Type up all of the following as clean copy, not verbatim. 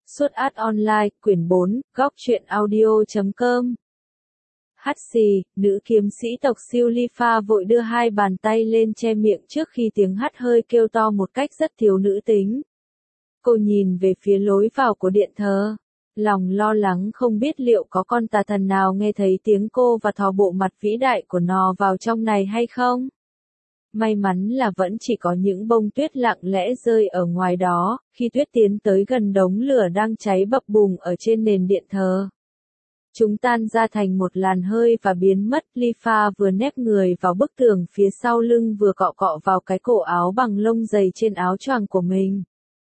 Suốt Art Online, quyển 4, góc truyện audio.com. Hắt xì, nữ kiếm sĩ tộc siêu Li-Fa vội đưa hai bàn tay lên che miệng trước khi tiếng hắt hơi kêu to một cách rất thiếu nữ tính. Cô nhìn về phía lối vào của điện thờ. Lòng lo lắng không biết liệu có con tà thần nào nghe thấy tiếng cô và thò bộ mặt vĩ đại của nó vào trong này hay không. May mắn là vẫn chỉ có những bông tuyết lặng lẽ rơi ở ngoài đó, khi tuyết tiến tới gần đống lửa đang cháy bập bùng ở trên nền điện thờ. Chúng tan ra thành một làn hơi và biến mất. Li-Fa vừa nép người vào bức tường phía sau lưng vừa cọ cọ vào cái cổ áo bằng lông dày trên áo choàng của mình.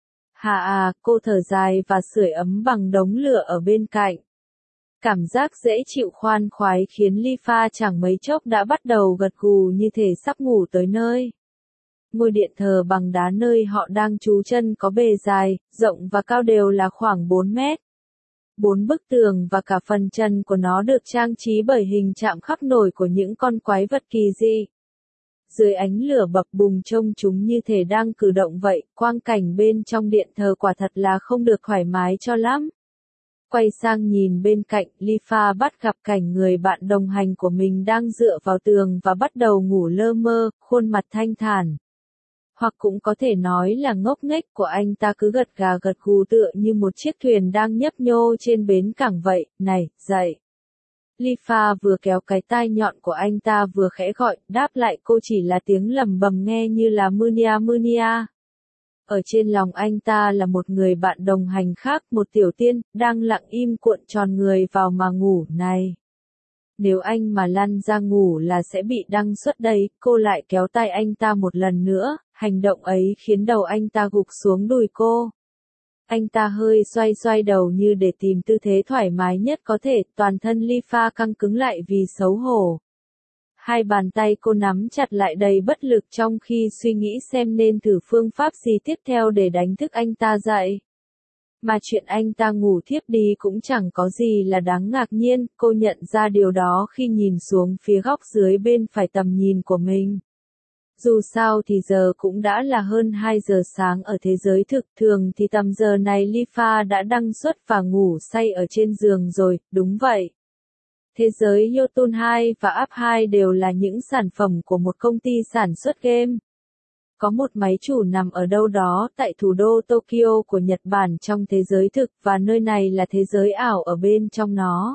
Cô thở dài và sưởi ấm bằng đống lửa ở bên cạnh. Cảm giác dễ chịu khoan khoái khiến Li-Fa chẳng mấy chốc đã bắt đầu gật gù như thể sắp ngủ tới nơi. Ngôi điện thờ bằng đá nơi họ đang trú chân có bề dài, rộng và cao đều là khoảng 4 mét. 4 bức tường và cả phần chân của nó được trang trí bởi hình chạm khắc nổi của những con quái vật kỳ dị. Dưới ánh lửa bập bùng trông chúng như thể đang cử động vậy, quang cảnh bên trong điện thờ quả thật là không được thoải mái cho lắm. Quay sang nhìn bên cạnh, Li-Fa bắt gặp cảnh người bạn đồng hành của mình đang dựa vào tường và bắt đầu ngủ lơ mơ, khuôn mặt thanh thản. Hoặc cũng có thể nói là ngốc nghếch của anh ta cứ gật gà gật gù tựa như một chiếc thuyền đang nhấp nhô trên bến cảng vậy. Này, dậy! Li-Fa vừa kéo cái tai nhọn của anh ta vừa khẽ gọi, đáp lại cô chỉ là tiếng lầm bầm nghe như là Munia Munia. Ở trên lòng anh ta là một người bạn đồng hành khác, một tiểu tiên, đang lặng im cuộn tròn người vào mà ngủ. Này! Nếu anh mà lăn ra ngủ là sẽ bị đăng xuất đấy. Cô lại kéo tay anh ta một lần nữa, hành động ấy khiến đầu anh ta gục xuống đùi cô. Anh ta hơi xoay xoay đầu như để tìm tư thế thoải mái nhất có thể, toàn thân Li-Fa căng cứng lại vì xấu hổ. Hai bàn tay cô nắm chặt lại đầy bất lực trong khi suy nghĩ xem nên thử phương pháp gì tiếp theo để đánh thức anh ta dậy. Mà chuyện anh ta ngủ thiếp đi cũng chẳng có gì là đáng ngạc nhiên, cô nhận ra điều đó khi nhìn xuống phía góc dưới bên phải tầm nhìn của mình. Dù sao thì giờ cũng đã là hơn 2 giờ sáng ở thế giới thực, thường thì tầm giờ này Li-Fa đã đăng xuất và ngủ say ở trên giường rồi, đúng vậy. Thế giới Yotun 2 và Up 2 đều là những sản phẩm của một công ty sản xuất game. Có một máy chủ nằm ở đâu đó tại thủ đô Tokyo của Nhật Bản trong thế giới thực và nơi này là thế giới ảo ở bên trong nó.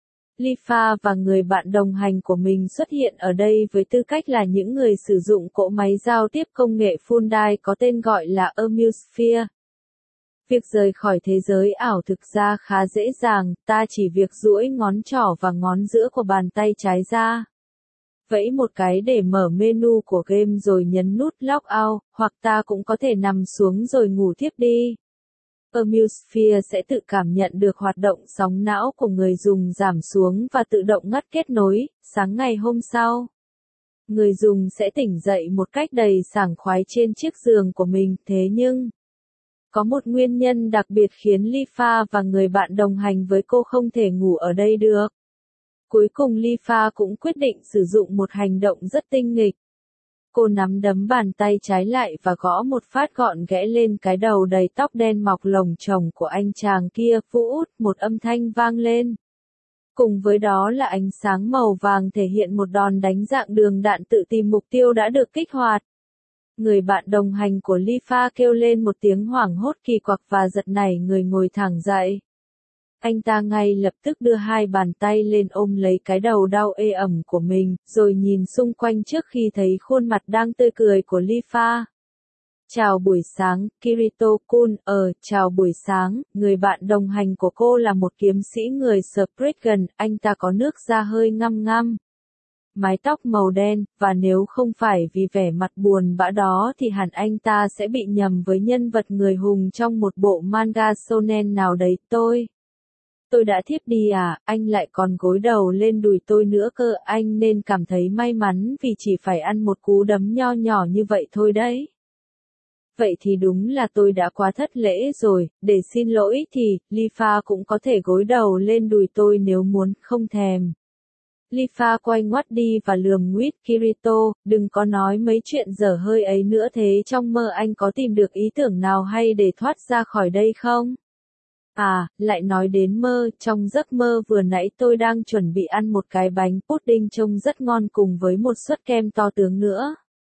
Li-Fa và người bạn đồng hành của mình xuất hiện ở đây với tư cách là những người sử dụng cỗ máy giao tiếp công nghệ Fundai có tên gọi là Amusphere. Việc rời khỏi thế giới ảo thực ra khá dễ dàng, ta chỉ việc duỗi ngón trỏ và ngón giữa của bàn tay trái ra. Vẫy một cái để mở menu của game rồi nhấn nút Log Out, hoặc ta cũng có thể nằm xuống rồi ngủ thiếp đi. Amusphere sẽ tự cảm nhận được hoạt động sóng não của người dùng giảm xuống và tự động ngắt kết nối. Sáng ngày hôm sau, người dùng sẽ tỉnh dậy một cách đầy sảng khoái trên chiếc giường của mình. Thế nhưng, có một nguyên nhân đặc biệt khiến Li-Fa và người bạn đồng hành với cô không thể ngủ ở đây được. Cuối cùng Li-Fa cũng quyết định sử dụng một hành động rất tinh nghịch. Cô nắm đấm bàn tay trái lại và gõ một phát gọn ghẽ lên cái đầu đầy tóc đen mọc lồng chồng của anh chàng kia. Phút, một âm thanh vang lên. Cùng với đó là ánh sáng màu vàng thể hiện một đòn đánh dạng đường đạn tự tìm mục tiêu đã được kích hoạt. Người bạn đồng hành của Li-Fa kêu lên một tiếng hoảng hốt kỳ quặc và giật nảy người ngồi thẳng dậy. Anh ta ngay lập tức đưa hai bàn tay lên ôm lấy cái đầu đau ê ẩm của mình, rồi nhìn xung quanh trước khi thấy khuôn mặt đang tươi cười của Li-Fa. Chào buổi sáng, Kirito-kun. Chào buổi sáng. Người bạn đồng hành của cô là một kiếm sĩ người Spriggan, anh ta có nước da hơi ngăm ngăm. Mái tóc màu đen, và nếu không phải vì vẻ mặt buồn bã đó thì hẳn anh ta sẽ bị nhầm với nhân vật người hùng trong một bộ manga shonen nào đấy. Tôi đã thiếp đi à, anh lại còn gối đầu lên đùi tôi nữa cơ, anh nên cảm thấy may mắn vì chỉ phải ăn một cú đấm nho nhỏ như vậy thôi đấy. Vậy thì đúng là tôi đã quá thất lễ rồi, để xin lỗi thì, Li-Fa cũng có thể gối đầu lên đùi tôi nếu muốn, không thèm. Li-Fa quay ngoắt đi và lườm nguýt Kirito, đừng có nói mấy chuyện dở hơi ấy nữa thế trong mơ anh có tìm được ý tưởng nào hay để thoát ra khỏi đây không? À, lại nói đến mơ, trong giấc mơ vừa nãy tôi đang chuẩn bị ăn một cái bánh pudding trông rất ngon cùng với một suất kem to tướng nữa.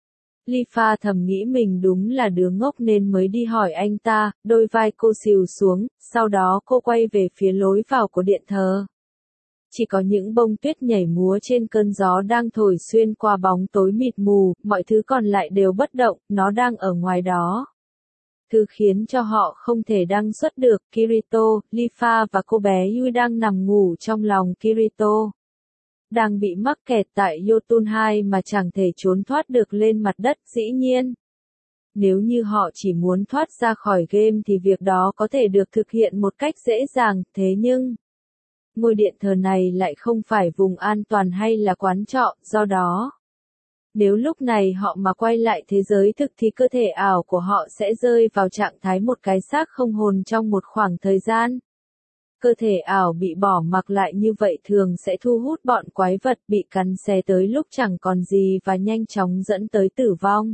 Lifa thầm nghĩ mình đúng là đứa ngốc nên mới đi hỏi anh ta, đôi vai cô xìu xuống, sau đó cô quay về phía lối vào của điện thờ. Chỉ có những bông tuyết nhảy múa trên cơn gió đang thổi xuyên qua bóng tối mịt mù, mọi thứ còn lại đều bất động, nó đang ở ngoài đó. Thứ khiến cho họ không thể đăng xuất được, Kirito, Lifa và cô bé Yui đang nằm ngủ trong lòng Kirito. Đang bị mắc kẹt tại Yotun 2 mà chẳng thể trốn thoát được lên mặt đất, dĩ nhiên. Nếu như họ chỉ muốn thoát ra khỏi game thì việc đó có thể được thực hiện một cách dễ dàng, thế nhưng ngôi điện thờ này lại không phải vùng an toàn hay là quán trọ, do đó nếu lúc này họ mà quay lại thế giới thực thì cơ thể ảo của họ sẽ rơi vào trạng thái một cái xác không hồn trong một khoảng thời gian. Cơ thể ảo bị bỏ mặc lại như vậy thường sẽ thu hút bọn quái vật bị cắn xé tới lúc chẳng còn gì và nhanh chóng dẫn tới tử vong.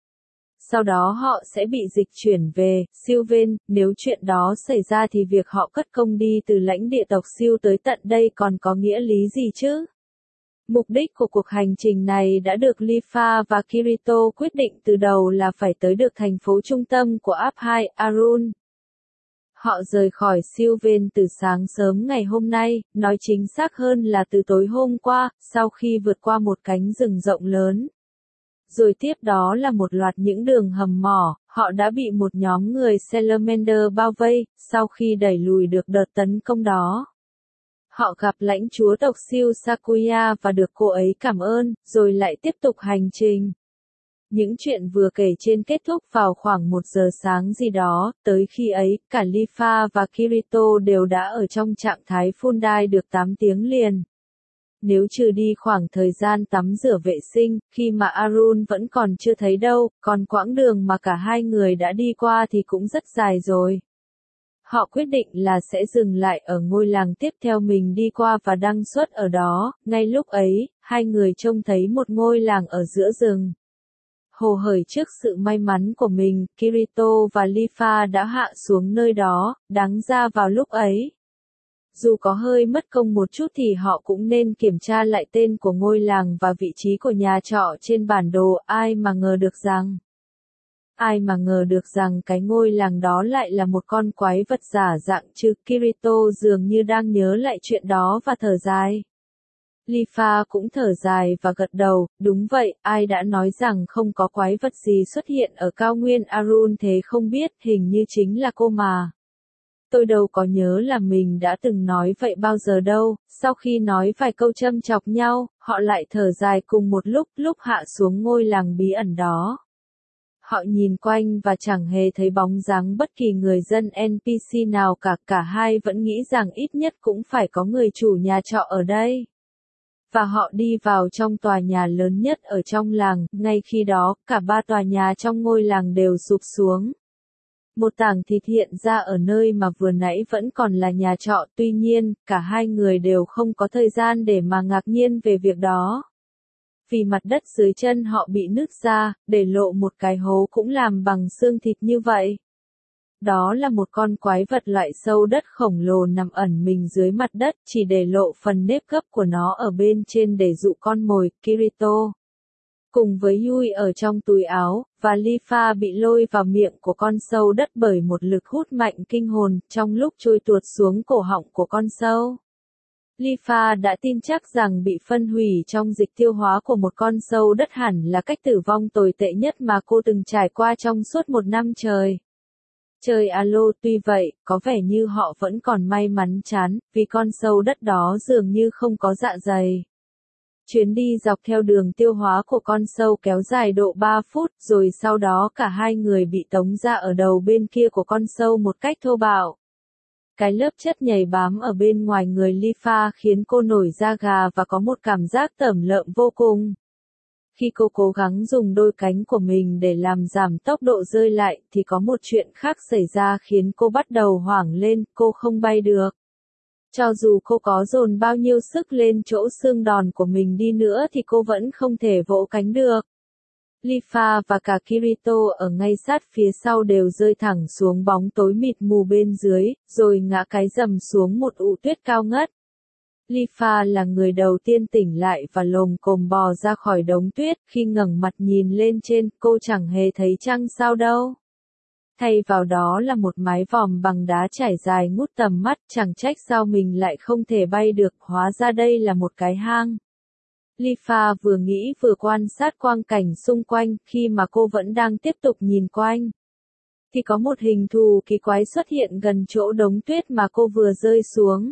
Sau đó họ sẽ bị dịch chuyển về Sylvain, nếu chuyện đó xảy ra thì việc họ cất công đi từ lãnh địa tộc siêu tới tận đây còn có nghĩa lý gì chứ? Mục đích của cuộc hành trình này đã được Lifa và Kirito quyết định từ đầu là phải tới được thành phố trung tâm của áp 2, Arun. Họ rời khỏi Sylvain từ sáng sớm ngày hôm nay, nói chính xác hơn là từ tối hôm qua, sau khi vượt qua một cánh rừng rộng lớn. Rồi tiếp đó là một loạt những đường hầm mỏ, họ đã bị một nhóm người Salamander bao vây, sau khi đẩy lùi được đợt tấn công đó. Họ gặp lãnh chúa tộc siêu Sakuya và được cô ấy cảm ơn, rồi lại tiếp tục hành trình. Những chuyện vừa kể trên kết thúc vào khoảng 1 giờ sáng gì đó, tới khi ấy, cả Lifa và Kirito đều đã ở trong trạng thái full dive được 8 tiếng liền. Nếu trừ đi khoảng thời gian tắm rửa vệ sinh, khi mà Arun vẫn còn chưa thấy đâu, còn quãng đường mà cả hai người đã đi qua thì cũng rất dài rồi. Họ quyết định là sẽ dừng lại ở ngôi làng tiếp theo mình đi qua và đăng xuất ở đó, ngay lúc ấy, hai người trông thấy một ngôi làng ở giữa rừng. Hồ hởi trước sự may mắn của mình, Kirito và Lifa đã hạ xuống nơi đó, đáng ra vào lúc ấy. Dù có hơi mất công một chút thì họ cũng nên kiểm tra lại tên của ngôi làng và vị trí của nhà trọ trên bản đồ, ai mà ngờ được rằng cái ngôi làng đó lại là một con quái vật giả dạng chứ. Kirito dường như đang nhớ lại chuyện đó và thở dài. Lifa cũng thở dài và gật đầu, đúng vậy, ai đã nói rằng không có quái vật gì xuất hiện ở cao nguyên Arun thế không biết, hình như chính là cô mà. Tôi đâu có nhớ là mình đã từng nói vậy bao giờ đâu. Sau khi nói vài câu châm chọc nhau, họ lại thở dài cùng một lúc hạ xuống ngôi làng bí ẩn đó. Họ nhìn quanh và chẳng hề thấy bóng dáng bất kỳ người dân NPC nào cả hai vẫn nghĩ rằng ít nhất cũng phải có người chủ nhà trọ ở đây. Và họ đi vào trong tòa nhà lớn nhất ở trong làng, ngay khi đó, cả 3 tòa nhà trong ngôi làng đều sụp xuống. Một tảng thịt hiện ra ở nơi mà vừa nãy vẫn còn là nhà trọ, tuy nhiên, cả hai người đều không có thời gian để mà ngạc nhiên về việc đó. Vì mặt đất dưới chân họ bị nứt ra, để lộ một cái hố cũng làm bằng xương thịt như vậy. Đó là một con quái vật loại sâu đất khổng lồ nằm ẩn mình dưới mặt đất, chỉ để lộ phần nếp gấp của nó ở bên trên để dụ con mồi, Kirito. Cùng với Yui ở trong túi áo, và Lifa bị lôi vào miệng của con sâu đất bởi một lực hút mạnh kinh hồn, trong lúc trôi tuột xuống cổ họng của con sâu. Lifa đã tin chắc rằng bị phân hủy trong dịch tiêu hóa của một con sâu đất hẳn là cách tử vong tồi tệ nhất mà cô từng trải qua trong suốt 1 năm trời. Trời alo, tuy vậy, có vẻ như họ vẫn còn may mắn chán, vì con sâu đất đó dường như không có dạ dày. Chuyến đi dọc theo đường tiêu hóa của con sâu kéo dài độ 3 phút, rồi sau đó cả hai người bị tống ra ở đầu bên kia của con sâu một cách thô bạo. Cái lớp chất nhầy bám ở bên ngoài người Lifa khiến cô nổi da gà và có một cảm giác tởm lợm vô cùng. Khi cô cố gắng dùng đôi cánh của mình để làm giảm tốc độ rơi lại, thì có một chuyện khác xảy ra khiến cô bắt đầu hoảng lên, cô không bay được. Cho dù cô có dồn bao nhiêu sức lên chỗ xương đòn của mình đi nữa thì cô vẫn không thể vỗ cánh được. Lifa và cả Kirito ở ngay sát phía sau đều rơi thẳng xuống bóng tối mịt mù bên dưới, rồi ngã cái rầm xuống một ụ tuyết cao ngất. Lifa là người đầu tiên tỉnh lại và lồm cồm bò ra khỏi đống tuyết, khi ngẩng mặt nhìn lên trên, cô chẳng hề thấy trăng sao đâu. Thay vào đó là một mái vòm bằng đá trải dài ngút tầm mắt, chẳng trách sao mình lại không thể bay được, hóa ra đây là một cái hang. Lifa vừa nghĩ vừa quan sát quang cảnh xung quanh, khi mà cô vẫn đang tiếp tục nhìn quanh. Thì có một hình thù kỳ quái xuất hiện gần chỗ đống tuyết mà cô vừa rơi xuống.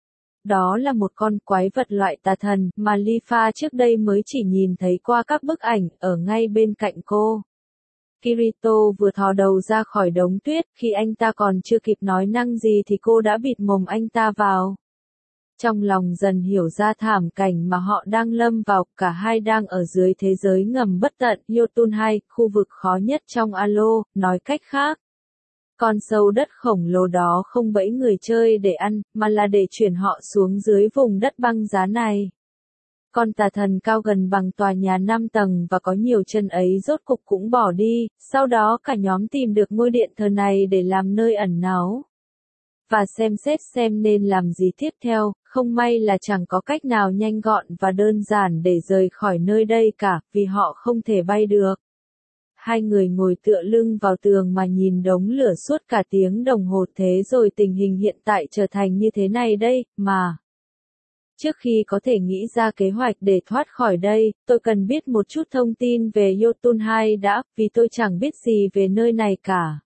Đó là một con quái vật loại tà thần mà Lifa trước đây mới chỉ nhìn thấy qua các bức ảnh ở ngay bên cạnh cô. Kirito vừa thò đầu ra khỏi đống tuyết, khi anh ta còn chưa kịp nói năng gì thì cô đã bịt mồm anh ta vào. Trong lòng dần hiểu ra thảm cảnh mà họ đang lâm vào, cả hai đang ở dưới thế giới ngầm bất tận, Jotunheim, khu vực khó nhất trong Alo, nói cách khác. Con sâu đất khổng lồ đó không bẫy người chơi để ăn, mà là để chuyển họ xuống dưới vùng đất băng giá này. Con tà thần cao gần bằng tòa nhà 5 tầng và có nhiều chân ấy rốt cục cũng bỏ đi, sau đó cả nhóm tìm được ngôi điện thờ này để làm nơi ẩn náu. Và xem xét xem nên làm gì tiếp theo, không may là chẳng có cách nào nhanh gọn và đơn giản để rời khỏi nơi đây cả, vì họ không thể bay được. Hai người ngồi tựa lưng vào tường mà nhìn đống lửa suốt cả tiếng đồng hồ, thế rồi tình hình hiện tại trở thành như thế này đây, mà. Trước khi có thể nghĩ ra kế hoạch để thoát khỏi đây, tôi cần biết một chút thông tin về Jotunheim đã, vì tôi chẳng biết gì về nơi này cả.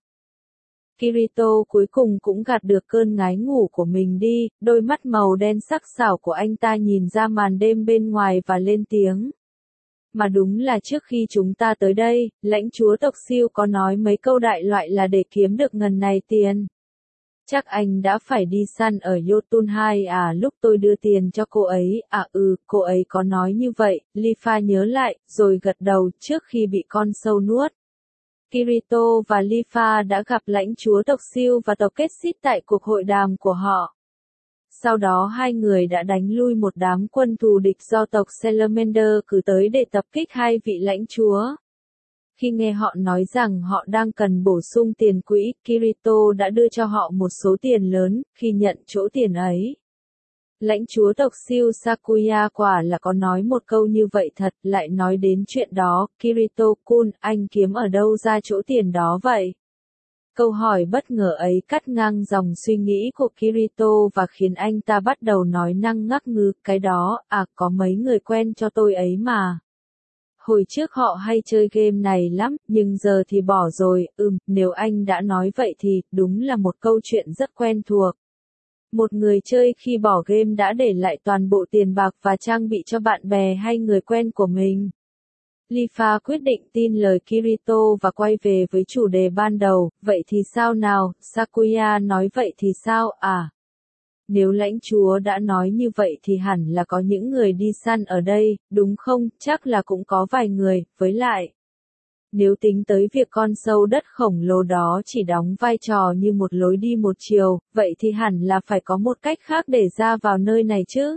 Kirito cuối cùng cũng gạt được cơn ngái ngủ của mình đi, đôi mắt màu đen sắc sảo của anh ta nhìn ra màn đêm bên ngoài và lên tiếng. Mà đúng là trước khi chúng ta tới đây, lãnh chúa tộc siêu có nói mấy câu đại loại là để kiếm được ngần này tiền. Chắc anh đã phải đi săn ở Jotunheim à, lúc tôi đưa tiền cho cô ấy, cô ấy có nói như vậy, Lifa nhớ lại, rồi gật đầu trước khi bị con sâu nuốt. Kirito và Lifa đã gặp lãnh chúa tộc siêu và tộc Ketsit tại cuộc hội đàm của họ. Sau đó hai người đã đánh lui một đám quân thù địch do tộc Salamander cử tới để tập kích hai vị lãnh chúa. Khi nghe họ nói rằng họ đang cần bổ sung tiền quỹ, Kirito đã đưa cho họ một số tiền lớn, khi nhận chỗ tiền ấy. Lãnh chúa tộc siêu Sakuya quả là có nói một câu như vậy thật, lại nói đến chuyện đó, Kirito-kun, anh kiếm ở đâu ra chỗ tiền đó vậy? Câu hỏi bất ngờ ấy cắt ngang dòng suy nghĩ của Kirito và khiến anh ta bắt đầu nói năng ngắc ngứ, cái đó, có mấy người quen cho tôi ấy mà. Hồi trước họ hay chơi game này lắm, nhưng giờ thì bỏ rồi, nếu anh đã nói vậy thì, đúng là một câu chuyện rất quen thuộc. Một người chơi khi bỏ game đã để lại toàn bộ tiền bạc và trang bị cho bạn bè hay người quen của mình. Lifa quyết định tin lời Kirito và quay về với chủ đề ban đầu, vậy thì sao nào, Sakuya nói vậy thì sao, Nếu lãnh chúa đã nói như vậy thì hẳn là có những người đi săn ở đây, đúng không, chắc là cũng có vài người, với lại. Nếu tính tới việc con sâu đất khổng lồ đó chỉ đóng vai trò như một lối đi một chiều, vậy thì hẳn là phải có một cách khác để ra vào nơi này chứ.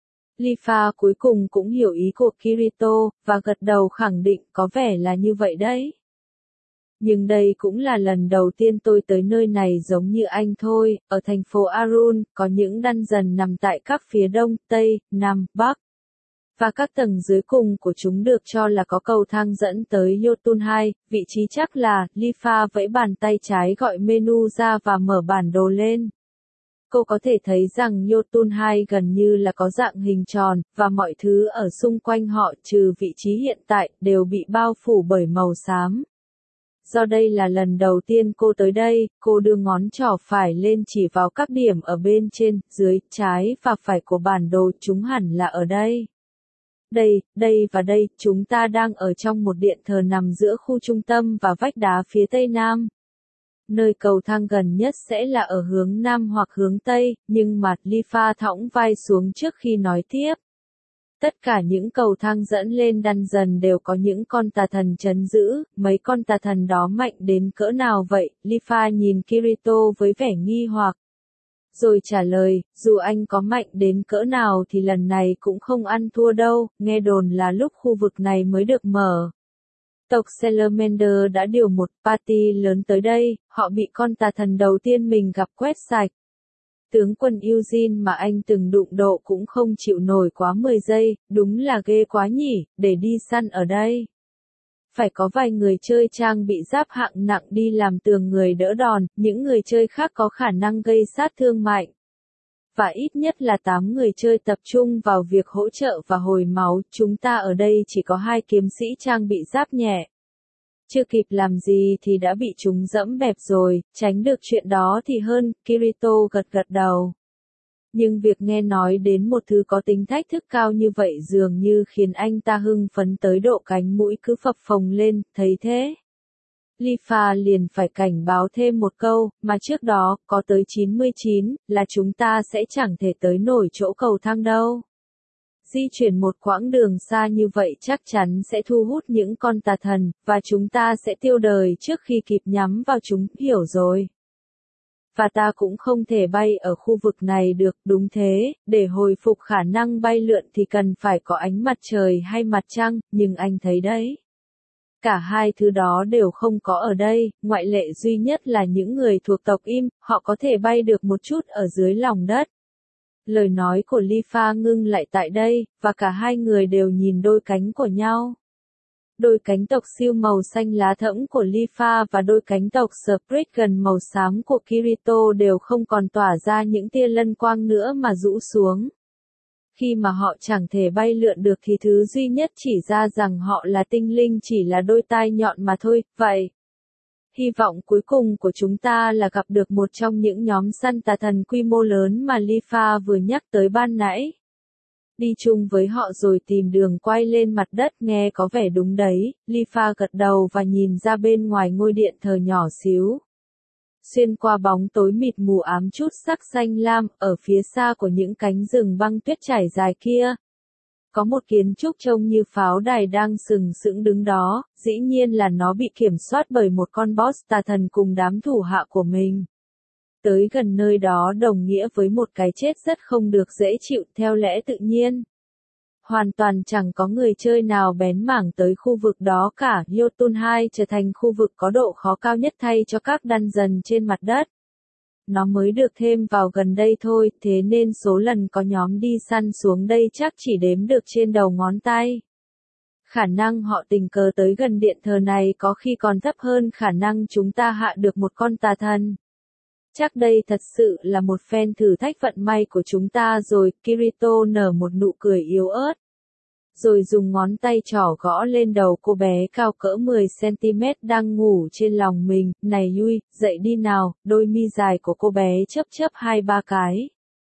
Lifa cuối cùng cũng hiểu ý của Kirito, và gật đầu khẳng định có vẻ là như vậy đấy. Nhưng đây cũng là lần đầu tiên tôi tới nơi này giống như anh thôi, ở thành phố Arun, có những dungeon nằm tại các phía đông, tây, nam, bắc. Và các tầng dưới cùng của chúng được cho là có cầu thang dẫn tới Jotunheim, vị trí chắc là, Lifa vẫy bàn tay trái gọi menu ra và mở bản đồ lên. Cô có thể thấy rằng Jotunheim gần như là có dạng hình tròn, và mọi thứ ở xung quanh họ trừ vị trí hiện tại, đều bị bao phủ bởi màu xám. Do đây là lần đầu tiên cô tới đây, cô đưa ngón trỏ phải lên chỉ vào các điểm ở bên trên, dưới, trái và phải của bản đồ, chúng hẳn là ở đây. Đây và đây, chúng ta đang ở trong một điện thờ nằm giữa khu trung tâm và vách đá phía tây nam. Nơi cầu thang gần nhất sẽ là ở hướng nam hoặc hướng tây, nhưng mà Lifa thõng vai xuống trước khi nói tiếp. Tất cả những cầu thang dẫn lên dungeon đều có những con tà thần trấn giữ, mấy con tà thần đó mạnh đến cỡ nào vậy? Lifa nhìn Kirito với vẻ nghi hoặc. Rồi trả lời, dù anh có mạnh đến cỡ nào thì lần này cũng không ăn thua đâu, nghe đồn là lúc khu vực này mới được mở. Tộc Salamander đã điều một party lớn tới đây, họ bị con tà thần đầu tiên mình gặp quét sạch. Tướng quân Eugene mà anh từng đụng độ cũng không chịu nổi quá 10 giây, đúng là ghê quá nhỉ, để đi săn ở đây. Phải có vài người chơi trang bị giáp hạng nặng đi làm tường người đỡ đòn, những người chơi khác có khả năng gây sát thương mạnh. Và ít nhất là 8 người chơi tập trung vào việc hỗ trợ và hồi máu, chúng ta ở đây chỉ có 2 kiếm sĩ trang bị giáp nhẹ. Chưa kịp làm gì thì đã bị chúng dẫm bẹp rồi, tránh được chuyện đó thì hơn, Kirito gật gật đầu. Nhưng việc nghe nói đến một thứ có tính thách thức cao như vậy dường như khiến anh ta hưng phấn tới độ cánh mũi cứ phập phồng lên, thấy thế. Lifa liền phải cảnh báo thêm một câu, mà trước đó, có tới 99, là chúng ta sẽ chẳng thể tới nổi chỗ cầu thang đâu. Di chuyển một quãng đường xa như vậy chắc chắn sẽ thu hút những con tà thần, và chúng ta sẽ tiêu đời trước khi kịp nhắm vào chúng, hiểu rồi. Và ta cũng không thể bay ở khu vực này được, đúng thế, để hồi phục khả năng bay lượn thì cần phải có ánh mặt trời hay mặt trăng, nhưng anh thấy đấy. Cả hai thứ đó đều không có ở đây, ngoại lệ duy nhất là những người thuộc tộc Im, họ có thể bay được một chút ở dưới lòng đất. Lời nói của Lifa ngưng lại tại đây, và cả hai người đều nhìn đôi cánh của nhau. Đôi cánh tộc siêu màu xanh lá thẫm của Lifa và đôi cánh tộc Spriggan màu xám của Kirito đều không còn tỏa ra những tia lân quang nữa mà rũ xuống. Khi mà họ chẳng thể bay lượn được thì thứ duy nhất chỉ ra rằng họ là tinh linh chỉ là đôi tai nhọn mà thôi, vậy. Hy vọng cuối cùng của chúng ta là gặp được một trong những nhóm săn tà thần quy mô lớn mà Lifa vừa nhắc tới ban nãy. Đi chung với họ rồi tìm đường quay lên mặt đất nghe có vẻ đúng đấy, Lifa gật đầu và nhìn ra bên ngoài ngôi điện thờ nhỏ xíu. Xuyên qua bóng tối mịt mù ám chút sắc xanh lam, ở phía xa của những cánh rừng băng tuyết trải dài kia. Có một kiến trúc trông như pháo đài đang sừng sững đứng đó, dĩ nhiên là nó bị kiểm soát bởi một con boss tà thần cùng đám thủ hạ của mình. Tới gần nơi đó đồng nghĩa với một cái chết rất không được dễ chịu theo lẽ tự nhiên. Hoàn toàn chẳng có người chơi nào bén mảng tới khu vực đó cả, Jotun 2 trở thành khu vực có độ khó cao nhất thay cho các dungeon trên mặt đất. Nó mới được thêm vào gần đây thôi, thế nên số lần có nhóm đi săn xuống đây chắc chỉ đếm được trên đầu ngón tay. Khả năng họ tình cờ tới gần điện thờ này có khi còn thấp hơn khả năng chúng ta hạ được một con tà thần. Chắc đây thật sự là một phen thử thách vận may của chúng ta rồi, Kirito nở một nụ cười yếu ớt. Rồi dùng ngón tay trỏ gõ lên đầu cô bé cao cỡ 10cm đang ngủ trên lòng mình, này Yui, dậy đi nào, đôi mi dài của cô bé chớp chớp 2-3 cái.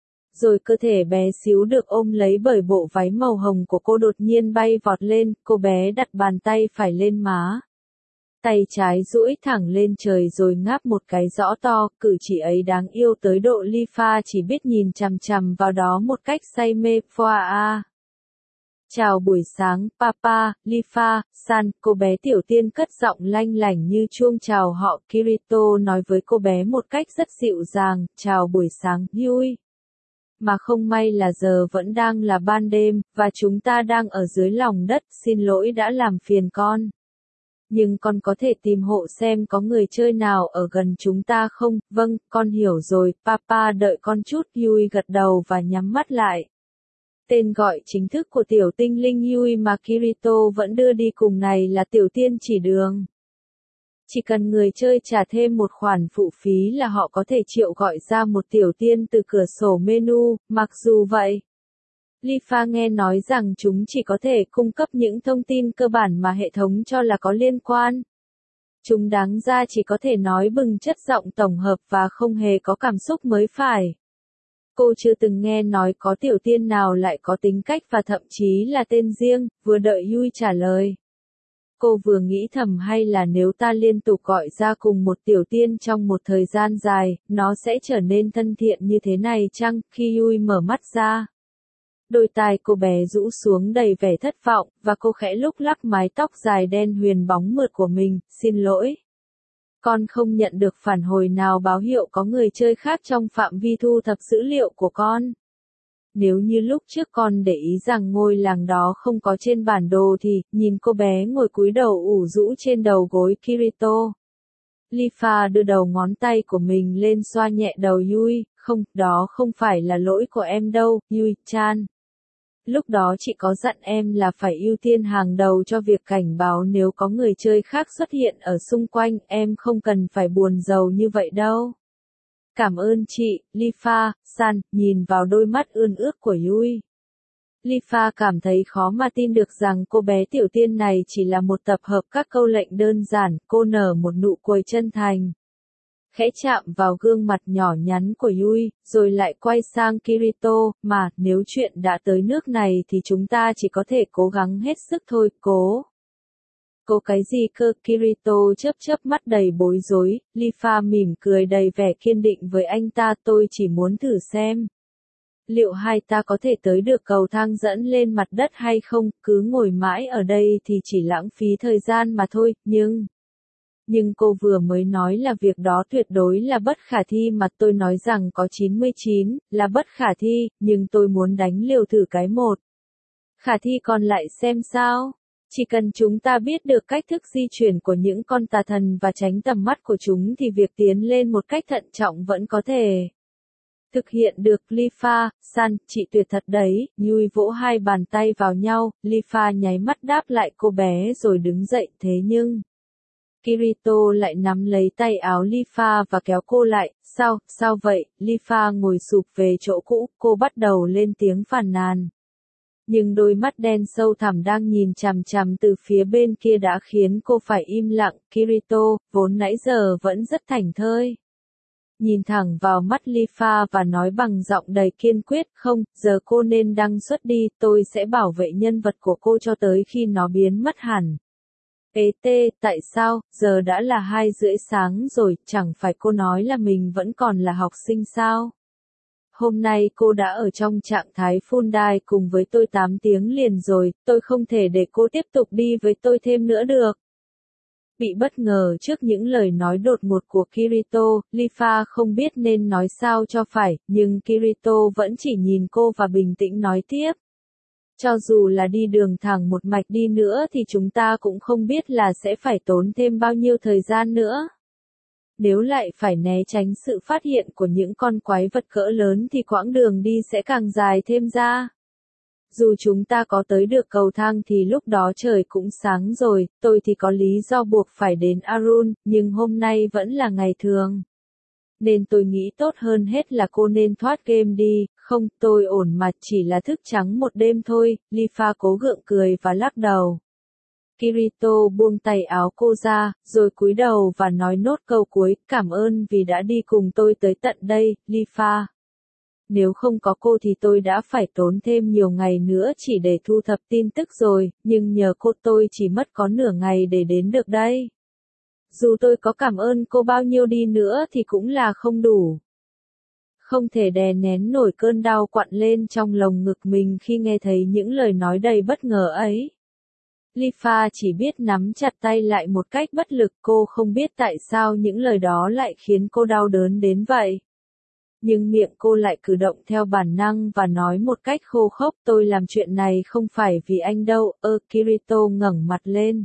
Rồi cơ thể bé xíu được ôm lấy bởi bộ váy màu hồng của cô đột nhiên bay vọt lên, cô bé đặt bàn tay phải lên má. Tay trái duỗi thẳng lên trời rồi ngáp một cái rõ to, cử chỉ ấy đáng yêu tới độ Lifa chỉ biết nhìn chằm chằm vào đó một cách say mê, foa a. Chào buổi sáng, Papa, Lifa, San, cô bé tiểu tiên cất giọng lanh lảnh như chuông chào họ, Kirito nói với cô bé một cách rất dịu dàng, chào buổi sáng, Yui. Mà không may là giờ vẫn đang là ban đêm, và chúng ta đang ở dưới lòng đất, xin lỗi đã làm phiền con. Nhưng con có thể tìm hộ xem có người chơi nào ở gần chúng ta không, vâng, con hiểu rồi, Papa đợi con chút, Yui gật đầu và nhắm mắt lại. Tên gọi chính thức của tiểu tinh linh Yui mà Kirito vẫn đưa đi cùng này là tiểu tiên chỉ đường. Chỉ cần người chơi trả thêm một khoản phụ phí là họ có thể triệu gọi ra một tiểu tiên từ cửa sổ menu, mặc dù vậy. Lifa nghe nói rằng chúng chỉ có thể cung cấp những thông tin cơ bản mà hệ thống cho là có liên quan. Chúng đáng ra chỉ có thể nói bừng chất giọng tổng hợp và không hề có cảm xúc mới phải. Cô chưa từng nghe nói có tiểu tiên nào lại có tính cách và thậm chí là tên riêng, vừa đợi Yui trả lời. Cô vừa nghĩ thầm hay là nếu ta liên tục gọi ra cùng một tiểu tiên trong một thời gian dài, nó sẽ trở nên thân thiện như thế này chăng, khi Yui mở mắt ra. Đôi tai cô bé rũ xuống đầy vẻ thất vọng, và cô khẽ lúc lắc mái tóc dài đen huyền bóng mượt của mình, xin lỗi. Con không nhận được phản hồi nào báo hiệu có người chơi khác trong phạm vi thu thập dữ liệu của con. Nếu như lúc trước con để ý rằng ngôi làng đó không có trên bản đồ thì, nhìn cô bé ngồi cúi đầu ủ rũ trên đầu gối Kirito. Lifa đưa đầu ngón tay của mình lên xoa nhẹ đầu Yui, không, đó không phải là lỗi của em đâu, Yui-chan. Lúc đó chị có dặn em là phải ưu tiên hàng đầu cho việc cảnh báo nếu có người chơi khác xuất hiện ở xung quanh, em không cần phải buồn rầu như vậy đâu. Cảm ơn chị, Lifa-san, nhìn vào đôi mắt ươn ướt của Yui. Lifa cảm thấy khó mà tin được rằng cô bé tiểu tiên này chỉ là một tập hợp các câu lệnh đơn giản, cô nở một nụ cười chân thành. Khẽ chạm vào gương mặt nhỏ nhắn của Yui, rồi lại quay sang Kirito, mà, nếu chuyện đã tới nước này thì chúng ta chỉ có thể cố gắng hết sức thôi, cố. Cô cái gì cơ? Kirito chớp chớp mắt đầy bối rối, Lifa mỉm cười đầy vẻ kiên định với anh ta, tôi chỉ muốn thử xem. Liệu hai ta có thể tới được cầu thang dẫn lên mặt đất hay không, cứ ngồi mãi ở đây thì chỉ lãng phí thời gian mà thôi, nhưng cô vừa mới nói là việc đó tuyệt đối là bất khả thi mà tôi nói rằng có 99, là bất khả thi, nhưng tôi muốn đánh liều thử cái một. Khả thi còn lại xem sao? Chỉ cần chúng ta biết được cách thức di chuyển của những con tà thần và tránh tầm mắt của chúng thì việc tiến lên một cách thận trọng vẫn có thể thực hiện được. Lifa-san, chị tuyệt thật đấy, Yui vỗ hai bàn tay vào nhau, Lifa nháy mắt đáp lại cô bé rồi đứng dậy, thế nhưng Kirito lại nắm lấy tay áo Lifa và kéo cô lại, sao vậy? Lifa ngồi sụp về chỗ cũ, cô bắt đầu lên tiếng phàn nàn. Nhưng đôi mắt đen sâu thẳm đang nhìn chằm chằm từ phía bên kia đã khiến cô phải im lặng. Kirito, vốn nãy giờ vẫn rất thảnh thơi, nhìn thẳng vào mắt Lifa và nói bằng giọng đầy kiên quyết, không, giờ cô nên đăng xuất đi, tôi sẽ bảo vệ nhân vật của cô cho tới khi nó biến mất hẳn. Tại sao, giờ đã là 2:30 sáng rồi, chẳng phải cô nói là mình vẫn còn là học sinh sao? Hôm nay cô đã ở trong trạng thái full dive cùng với tôi 8 tiếng liền rồi, tôi không thể để cô tiếp tục đi với tôi thêm nữa được. Bị bất ngờ trước những lời nói đột ngột của Kirito, Lifa không biết nên nói sao cho phải, nhưng Kirito vẫn chỉ nhìn cô và bình tĩnh nói tiếp. Cho dù là đi đường thẳng một mạch đi nữa thì chúng ta cũng không biết là sẽ phải tốn thêm bao nhiêu thời gian nữa. Nếu lại phải né tránh sự phát hiện của những con quái vật cỡ lớn thì quãng đường đi sẽ càng dài thêm ra. Dù chúng ta có tới được cầu thang thì lúc đó trời cũng sáng rồi, tôi thì có lý do buộc phải đến Arun, nhưng hôm nay vẫn là ngày thường. Nên tôi nghĩ tốt hơn hết là cô nên thoát game đi, không, tôi ổn mà, chỉ là thức trắng một đêm thôi, Lifa cố gượng cười và lắc đầu. Kirito buông tay áo cô ra, rồi cúi đầu và nói nốt câu cuối, cảm ơn vì đã đi cùng tôi tới tận đây, Lifa. Nếu không có cô thì tôi đã phải tốn thêm nhiều ngày nữa chỉ để thu thập tin tức rồi, nhưng nhờ cô tôi chỉ mất có nửa ngày để đến được đây. Dù tôi có cảm ơn cô bao nhiêu đi nữa thì cũng là không đủ. Không thể đè nén nổi cơn đau quặn lên trong lồng ngực mình khi nghe thấy những lời nói đầy bất ngờ ấy. Lifa chỉ biết nắm chặt tay lại một cách bất lực, cô không biết tại sao những lời đó lại khiến cô đau đớn đến vậy. Nhưng miệng cô lại cử động theo bản năng và nói một cách khô khốc, tôi làm chuyện này không phải vì anh đâu, Kirito ngẩng mặt lên.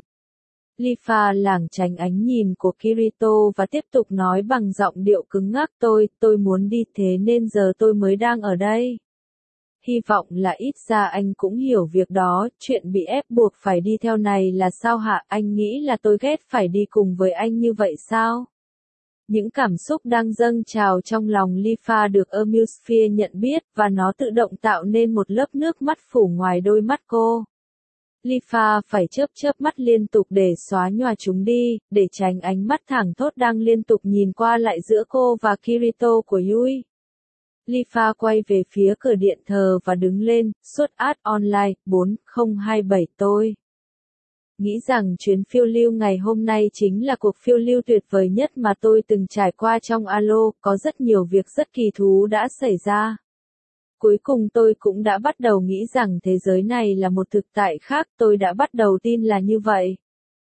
Lifa lảng tránh ánh nhìn của Kirito và tiếp tục nói bằng giọng điệu cứng ngắc, tôi muốn đi thế nên giờ tôi mới đang ở đây. Hy vọng là ít ra anh cũng hiểu việc đó, chuyện bị ép buộc phải đi theo này là sao hả, anh nghĩ là tôi ghét phải đi cùng với anh như vậy sao? Những cảm xúc đang dâng trào trong lòng Lifa được Amusphere nhận biết, và nó tự động tạo nên một lớp nước mắt phủ ngoài đôi mắt cô. Lifa phải chớp mắt liên tục để xóa nhòa chúng đi, để tránh ánh mắt thẳng thốt đang liên tục nhìn qua lại giữa cô và Kirito của Yui. Lifa quay về phía cửa điện thờ và đứng lên, suốt ad online, 4027 tôi. Nghĩ rằng chuyến phiêu lưu ngày hôm nay chính là cuộc phiêu lưu tuyệt vời nhất mà tôi từng trải qua trong Alo, có rất nhiều việc rất kỳ thú đã xảy ra. Cuối cùng tôi cũng đã bắt đầu nghĩ rằng thế giới này là một thực tại khác, tôi đã bắt đầu tin là như vậy.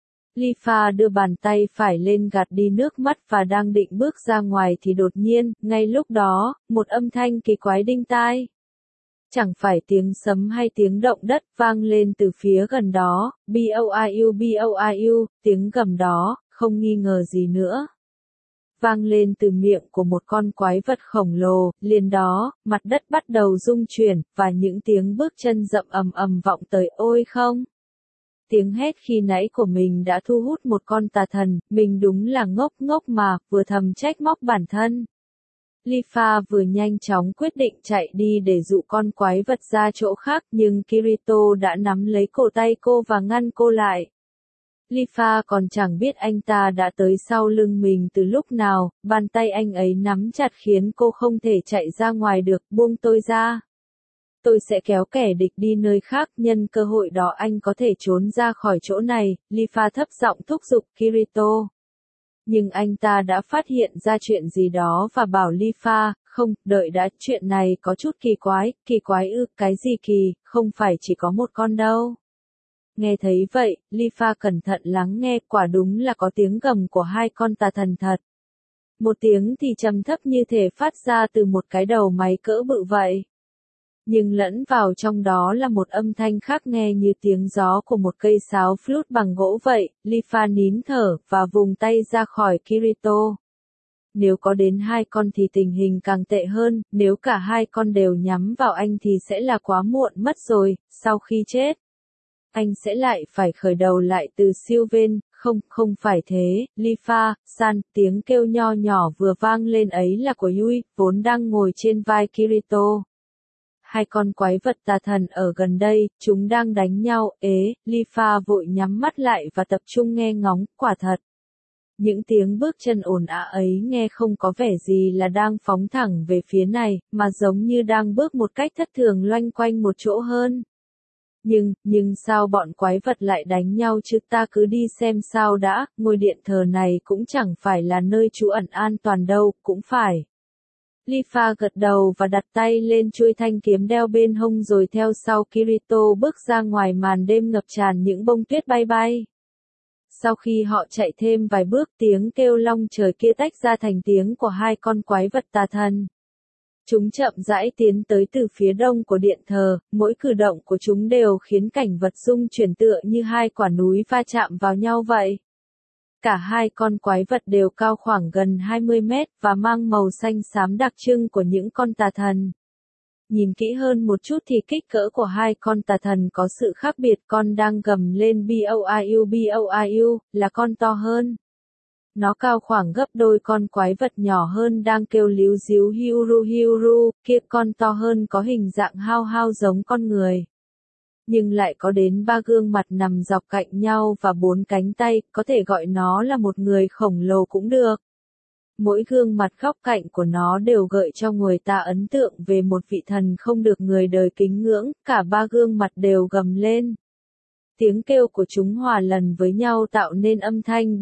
Lifa đưa bàn tay phải lên gạt đi nước mắt và đang định bước ra ngoài thì đột nhiên, ngay lúc đó, một âm thanh kỳ quái đinh tai. Chẳng phải tiếng sấm hay tiếng động đất vang lên từ phía gần đó, boiu boiu, tiếng gầm đó, không nghi ngờ gì nữa. Vang lên từ miệng của một con quái vật khổng lồ, liền đó, mặt đất bắt đầu rung chuyển, và những tiếng bước chân rậm ầm ầm vọng tới ôi không. Tiếng hét khi nãy của mình đã thu hút một con tà thần, mình đúng là ngốc ngốc mà, vừa thầm trách móc bản thân. Lifa vừa nhanh chóng quyết định chạy đi để dụ con quái vật ra chỗ khác nhưng Kirito đã nắm lấy cổ tay cô và ngăn cô lại. Lifa còn chẳng biết anh ta đã tới sau lưng mình từ lúc nào, bàn tay anh ấy nắm chặt khiến cô không thể chạy ra ngoài được, buông tôi ra. Tôi sẽ kéo kẻ địch đi nơi khác, nhân cơ hội đó anh có thể trốn ra khỏi chỗ này, Lifa thấp giọng thúc giục Kirito. Nhưng anh ta đã phát hiện ra chuyện gì đó và bảo Lifa, không, đợi đã, chuyện này có chút kỳ quái ư, cái gì kỳ, không phải chỉ có một con đâu. Nghe thấy vậy, Lifa cẩn thận lắng nghe, quả đúng là có tiếng gầm của hai con tà thần thật. Một tiếng thì trầm thấp như thể phát ra từ một cái đầu máy cỡ bự vậy. Nhưng lẫn vào trong đó là một âm thanh khác nghe như tiếng gió của một cây sáo flute bằng gỗ vậy, Lifa nín thở, và vùng tay ra khỏi Kirito. Nếu có đến hai con thì tình hình càng tệ hơn, nếu cả hai con đều nhắm vào anh thì sẽ là quá muộn mất rồi, sau khi chết. Anh sẽ lại phải khởi đầu lại từ siêu ven, không phải thế, Lifa, san, tiếng kêu nho nhỏ vừa vang lên ấy là của Yui, vốn đang ngồi trên vai Kirito. Hai con quái vật tà thần ở gần đây, chúng đang đánh nhau, Lifa vội nhắm mắt lại và tập trung nghe ngóng, quả thật. Những tiếng bước chân ồn ào ấy nghe không có vẻ gì là đang phóng thẳng về phía này, mà giống như đang bước một cách thất thường loanh quanh một chỗ hơn. Nhưng sao bọn quái vật lại đánh nhau chứ, ta cứ đi xem sao đã, ngôi điện thờ này cũng chẳng phải là nơi trú ẩn an toàn đâu, cũng phải. Lifa gật đầu và đặt tay lên chuôi thanh kiếm đeo bên hông rồi theo sau Kirito bước ra ngoài màn đêm ngập tràn những bông tuyết bay bay. Sau khi họ chạy thêm vài bước, tiếng kêu long trời kia tách ra thành tiếng của hai con quái vật tà thần. Chúng chậm rãi tiến tới từ phía đông của điện thờ, mỗi cử động của chúng đều khiến cảnh vật rung chuyển tựa như hai quả núi va chạm vào nhau vậy. Cả hai con quái vật đều cao khoảng gần 20 mét và mang màu xanh xám đặc trưng của những con tà thần. Nhìn kỹ hơn một chút thì kích cỡ của hai con tà thần có sự khác biệt, con đang gầm lên boiu là con to hơn. Nó cao khoảng gấp đôi con quái vật nhỏ hơn đang kêu líu díu hiuru, kia con to hơn có hình dạng hao hao giống con người. Nhưng lại có đến 3 gương mặt nằm dọc cạnh nhau và 4 cánh tay, có thể gọi nó là một người khổng lồ cũng được. Mỗi gương mặt góc cạnh của nó đều gợi cho người ta ấn tượng về một vị thần không được người đời kính ngưỡng, cả 3 gương mặt đều gầm lên. Tiếng kêu của chúng hòa lần với nhau tạo nên âm thanh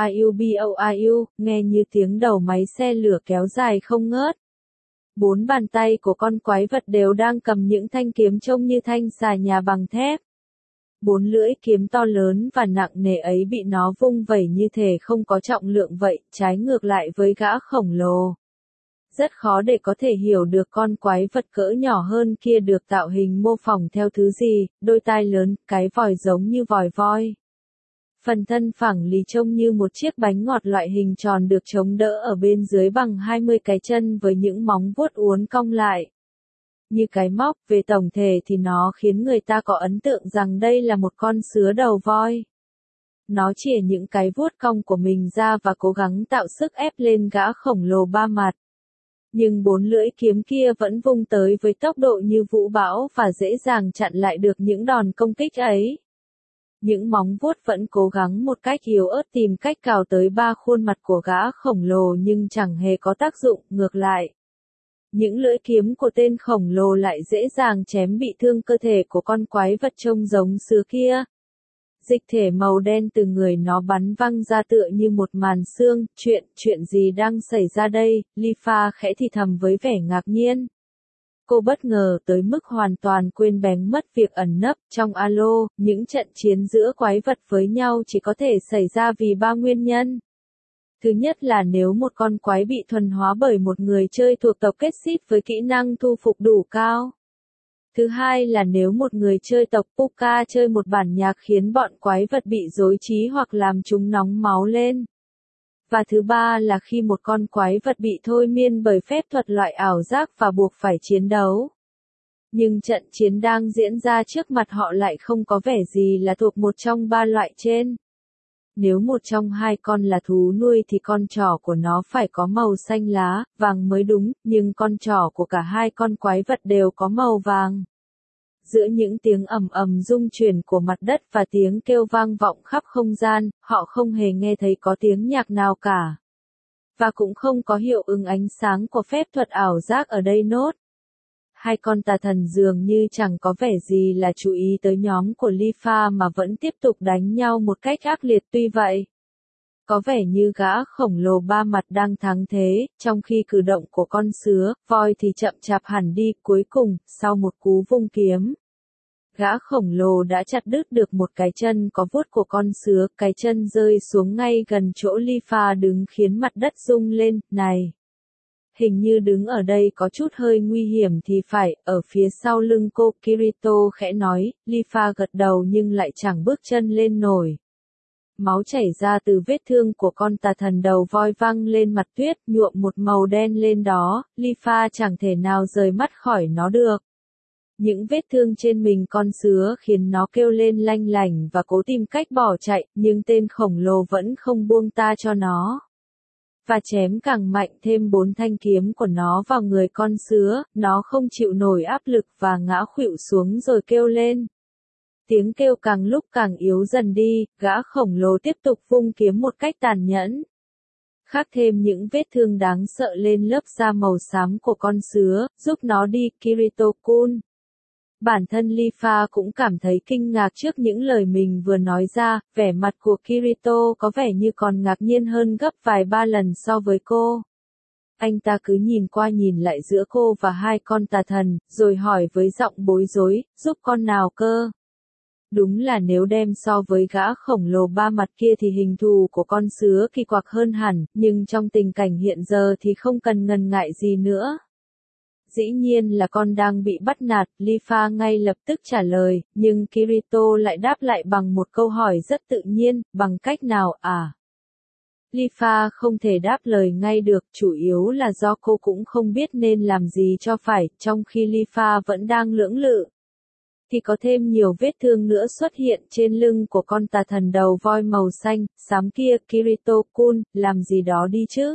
boiu, nghe như tiếng đầu máy xe lửa kéo dài không ngớt. 4 bàn tay của con quái vật đều đang cầm những thanh kiếm trông như thanh xà nhà bằng thép. 4 lưỡi kiếm to lớn và nặng nề ấy bị nó vung vẩy như thể không có trọng lượng vậy, trái ngược lại với gã khổng lồ. Rất khó để có thể hiểu được con quái vật cỡ nhỏ hơn kia được tạo hình mô phỏng theo thứ gì, đôi tai lớn, cái vòi giống như vòi voi. Phần thân phẳng lì trông như một chiếc bánh ngọt loại hình tròn được chống đỡ ở bên dưới bằng 20 cái chân với những móng vuốt uốn cong lại. Như cái móc, về tổng thể thì nó khiến người ta có ấn tượng rằng đây là một con sứa đầu voi. Nó chìa những cái vuốt cong của mình ra và cố gắng tạo sức ép lên gã khổng lồ 3 mặt. Nhưng 4 lưỡi kiếm kia vẫn vung tới với tốc độ như vũ bão và dễ dàng chặn lại được những đòn công kích ấy. Những móng vuốt vẫn cố gắng một cách yếu ớt tìm cách cào tới 3 khuôn mặt của gã khổng lồ nhưng chẳng hề có tác dụng, ngược lại. Những lưỡi kiếm của tên khổng lồ lại dễ dàng chém bị thương cơ thể của con quái vật trông giống sứa kia. Dịch thể màu đen từ người nó bắn văng ra tựa như một màn sương, chuyện gì đang xảy ra đây, Lifa khẽ thì thầm với vẻ ngạc nhiên. Cô bất ngờ tới mức hoàn toàn quên bén mất việc ẩn nấp trong alo, những trận chiến giữa quái vật với nhau chỉ có thể xảy ra vì 3 nguyên nhân. Thứ nhất là nếu một con quái bị thuần hóa bởi một người chơi thuộc tộc kết xít với kỹ năng thu phục đủ cao. Thứ hai là nếu một người chơi tộc Puka chơi một bản nhạc khiến bọn quái vật bị rối trí hoặc làm chúng nóng máu lên. Và thứ ba là khi một con quái vật bị thôi miên bởi phép thuật loại ảo giác và buộc phải chiến đấu. Nhưng trận chiến đang diễn ra trước mặt họ lại không có vẻ gì là thuộc một trong ba loại trên. Nếu một trong hai con là thú nuôi thì con trỏ của nó phải có màu xanh lá, vàng mới đúng, nhưng con trỏ của cả hai con quái vật đều có màu vàng. Giữa những tiếng ầm ầm rung chuyển của mặt đất và tiếng kêu vang vọng khắp không gian, họ không hề nghe thấy có tiếng nhạc nào cả. Và cũng không có hiệu ứng ánh sáng của phép thuật ảo giác ở đây nốt. Hai con tà thần dường như chẳng có vẻ gì là chú ý tới nhóm của Lifa mà vẫn tiếp tục đánh nhau một cách ác liệt. Tuy vậy, có vẻ như gã khổng lồ ba mặt đang thắng thế, trong khi cử động của con sứa, voi thì chậm chạp hẳn đi. Cuối cùng, sau một cú vung kiếm, gã khổng lồ đã chặt đứt được một cái chân có vuốt của con sứa, cái chân rơi xuống ngay gần chỗ Lifa đứng khiến mặt đất rung lên. Này! Hình như đứng ở đây có chút hơi nguy hiểm thì phải, ở phía sau lưng cô, Kirito khẽ nói. Lifa gật đầu nhưng lại chẳng bước chân lên nổi. Máu chảy ra từ vết thương của con tà thần đầu voi văng lên mặt tuyết, nhuộm một màu đen lên đó. Lifa chẳng thể nào rời mắt khỏi nó được. Những vết thương trên mình con sứa khiến nó kêu lên lanh lảnh và cố tìm cách bỏ chạy, nhưng tên khổng lồ vẫn không buông ta cho nó. Và chém càng mạnh thêm 4 thanh kiếm của nó vào người con sứa, nó không chịu nổi áp lực và ngã khuỵu xuống rồi kêu lên. Tiếng kêu càng lúc càng yếu dần đi, gã khổng lồ tiếp tục vung kiếm một cách tàn nhẫn. Khắc thêm những vết thương đáng sợ lên lớp da màu xám của con sứa, giúp nó đi. Kirito-kun. Bản thân Lifa cũng cảm thấy kinh ngạc trước những lời mình vừa nói ra, vẻ mặt của Kirito có vẻ như còn ngạc nhiên hơn gấp vài ba lần so với cô. Anh ta cứ nhìn qua nhìn lại giữa cô và hai con tà thần, rồi hỏi với giọng bối rối, giúp con nào cơ? Đúng là nếu đem so với gã khổng lồ ba mặt kia thì hình thù của con sứa kỳ quặc hơn hẳn, nhưng trong tình cảnh hiện giờ thì không cần ngần ngại gì nữa. Dĩ nhiên là con đang bị bắt nạt, Lifa ngay lập tức trả lời, nhưng Kirito lại đáp lại bằng một câu hỏi rất tự nhiên, bằng cách nào à? Lifa không thể đáp lời ngay được, chủ yếu là do cô cũng không biết nên làm gì cho phải, trong khi Lifa vẫn đang lưỡng lự. Thì có thêm nhiều vết thương nữa xuất hiện trên lưng của con tà thần đầu voi màu xanh, xám kia. Kirito-kun, làm gì đó đi chứ?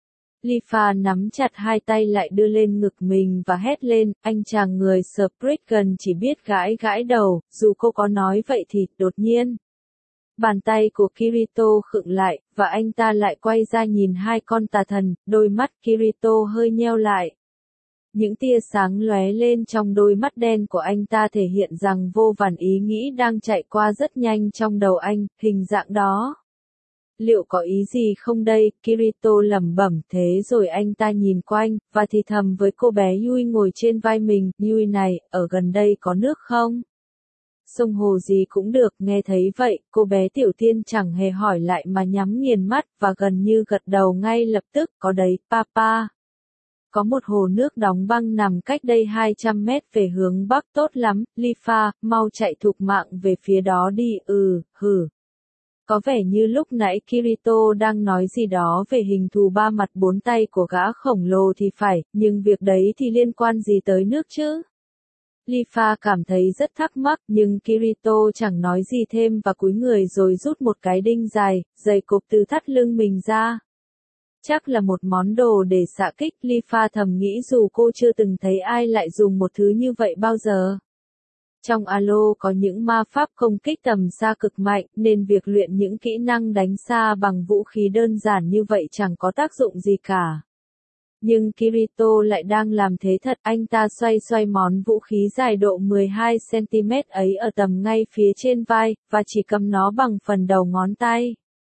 Lifa nắm chặt hai tay lại đưa lên ngực mình và hét lên, anh chàng người Spriggan chỉ biết gãi gãi đầu, dù cô có nói vậy thì, đột nhiên. Bàn tay của Kirito khựng lại, và anh ta lại quay ra nhìn hai con tà thần, đôi mắt Kirito hơi nheo lại. Những tia sáng lóe lên trong đôi mắt đen của anh ta thể hiện rằng vô vàn ý nghĩ đang chạy qua rất nhanh trong đầu anh, hình dạng đó. Liệu có ý gì không đây? Kirito lẩm bẩm thế rồi anh ta nhìn quanh, và thì thầm với cô bé Yui ngồi trên vai mình, Yui này, ở gần đây có nước không? Sông hồ gì cũng được, nghe thấy vậy, cô bé Tiểu Tiên chẳng hề hỏi lại mà nhắm nghiền mắt, và gần như gật đầu ngay lập tức, có đấy, papa. Có một hồ nước đóng băng nằm cách đây 200 mét về hướng bắc, tốt lắm, Lifa, mau chạy thục mạng về phía đó đi. Hử. Có vẻ như lúc nãy Kirito đang nói gì đó về hình thù ba mặt bốn tay của gã khổng lồ thì phải, nhưng việc đấy thì liên quan gì tới nước chứ? Lifa cảm thấy rất thắc mắc, nhưng Kirito chẳng nói gì thêm và cúi người rồi rút một cái đinh dài, dày cộp từ thắt lưng mình ra. Chắc là một món đồ để xạ kích, Lifa thầm nghĩ dù cô chưa từng thấy ai lại dùng một thứ như vậy bao giờ. Trong Alo có những ma pháp công kích tầm xa cực mạnh, nên việc luyện những kỹ năng đánh xa bằng vũ khí đơn giản như vậy chẳng có tác dụng gì cả. Nhưng Kirito lại đang làm thế thật, anh ta xoay món vũ khí dài độ 12cm ấy ở tầm ngay phía trên vai, và chỉ cầm nó bằng phần đầu ngón tay.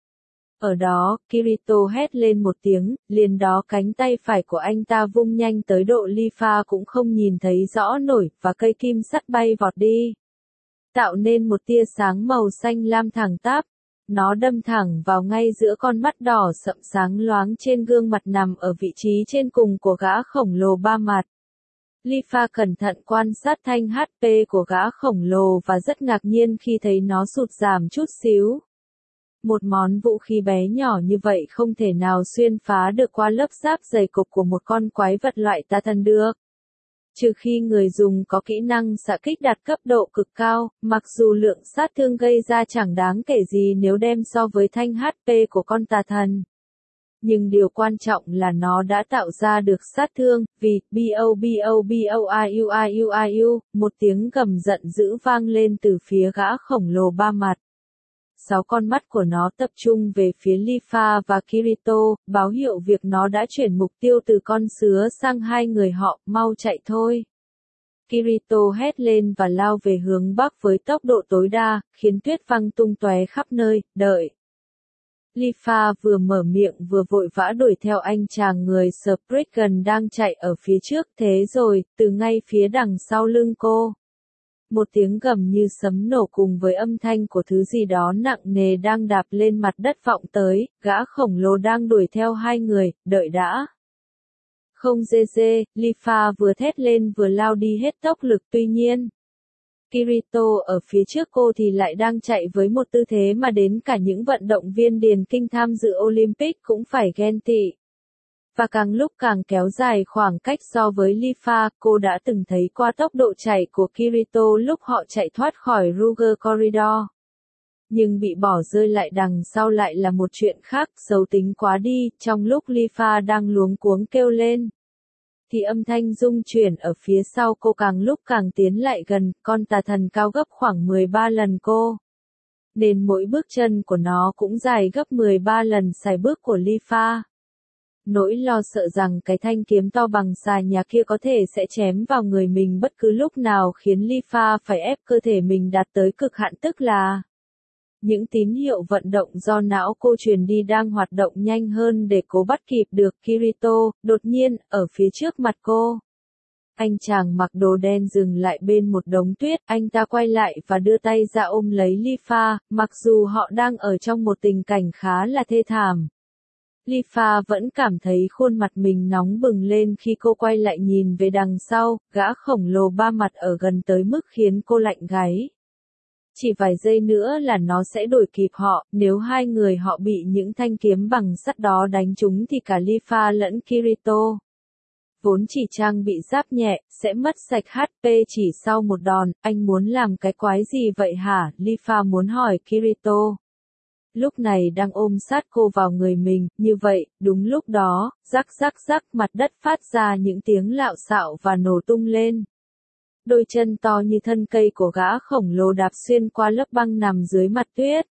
Ở đó, Kirito hét lên một tiếng, liền đó cánh tay phải của anh ta vung nhanh tới độ Lifa cũng không nhìn thấy rõ nổi, và cây kim sắt bay vọt đi. Tạo nên một tia sáng màu xanh lam thẳng tắp. Nó đâm thẳng vào ngay giữa con mắt đỏ sậm sáng loáng trên gương mặt nằm ở vị trí trên cùng của gã khổng lồ ba mặt. Lifa cẩn thận quan sát thanh HP của gã khổng lồ và rất ngạc nhiên khi thấy nó sụt giảm chút xíu. Một món vũ khí bé nhỏ như vậy không thể nào xuyên phá được qua lớp giáp dày cục của một con quái vật loại tà thần được. Trừ khi người dùng có kỹ năng xạ kích đạt cấp độ cực cao, mặc dù lượng sát thương gây ra chẳng đáng kể gì nếu đem so với thanh HP của con tà thần. Nhưng điều quan trọng là nó đã tạo ra được sát thương, vì BOBOBOIUIUIU, một tiếng gầm giận dữ vang lên từ phía gã khổng lồ ba mặt. 6 con mắt của nó tập trung về phía Lifa và Kirito, báo hiệu việc nó đã chuyển mục tiêu từ con sứa sang hai người họ, mau chạy thôi. Kirito hét lên và lao về hướng bắc với tốc độ tối đa, khiến tuyết văng tung tóe khắp nơi, đợi. Lifa vừa mở miệng vừa vội vã đuổi theo anh chàng người Spriggan đang chạy ở phía trước, thế rồi, từ ngay phía đằng sau lưng cô. Một tiếng gầm như sấm nổ cùng với âm thanh của thứ gì đó nặng nề đang đạp lên mặt đất vọng tới, gã khổng lồ đang đuổi theo hai người, đợi đã. Không dê dê, Lifa vừa thét lên vừa lao đi hết tốc lực tuy nhiên. Kirito ở phía trước cô thì lại đang chạy với một tư thế mà đến cả những vận động viên điền kinh tham dự Olympic cũng phải ghen tị. Và càng lúc càng kéo dài khoảng cách so với Lifa, cô đã từng thấy qua tốc độ chạy của Kirito lúc họ chạy thoát khỏi Ruger Corridor. Nhưng bị bỏ rơi lại đằng sau lại là một chuyện khác, xấu tính quá đi, trong lúc Lifa đang luống cuống kêu lên. Thì âm thanh rung chuyển ở phía sau cô càng lúc càng tiến lại gần, con tà thần cao gấp khoảng 13 lần cô. Nên mỗi bước chân của nó cũng dài gấp 13 lần sải bước của Lifa. Nỗi lo sợ rằng cái thanh kiếm to bằng xà nhà kia có thể sẽ chém vào người mình bất cứ lúc nào khiến Lifa phải ép cơ thể mình đạt tới cực hạn, tức là những tín hiệu vận động do não cô truyền đi đang hoạt động nhanh hơn để cố bắt kịp được Kirito. Đột nhiên, ở phía trước mặt cô, anh chàng mặc đồ đen dừng lại bên một đống tuyết, anh ta quay lại và đưa tay ra ôm lấy Lifa, mặc dù họ đang ở trong một tình cảnh khá là thê thảm. Lifa vẫn cảm thấy khuôn mặt mình nóng bừng lên khi cô quay lại nhìn về đằng sau, gã khổng lồ ba mặt ở gần tới mức khiến cô lạnh gáy. Chỉ vài giây nữa là nó sẽ đuổi kịp họ, nếu hai người họ bị những thanh kiếm bằng sắt đó đánh trúng thì cả Lifa lẫn Kirito, vốn chỉ trang bị giáp nhẹ, sẽ mất sạch HP chỉ sau một đòn. Anh muốn làm cái quái gì vậy hả? Lifa muốn hỏi Kirito. Lúc này đang ôm sát cô vào người mình, như vậy, đúng lúc đó, rắc rắc rắc, mặt đất phát ra những tiếng lạo xạo và nổ tung lên. Đôi chân to như thân cây của gã khổng lồ đạp xuyên qua lớp băng nằm dưới mặt tuyết.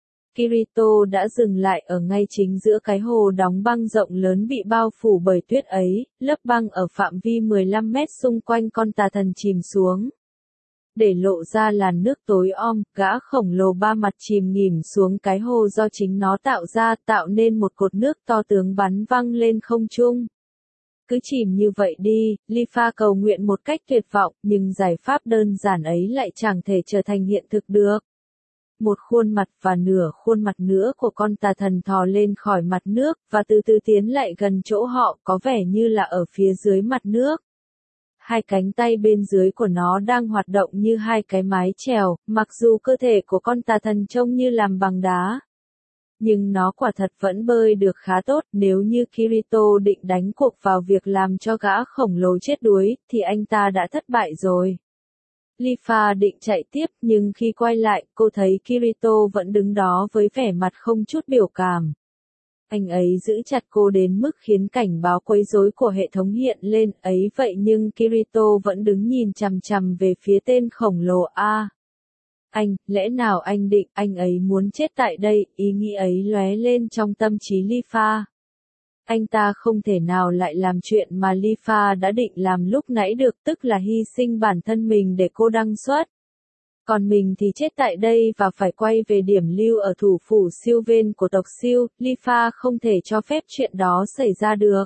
Kirito đã dừng lại ở ngay chính giữa cái hồ đóng băng rộng lớn bị bao phủ bởi tuyết ấy, lớp băng ở phạm vi 15 mét xung quanh con tà thần chìm xuống. Để lộ ra làn nước tối om, gã khổng lồ ba mặt chìm nghỉm xuống cái hồ do chính nó tạo ra, tạo nên một cột nước to tướng bắn văng lên không trung. Cứ chìm như vậy đi, Lifa cầu nguyện một cách tuyệt vọng, nhưng giải pháp đơn giản ấy lại chẳng thể trở thành hiện thực được. Một khuôn mặt và nửa khuôn mặt nữa của con tà thần thò lên khỏi mặt nước, và từ từ tiến lại gần chỗ họ, có vẻ như là ở phía dưới mặt nước. Hai cánh tay bên dưới của nó đang hoạt động như hai cái mái chèo, mặc dù cơ thể của con tà thần trông như làm bằng đá. Nhưng nó quả thật vẫn bơi được khá tốt, nếu như Kirito định đánh cuộc vào việc làm cho gã khổng lồ chết đuối, thì anh ta đã thất bại rồi. Lifa định chạy tiếp, nhưng khi quay lại, cô thấy Kirito vẫn đứng đó với vẻ mặt không chút biểu cảm. Anh ấy giữ chặt cô đến mức khiến cảnh báo quấy rối của hệ thống hiện lên, ấy vậy nhưng Kirito vẫn đứng nhìn chằm chằm về phía tên khổng lồ A. Anh, lẽ nào anh định, anh ấy muốn chết tại đây, ý nghĩ ấy lóe lên trong tâm trí Lifa. Anh ta không thể nào lại làm chuyện mà Lifa đã định làm lúc nãy được, tức là hy sinh bản thân mình để cô đăng xuất. Còn mình thì chết tại đây và phải quay về điểm lưu ở thủ phủ siêu vên của tộc siêu, Lifa không thể cho phép chuyện đó xảy ra được.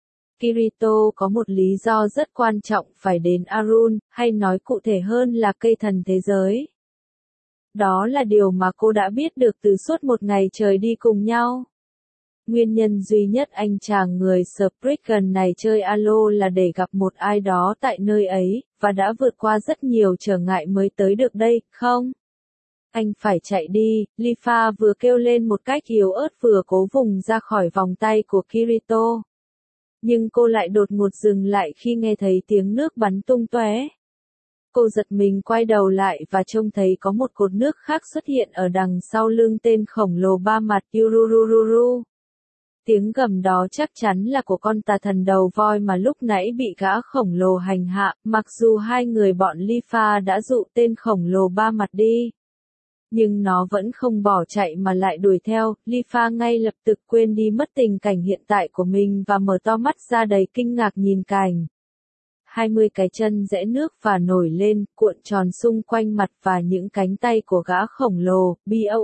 Kirito có một lý do rất quan trọng phải đến Arun, hay nói cụ thể hơn là cây thần thế giới. Đó là điều mà cô đã biết được từ suốt một ngày trời đi cùng nhau. Nguyên nhân duy nhất anh chàng người Spriggan này chơi alo là để gặp một ai đó tại nơi ấy, và đã vượt qua rất nhiều trở ngại mới tới được đây, không? Anh phải chạy đi, Lifa vừa kêu lên một cách yếu ớt vừa cố vùng ra khỏi vòng tay của Kirito. Nhưng cô lại đột ngột dừng lại khi nghe thấy tiếng nước bắn tung tóe. Cô giật mình quay đầu lại và trông thấy có một cột nước khác xuất hiện ở đằng sau lưng tên khổng lồ ba mặt Yururururu. Tiếng gầm đó chắc chắn là của con tà thần đầu voi mà lúc nãy bị gã khổng lồ hành hạ, mặc dù hai người bọn Lifa đã dụ tên khổng lồ ba mặt đi. Nhưng nó vẫn không bỏ chạy mà lại đuổi theo, Lifa ngay lập tức quên đi mất tình cảnh hiện tại của mình và mở to mắt ra đầy kinh ngạc nhìn cảnh. 20 cái chân rẽ nước và nổi lên, cuộn tròn xung quanh mặt và những cánh tay của gã khổng lồ,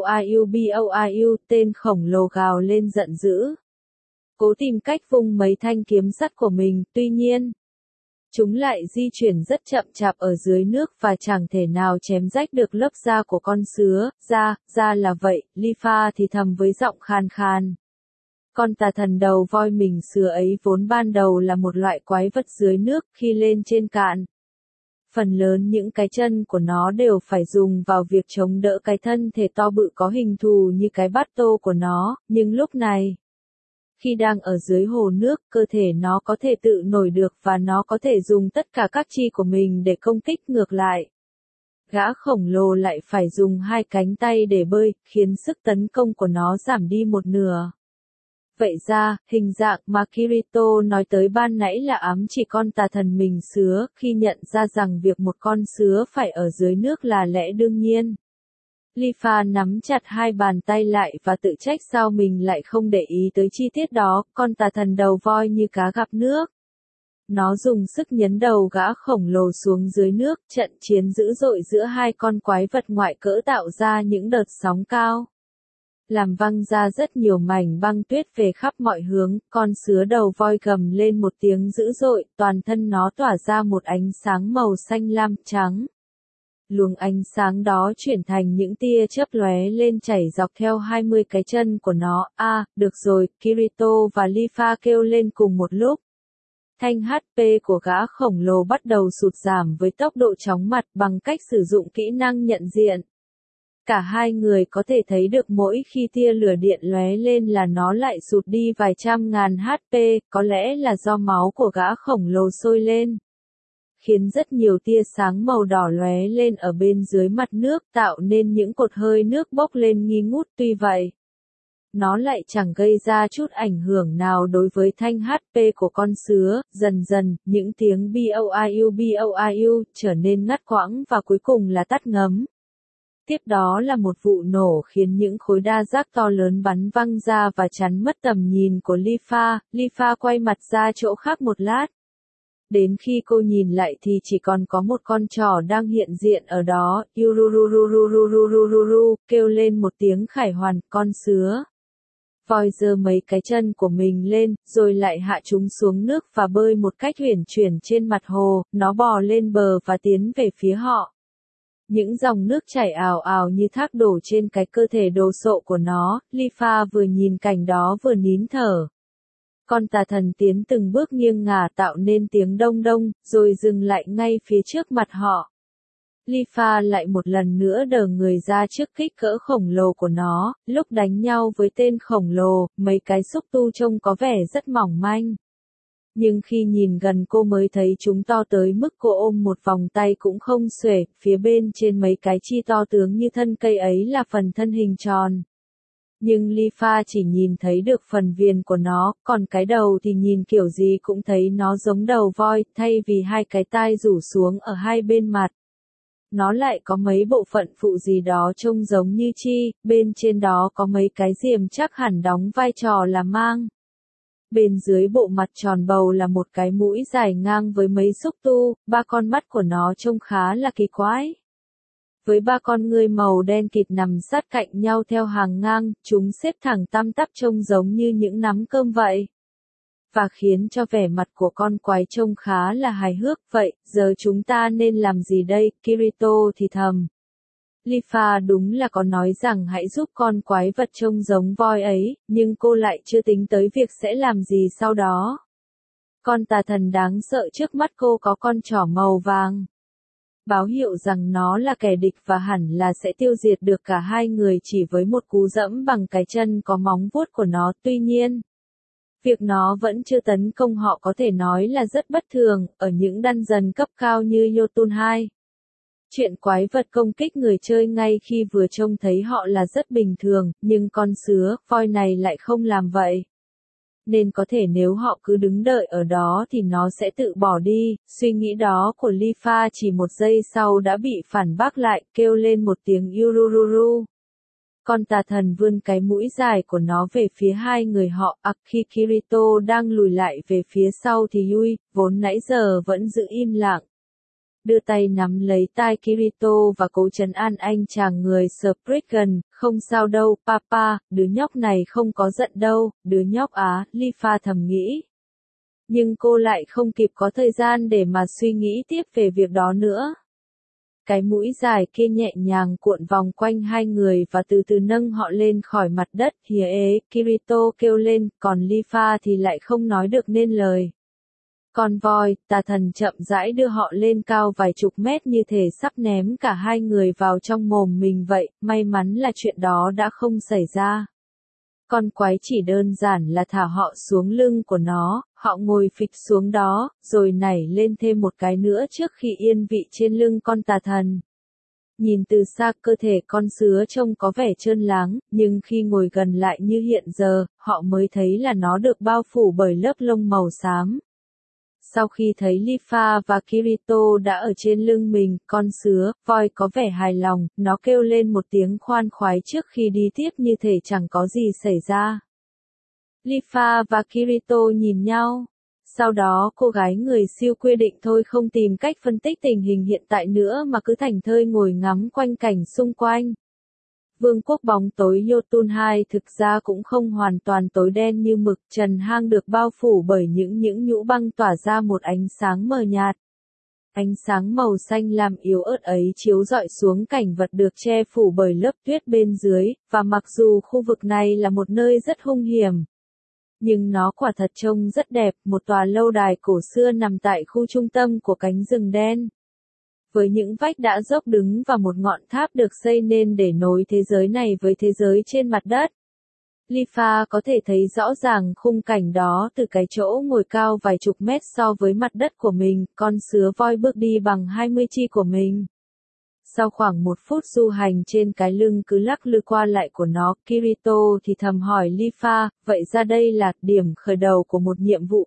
boiu, tên khổng lồ gào lên giận dữ. Cố tìm cách vung mấy thanh kiếm sắt của mình, tuy nhiên, chúng lại di chuyển rất chậm chạp ở dưới nước và chẳng thể nào chém rách được lớp da của con sứa, da là vậy, Lifa thì thầm với giọng khan khan. Con tà thần đầu voi mình sứa ấy vốn ban đầu là một loại quái vật dưới nước khi lên trên cạn. Phần lớn những cái chân của nó đều phải dùng vào việc chống đỡ cái thân thể to bự có hình thù như cái bát tô của nó, nhưng lúc này, khi đang ở dưới hồ nước, cơ thể nó có thể tự nổi được và nó có thể dùng tất cả các chi của mình để công kích ngược lại. Gã khổng lồ lại phải dùng hai cánh tay để bơi, khiến sức tấn công của nó giảm đi một nửa. Vậy ra, hình dạng mà Kirito nói tới ban nãy là ám chỉ con tà thần mình sứa, khi nhận ra rằng việc một con sứa phải ở dưới nước là lẽ đương nhiên. Lifa nắm chặt hai bàn tay lại và tự trách sao mình lại không để ý tới chi tiết đó, con tà thần đầu voi như cá gặp nước. Nó dùng sức nhấn đầu gã khổng lồ xuống dưới nước, trận chiến dữ dội giữa hai con quái vật ngoại cỡ tạo ra những đợt sóng cao. Làm văng ra rất nhiều mảnh băng tuyết về khắp mọi hướng, con sứa đầu voi gầm lên một tiếng dữ dội, toàn thân nó tỏa ra một ánh sáng màu xanh lam trắng. Luồng ánh sáng đó chuyển thành những tia chớp lóe lên chảy dọc theo 20 cái chân của nó. Được rồi, Kirito và Lifa kêu lên cùng một lúc. Thanh HP của gã khổng lồ bắt đầu sụt giảm với tốc độ chóng mặt bằng cách sử dụng kỹ năng nhận diện. Cả hai người có thể thấy được mỗi khi tia lửa điện lóe lên là nó lại sụt đi vài trăm ngàn HP, có lẽ là do máu của gã khổng lồ sôi lên. Khiến rất nhiều tia sáng màu đỏ lóe lên ở bên dưới mặt nước tạo nên những cột hơi nước bốc lên nghi ngút. Tuy vậy, nó lại chẳng gây ra chút ảnh hưởng nào đối với thanh HP của con sứa. Dần dần, những tiếng boiu trở nên ngắt quãng và cuối cùng là tắt ngấm. Tiếp đó là một vụ nổ khiến những khối đa giác to lớn bắn văng ra và chắn mất tầm nhìn của Lifa. Lifa quay mặt ra chỗ khác một lát. Đến khi cô nhìn lại thì chỉ còn có một con trỏ đang hiện diện ở đó. Yururururururururu, kêu lên một tiếng khải hoàn, con sứa voi giơ mấy cái chân của mình lên, rồi lại hạ chúng xuống nước và bơi một cách uyển chuyển trên mặt hồ. Nó bò lên bờ và tiến về phía họ. Những dòng nước chảy ào ào như thác đổ trên cái cơ thể đồ sộ của nó. Lifa vừa nhìn cảnh đó vừa nín thở. Con tà thần tiến từng bước nghiêng ngả tạo nên tiếng đông đông, rồi dừng lại ngay phía trước mặt họ. Lifa lại một lần nữa đờ người ra trước kích cỡ khổng lồ của nó. Lúc đánh nhau với tên khổng lồ, mấy cái xúc tu trông có vẻ rất mỏng manh. Nhưng khi nhìn gần cô mới thấy chúng to tới mức cô ôm một vòng tay cũng không xuể. Phía bên trên mấy cái chi to tướng như thân cây ấy là phần thân hình tròn. Nhưng Lifa chỉ nhìn thấy được phần viền của nó, còn cái đầu thì nhìn kiểu gì cũng thấy nó giống đầu voi, thay vì hai cái tai rủ xuống ở hai bên mặt. Nó lại có mấy bộ phận phụ gì đó trông giống như chi, bên trên đó có mấy cái diềm chắc hẳn đóng vai trò là mang. Bên dưới bộ mặt tròn bầu là một cái mũi dài ngang với mấy xúc tu, ba con mắt của nó trông khá là kỳ quái. Với ba con ngươi màu đen kịt nằm sát cạnh nhau theo hàng ngang, chúng xếp thẳng tăm tắp trông giống như những nắm cơm vậy. Và khiến cho vẻ mặt của con quái trông khá là hài hước. Vậy, giờ chúng ta nên làm gì đây? Kirito thì thầm. Lifa đúng là có nói rằng hãy giúp con quái vật trông giống voi ấy, nhưng cô lại chưa tính tới việc sẽ làm gì sau đó. Con tà thần đáng sợ trước mắt cô có con trỏ màu vàng, báo hiệu rằng nó là kẻ địch và hẳn là sẽ tiêu diệt được cả hai người chỉ với một cú dẫm bằng cái chân có móng vuốt của nó. Tuy nhiên, việc nó vẫn chưa tấn công họ có thể nói là rất bất thường, ở những dungeon cấp cao như Jotun 2. Chuyện quái vật công kích người chơi ngay khi vừa trông thấy họ là rất bình thường, nhưng con sứa, voi này lại không làm vậy. Nên có thể nếu họ cứ đứng đợi ở đó thì nó sẽ tự bỏ đi. Suy nghĩ đó của Lifa chỉ một giây sau đã bị phản bác lại, kêu lên một tiếng Urururu. Con tà thần vươn cái mũi dài của nó về phía hai người họ. Khi Kirito đang lùi lại về phía sau thì Yui, vốn nãy giờ vẫn giữ im lặng, đưa tay nắm lấy tai Kirito và cố trấn an anh chàng người Spriggan. Không sao đâu, papa, đứa nhóc này không có giận đâu, đứa nhóc á, Lifa thầm nghĩ. Nhưng cô lại không kịp có thời gian để mà suy nghĩ tiếp về việc đó nữa. Cái mũi dài kia nhẹ nhàng cuộn vòng quanh hai người và từ từ nâng họ lên khỏi mặt đất. Hìa ế, Kirito kêu lên, còn Lifa thì lại không nói được nên lời. Con voi, tà thần chậm rãi đưa họ lên cao vài chục mét như thể sắp ném cả hai người vào trong mồm mình vậy. May mắn là chuyện đó đã không xảy ra. Con quái chỉ đơn giản là thả họ xuống lưng của nó, họ ngồi phịch xuống đó, rồi nảy lên thêm một cái nữa trước khi yên vị trên lưng con tà thần. Nhìn từ xa cơ thể con sứa trông có vẻ trơn láng, nhưng khi ngồi gần lại như hiện giờ, họ mới thấy là nó được bao phủ bởi lớp lông màu xám. Sau khi thấy Lifa và Kirito đã ở trên lưng mình, con sứa, voi có vẻ hài lòng, nó kêu lên một tiếng khoan khoái trước khi đi tiếp như thể chẳng có gì xảy ra. Lifa và Kirito nhìn nhau. Sau đó cô gái người siêu quy định thôi không tìm cách phân tích tình hình hiện tại nữa mà cứ thảnh thơi ngồi ngắm quanh cảnh xung quanh. Vương quốc bóng tối Jotun 2 thực ra cũng không hoàn toàn tối đen như mực, trần hang được bao phủ bởi những nhũ băng tỏa ra một ánh sáng mờ nhạt. Ánh sáng màu xanh lam yếu ớt ấy chiếu rọi xuống cảnh vật được che phủ bởi lớp tuyết bên dưới, và mặc dù khu vực này là một nơi rất hung hiểm, nhưng nó quả thật trông rất đẹp, một tòa lâu đài cổ xưa nằm tại khu trung tâm của cánh rừng đen. Với những vách đã dốc đứng và một ngọn tháp được xây nên để nối thế giới này với thế giới trên mặt đất. Lifa có thể thấy rõ ràng khung cảnh đó từ cái chỗ ngồi cao vài chục mét so với mặt đất của mình, con sứa voi bước đi bằng 20 chi của mình. Sau khoảng 1 phút du hành trên cái lưng cứ lắc lư qua lại của nó, Kirito thì thầm hỏi Lifa, vậy ra đây là điểm khởi đầu của một nhiệm vụ.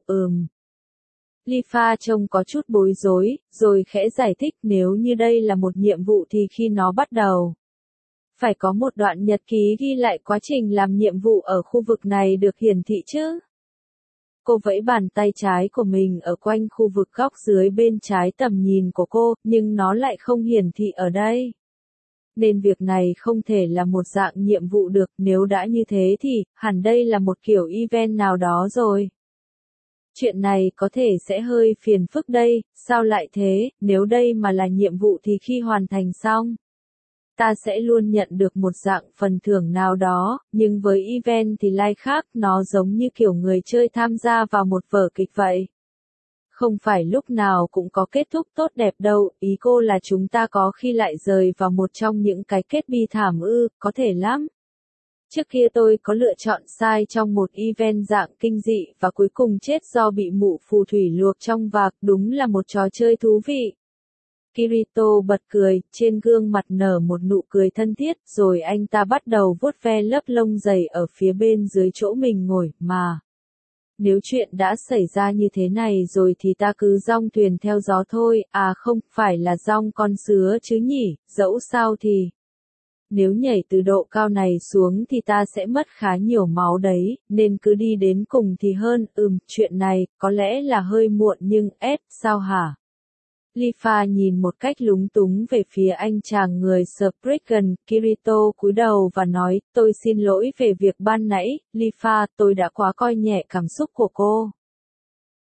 Lifa trông có chút bối rối, rồi khẽ giải thích nếu như đây là một nhiệm vụ thì khi nó bắt đầu, phải có một đoạn nhật ký ghi lại quá trình làm nhiệm vụ ở khu vực này được hiển thị chứ. Cô vẫy bàn tay trái của mình ở quanh khu vực góc dưới bên trái tầm nhìn của cô, nhưng nó lại không hiển thị ở đây. Nên việc này không thể là một dạng nhiệm vụ được, nếu đã như thế thì, hẳn đây là một kiểu event nào đó rồi. Chuyện này có thể sẽ hơi phiền phức đây, sao lại thế, nếu đây mà là nhiệm vụ thì khi hoàn thành xong, ta sẽ luôn nhận được một dạng phần thưởng nào đó, nhưng với event thì lại khác, nó giống như kiểu người chơi tham gia vào một vở kịch vậy. Không phải lúc nào cũng có kết thúc tốt đẹp đâu, ý cô là chúng ta có khi lại rơi vào một trong những cái kết bi thảm có thể lắm. Trước kia tôi có lựa chọn sai trong một event dạng kinh dị và cuối cùng chết do bị mụ phù thủy luộc trong vạc, đúng là một trò chơi thú vị. Kirito bật cười, trên gương mặt nở một nụ cười thân thiết, rồi anh ta bắt đầu vuốt ve lớp lông dày ở phía bên dưới chỗ mình ngồi, mà. Nếu chuyện đã xảy ra như thế này rồi thì ta cứ dong thuyền theo gió thôi, không, phải là dong con sứa chứ nhỉ, dẫu sao thì. Nếu nhảy từ độ cao này xuống thì ta sẽ mất khá nhiều máu đấy, nên cứ đi đến cùng thì hơn. Chuyện này, có lẽ là hơi muộn nhưng, sao hả? Lifa nhìn một cách lúng túng về phía anh chàng người Spriggan. Kirito cúi đầu và nói, tôi xin lỗi về việc ban nãy, Lifa, tôi đã quá coi nhẹ cảm xúc của cô.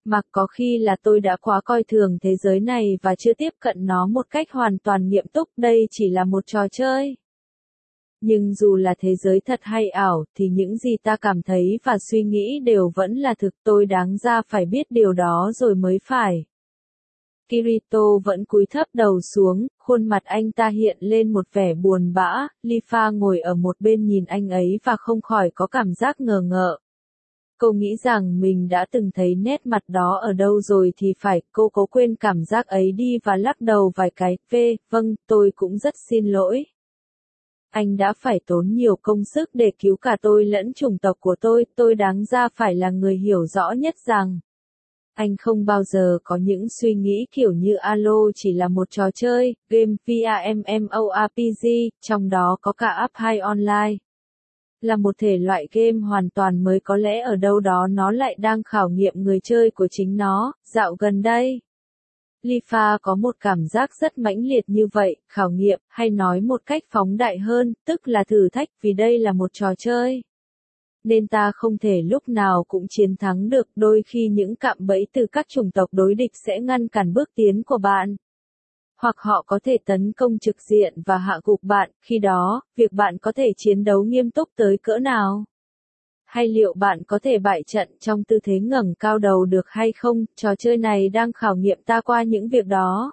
Mặc có khi là tôi đã quá coi thường thế giới này và chưa tiếp cận nó một cách hoàn toàn nghiêm túc, đây chỉ là một trò chơi. Nhưng dù là thế giới thật hay ảo, thì những gì ta cảm thấy và suy nghĩ đều vẫn là thực, tôi đáng ra phải biết điều đó rồi mới phải. Kirito vẫn cúi thấp đầu xuống, khuôn mặt anh ta hiện lên một vẻ buồn bã, Lifa ngồi ở một bên nhìn anh ấy và không khỏi có cảm giác ngờ ngợ. Cô nghĩ rằng mình đã từng thấy nét mặt đó ở đâu rồi thì phải, cô cố quên cảm giác ấy đi và lắc đầu vài cái, vâng, tôi cũng rất xin lỗi. Anh đã phải tốn nhiều công sức để cứu cả tôi lẫn chủng tộc của tôi đáng ra phải là người hiểu rõ nhất rằng anh không bao giờ có những suy nghĩ kiểu như Alo chỉ là một trò chơi, game MMORPG, trong đó có cả app hay online. Là một thể loại game hoàn toàn mới, có lẽ ở đâu đó nó lại đang khảo nghiệm người chơi của chính nó. Dạo gần đây, Lifa có một cảm giác rất mãnh liệt như vậy, khảo nghiệm, hay nói một cách phóng đại hơn, tức là thử thách, vì đây là một trò chơi. Nên ta không thể lúc nào cũng chiến thắng được, đôi khi những cạm bẫy từ các chủng tộc đối địch sẽ ngăn cản bước tiến của bạn. Hoặc họ có thể tấn công trực diện và hạ gục bạn, khi đó, việc bạn có thể chiến đấu nghiêm túc tới cỡ nào? Hay liệu bạn có thể bại trận trong tư thế ngẩng cao đầu được hay không? Trò chơi này đang khảo nghiệm ta qua những việc đó.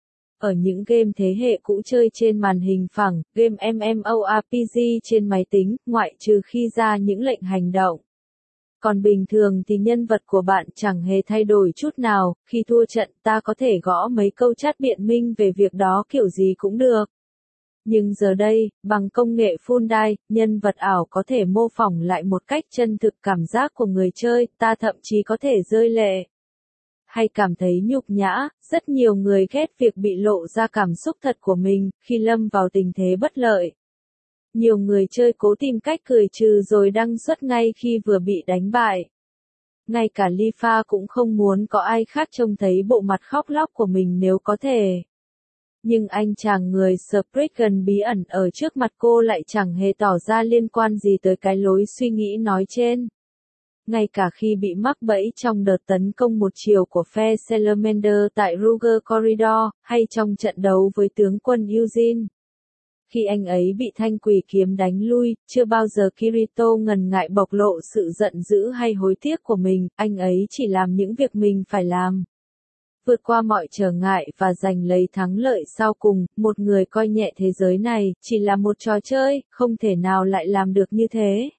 Ở những game thế hệ cũ chơi trên màn hình phẳng, game MMORPG trên máy tính, ngoại trừ khi ra những lệnh hành động. Còn bình thường thì nhân vật của bạn chẳng hề thay đổi chút nào, khi thua trận ta có thể gõ mấy câu chat biện minh về việc đó kiểu gì cũng được. Nhưng giờ đây, bằng công nghệ full dice, nhân vật ảo có thể mô phỏng lại một cách chân thực cảm giác của người chơi, ta thậm chí có thể rơi lệ. Hay cảm thấy nhục nhã, rất nhiều người ghét việc bị lộ ra cảm xúc thật của mình, khi lâm vào tình thế bất lợi. Nhiều người chơi cố tìm cách cười trừ rồi đăng xuất ngay khi vừa bị đánh bại. Ngay cả Lifa cũng không muốn có ai khác trông thấy bộ mặt khóc lóc của mình nếu có thể. Nhưng anh chàng người Spriggan bí ẩn ở trước mặt cô lại chẳng hề tỏ ra liên quan gì tới cái lối suy nghĩ nói trên. Ngay cả khi bị mắc bẫy trong đợt tấn công một chiều của phe Salamander tại Ruger Corridor, hay trong trận đấu với tướng quân Eugene. Khi anh ấy bị thanh quỷ kiếm đánh lui, chưa bao giờ Kirito ngần ngại bộc lộ sự giận dữ hay hối tiếc của mình, anh ấy chỉ làm những việc mình phải làm. Vượt qua mọi trở ngại và giành lấy thắng lợi sau cùng, một người coi nhẹ thế giới này, chỉ là một trò chơi, không thể nào lại làm được như thế.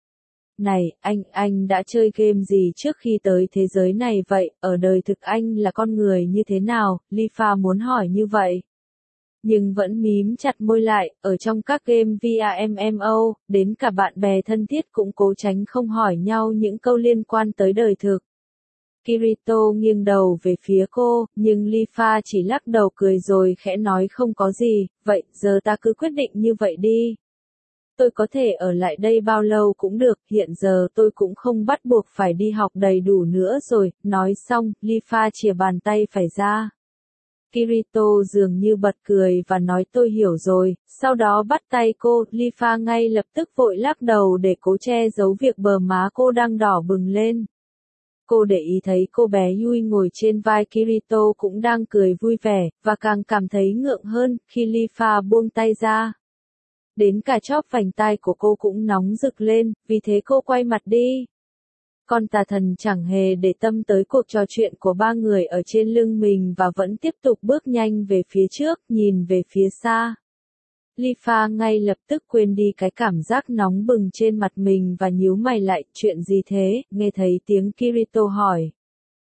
Này, anh đã chơi game gì trước khi tới thế giới này vậy, ở đời thực anh là con người như thế nào, Lifa muốn hỏi như vậy. Nhưng vẫn mím chặt môi lại, ở trong các game VRMMO, đến cả bạn bè thân thiết cũng cố tránh không hỏi nhau những câu liên quan tới đời thực. Kirito nghiêng đầu về phía cô, nhưng Lifa chỉ lắc đầu cười rồi khẽ nói không có gì, vậy, giờ ta cứ quyết định như vậy đi. Tôi có thể ở lại đây bao lâu cũng được, hiện giờ tôi cũng không bắt buộc phải đi học đầy đủ nữa rồi, nói xong, Lifa chìa bàn tay phải ra. Kirito dường như bật cười và nói tôi hiểu rồi, sau đó bắt tay cô, Lifa ngay lập tức vội lắc đầu để cố che giấu việc bờ má cô đang đỏ bừng lên. Cô để ý thấy cô bé Yui ngồi trên vai Kirito cũng đang cười vui vẻ, và càng cảm thấy ngượng hơn, khi Lifa buông tay ra. Đến cả chóp vành tai của cô cũng nóng rực lên, vì thế cô quay mặt đi. Con tà thần chẳng hề để tâm tới cuộc trò chuyện của ba người ở trên lưng mình và vẫn tiếp tục bước nhanh về phía trước, nhìn về phía xa. Lifa ngay lập tức quên đi cái cảm giác nóng bừng trên mặt mình và nhíu mày lại, chuyện gì thế, nghe thấy tiếng Kirito hỏi.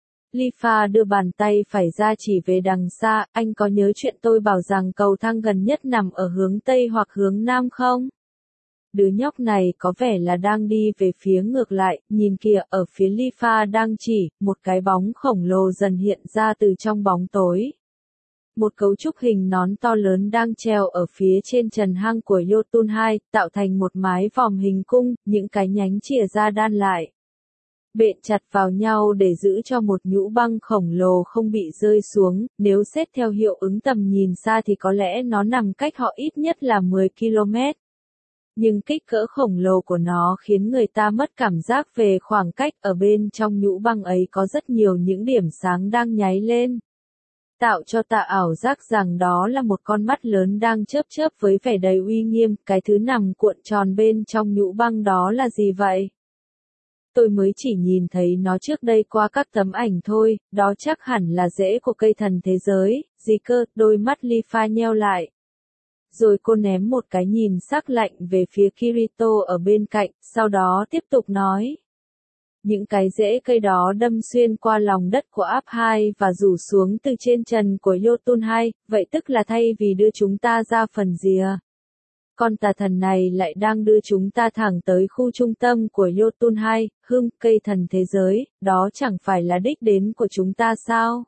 Lifa đưa bàn tay phải ra chỉ về đằng xa, anh có nhớ chuyện tôi bảo rằng cầu thang gần nhất nằm ở hướng Tây hoặc hướng Nam không? Đứa nhóc này có vẻ là đang đi về phía ngược lại, nhìn kìa, ở phía Lifa đang chỉ, một cái bóng khổng lồ dần hiện ra từ trong bóng tối. Một cấu trúc hình nón to lớn đang treo ở phía trên trần hang của Yotun 2, tạo thành một mái vòm hình cung, những cái nhánh chìa ra đan lại. Bện chặt vào nhau để giữ cho một nhũ băng khổng lồ không bị rơi xuống, nếu xét theo hiệu ứng tầm nhìn xa thì có lẽ nó nằm cách họ ít nhất là 10 km. Nhưng kích cỡ khổng lồ của nó khiến người ta mất cảm giác về khoảng cách. Ở bên trong nhũ băng ấy có rất nhiều những điểm sáng đang nháy lên, tạo cho ta ảo giác rằng đó là một con mắt lớn đang chớp chớp với vẻ đầy uy nghiêm. Cái thứ nằm cuộn tròn bên trong nhũ băng đó là gì vậy? Tôi mới chỉ nhìn thấy nó trước đây qua các tấm ảnh thôi, đó chắc hẳn là rễ của cây thần thế giới. Gì cơ? Đôi mắt Lifa nheo lại. Rồi cô ném một cái nhìn sắc lạnh về phía Kirito ở bên cạnh, sau đó tiếp tục nói. Những cái rễ cây đó đâm xuyên qua lòng đất của áp 2 và rủ xuống từ trên trần của Jotun 2, vậy tức là thay vì đưa chúng ta ra phần rìa, con tà thần này lại đang đưa chúng ta thẳng tới khu trung tâm của Jotun 2, cây thần thế giới, đó chẳng phải là đích đến của chúng ta sao?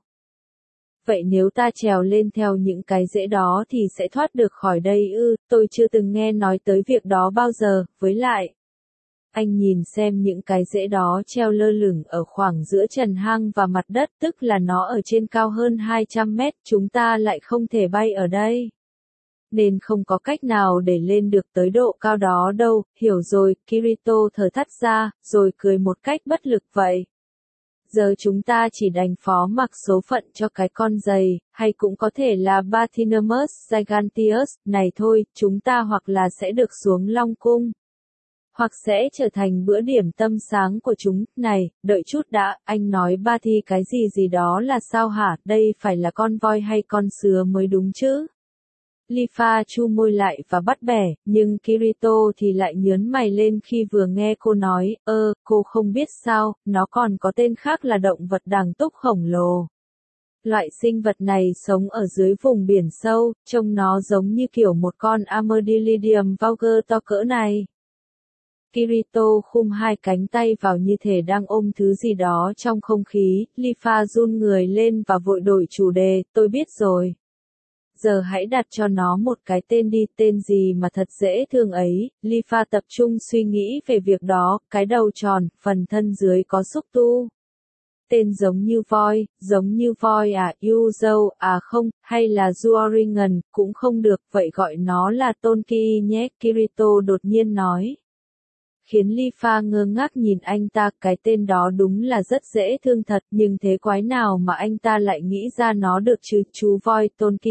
Vậy nếu ta trèo lên theo những cái rễ đó thì sẽ thoát được khỏi đây ư? Tôi chưa từng nghe nói tới việc đó bao giờ, với lại. Anh nhìn xem những cái rễ đó treo lơ lửng ở khoảng giữa trần hang và mặt đất, tức là nó ở trên cao hơn 200 mét, chúng ta lại không thể bay ở đây. Nên không có cách nào để lên được tới độ cao đó đâu, hiểu rồi, Kirito thở thắt ra, rồi cười một cách bất lực vậy. Giờ chúng ta chỉ đành phó mặc số phận cho cái con giày, hay cũng có thể là Bathynomus giganteus, này thôi, chúng ta hoặc là sẽ được xuống Long Cung, hoặc sẽ trở thành bữa điểm tâm sáng của chúng. Này, đợi chút đã, anh nói Bathi cái gì gì đó là sao hả, đây phải là con voi hay con sứa mới đúng chứ? Lifa chu môi lại và bắt bẻ, nhưng Kirito thì lại nhớn mày lên khi vừa nghe cô nói, cô không biết sao, nó còn có tên khác là động vật đàng túc khổng lồ. Loại sinh vật này sống ở dưới vùng biển sâu, trông nó giống như kiểu một con Armadillidium vulgar to cỡ này. Kirito khum hai cánh tay vào như thể đang ôm thứ gì đó trong không khí, Lifa run người lên và vội đổi chủ đề, tôi biết rồi. Giờ hãy đặt cho nó một cái tên đi, tên gì mà thật dễ thương ấy. Lifa tập trung suy nghĩ về việc đó, cái đầu tròn, phần thân dưới có xúc tu. Tên giống như voi à, Yuzou, à không, hay là Zuoringen, cũng không được, vậy gọi nó là Tonki nhé, Kirito đột nhiên nói. Khiến Lifa ngơ ngác nhìn anh ta, cái tên đó đúng là rất dễ thương thật, nhưng thế quái nào mà anh ta lại nghĩ ra nó được chứ, chú voi Tonki.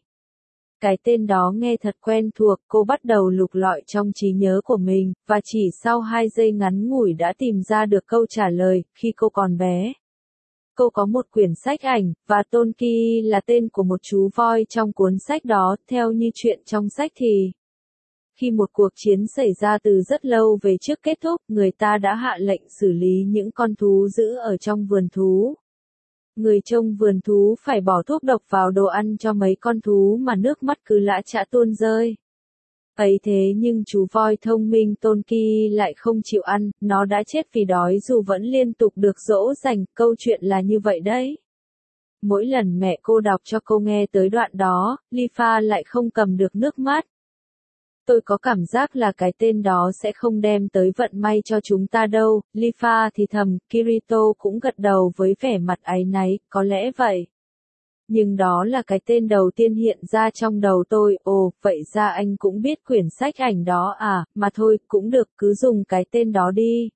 Cái tên đó nghe thật quen thuộc, cô bắt đầu lục lọi trong trí nhớ của mình, và chỉ sau 2 giây ngắn ngủi đã tìm ra được câu trả lời. Khi cô còn bé, cô có một quyển sách ảnh, và Tonki là tên của một chú voi trong cuốn sách đó. Theo như chuyện trong sách thì, khi một cuộc chiến xảy ra từ rất lâu về trước kết thúc, người ta đã hạ lệnh xử lý những con thú dữ ở trong vườn thú. Người trông vườn thú phải bỏ thuốc độc vào đồ ăn cho mấy con thú mà nước mắt cứ lã chã tuôn rơi. Ấy thế nhưng chú voi thông minh Tonki lại không chịu ăn, nó đã chết vì đói dù vẫn liên tục được dỗ dành, câu chuyện là như vậy đấy. Mỗi lần mẹ cô đọc cho cô nghe tới đoạn đó, Lifa lại không cầm được nước mắt. Tôi có cảm giác là cái tên đó sẽ không đem tới vận may cho chúng ta đâu, Lifa thì thầm, Kirito cũng gật đầu với vẻ mặt áy náy, có lẽ vậy. Nhưng đó là cái tên đầu tiên hiện ra trong đầu tôi, ồ, vậy ra anh cũng biết quyển sách ảnh đó à, mà thôi, cũng được, cứ dùng cái tên đó đi.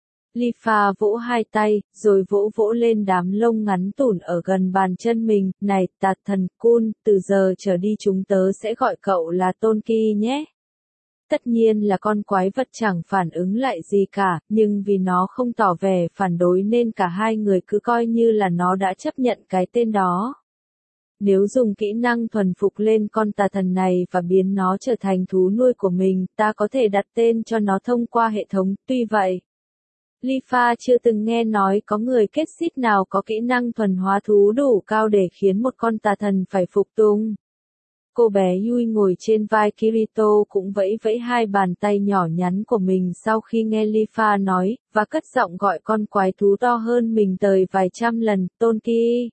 Lifa vỗ hai tay, rồi vỗ vỗ lên đám lông ngắn tủn ở gần bàn chân mình, này, tà thần Kun, từ giờ trở đi chúng tớ sẽ gọi cậu là Tonki nhé. Tất nhiên là con quái vật chẳng phản ứng lại gì cả, nhưng vì nó không tỏ vẻ phản đối nên cả hai người cứ coi như là nó đã chấp nhận cái tên đó. Nếu dùng kỹ năng thuần phục lên con tà thần này và biến nó trở thành thú nuôi của mình, ta có thể đặt tên cho nó thông qua hệ thống, tuy vậy. Lifa chưa từng nghe nói có người kết xít nào có kỹ năng thuần hóa thú đủ cao để khiến một con tà thần phải phục tùng. Cô bé Yui ngồi trên vai Kirito cũng vẫy vẫy hai bàn tay nhỏ nhắn của mình sau khi nghe Lifa nói, và cất giọng gọi con quái thú to hơn mình tới vài trăm lần, Tonki.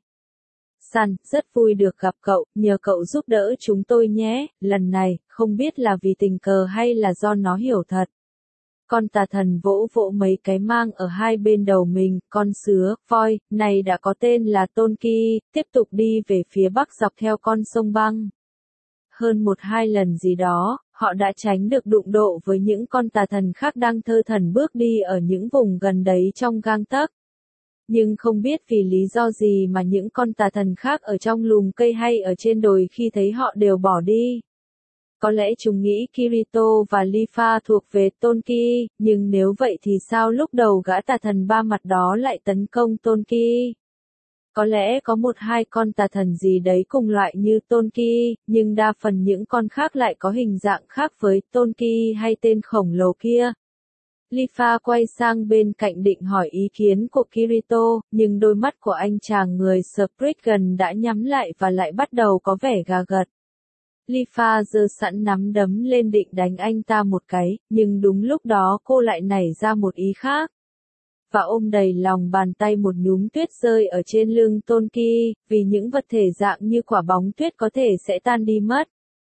San, rất vui được gặp cậu, nhờ cậu giúp đỡ chúng tôi nhé, lần này, không biết là vì tình cờ hay là do nó hiểu thật. Con tà thần vỗ vỗ mấy cái mang ở hai bên đầu mình, con sứa, voi, này đã có tên là Tonki, tiếp tục đi về phía bắc dọc theo con sông băng. Hơn 1-2 lần gì đó, Họ đã tránh được đụng độ với những con tà thần khác đang thơ thẩn bước đi ở những vùng gần đấy trong gang tấc. Nhưng không biết vì lý do gì mà những con tà thần khác ở trong lùm cây hay ở trên đồi khi thấy họ đều bỏ đi. Có lẽ chúng nghĩ Kirito và Lifa thuộc về Tonki, nhưng nếu vậy thì sao lúc đầu gã tà thần ba mặt đó lại tấn công Tonki? Có lẽ có một hai con tà thần gì đấy cùng loại như Tonki, nhưng đa phần những con khác lại có hình dạng khác với Tonki hay tên khổng lồ kia. Lifa quay sang bên cạnh định hỏi ý kiến của Kirito, nhưng đôi mắt của anh chàng người Spriggan đã nhắm lại và lại bắt đầu có vẻ gà gật. Lifa giơ sẵn nắm đấm lên định đánh anh ta một cái, nhưng đúng lúc đó cô lại nảy ra một ý khác. Và ôm đầy lòng bàn tay một nhúm tuyết rơi ở trên lưng Tonki, vì những vật thể dạng như quả bóng tuyết có thể sẽ tan đi mất.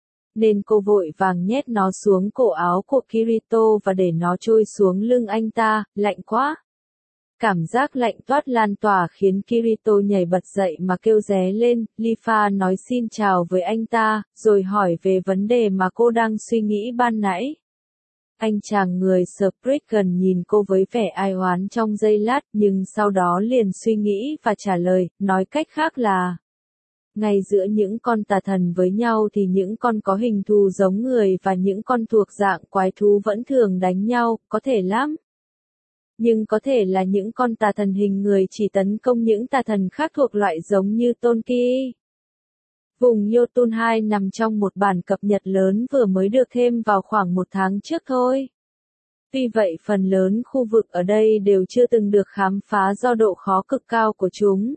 Nên cô vội vàng nhét nó xuống cổ áo của Kirito và để nó trôi xuống lưng anh ta, lạnh quá. Cảm giác lạnh toát lan tỏa khiến Kirito nhảy bật dậy mà kêu ré lên. Lifa nói xin chào với anh ta, rồi hỏi về vấn đề mà cô đang suy nghĩ ban nãy. Anh chàng người Spriggan nhìn cô với vẻ ai oán trong giây lát, nhưng sau đó liền suy nghĩ và trả lời, nói cách khác là ngay giữa những con tà thần với nhau thì những con có hình thù giống người và những con thuộc dạng quái thú vẫn thường đánh nhau, có thể lắm. Nhưng có thể là những con tà thần hình người chỉ tấn công những tà thần khác thuộc loại giống như Tonki. Vùng Jotun 2 nằm trong một bản cập nhật lớn vừa mới được thêm vào khoảng một tháng trước thôi. Tuy vậy phần lớn khu vực ở đây đều chưa từng được khám phá do độ khó cực cao của chúng.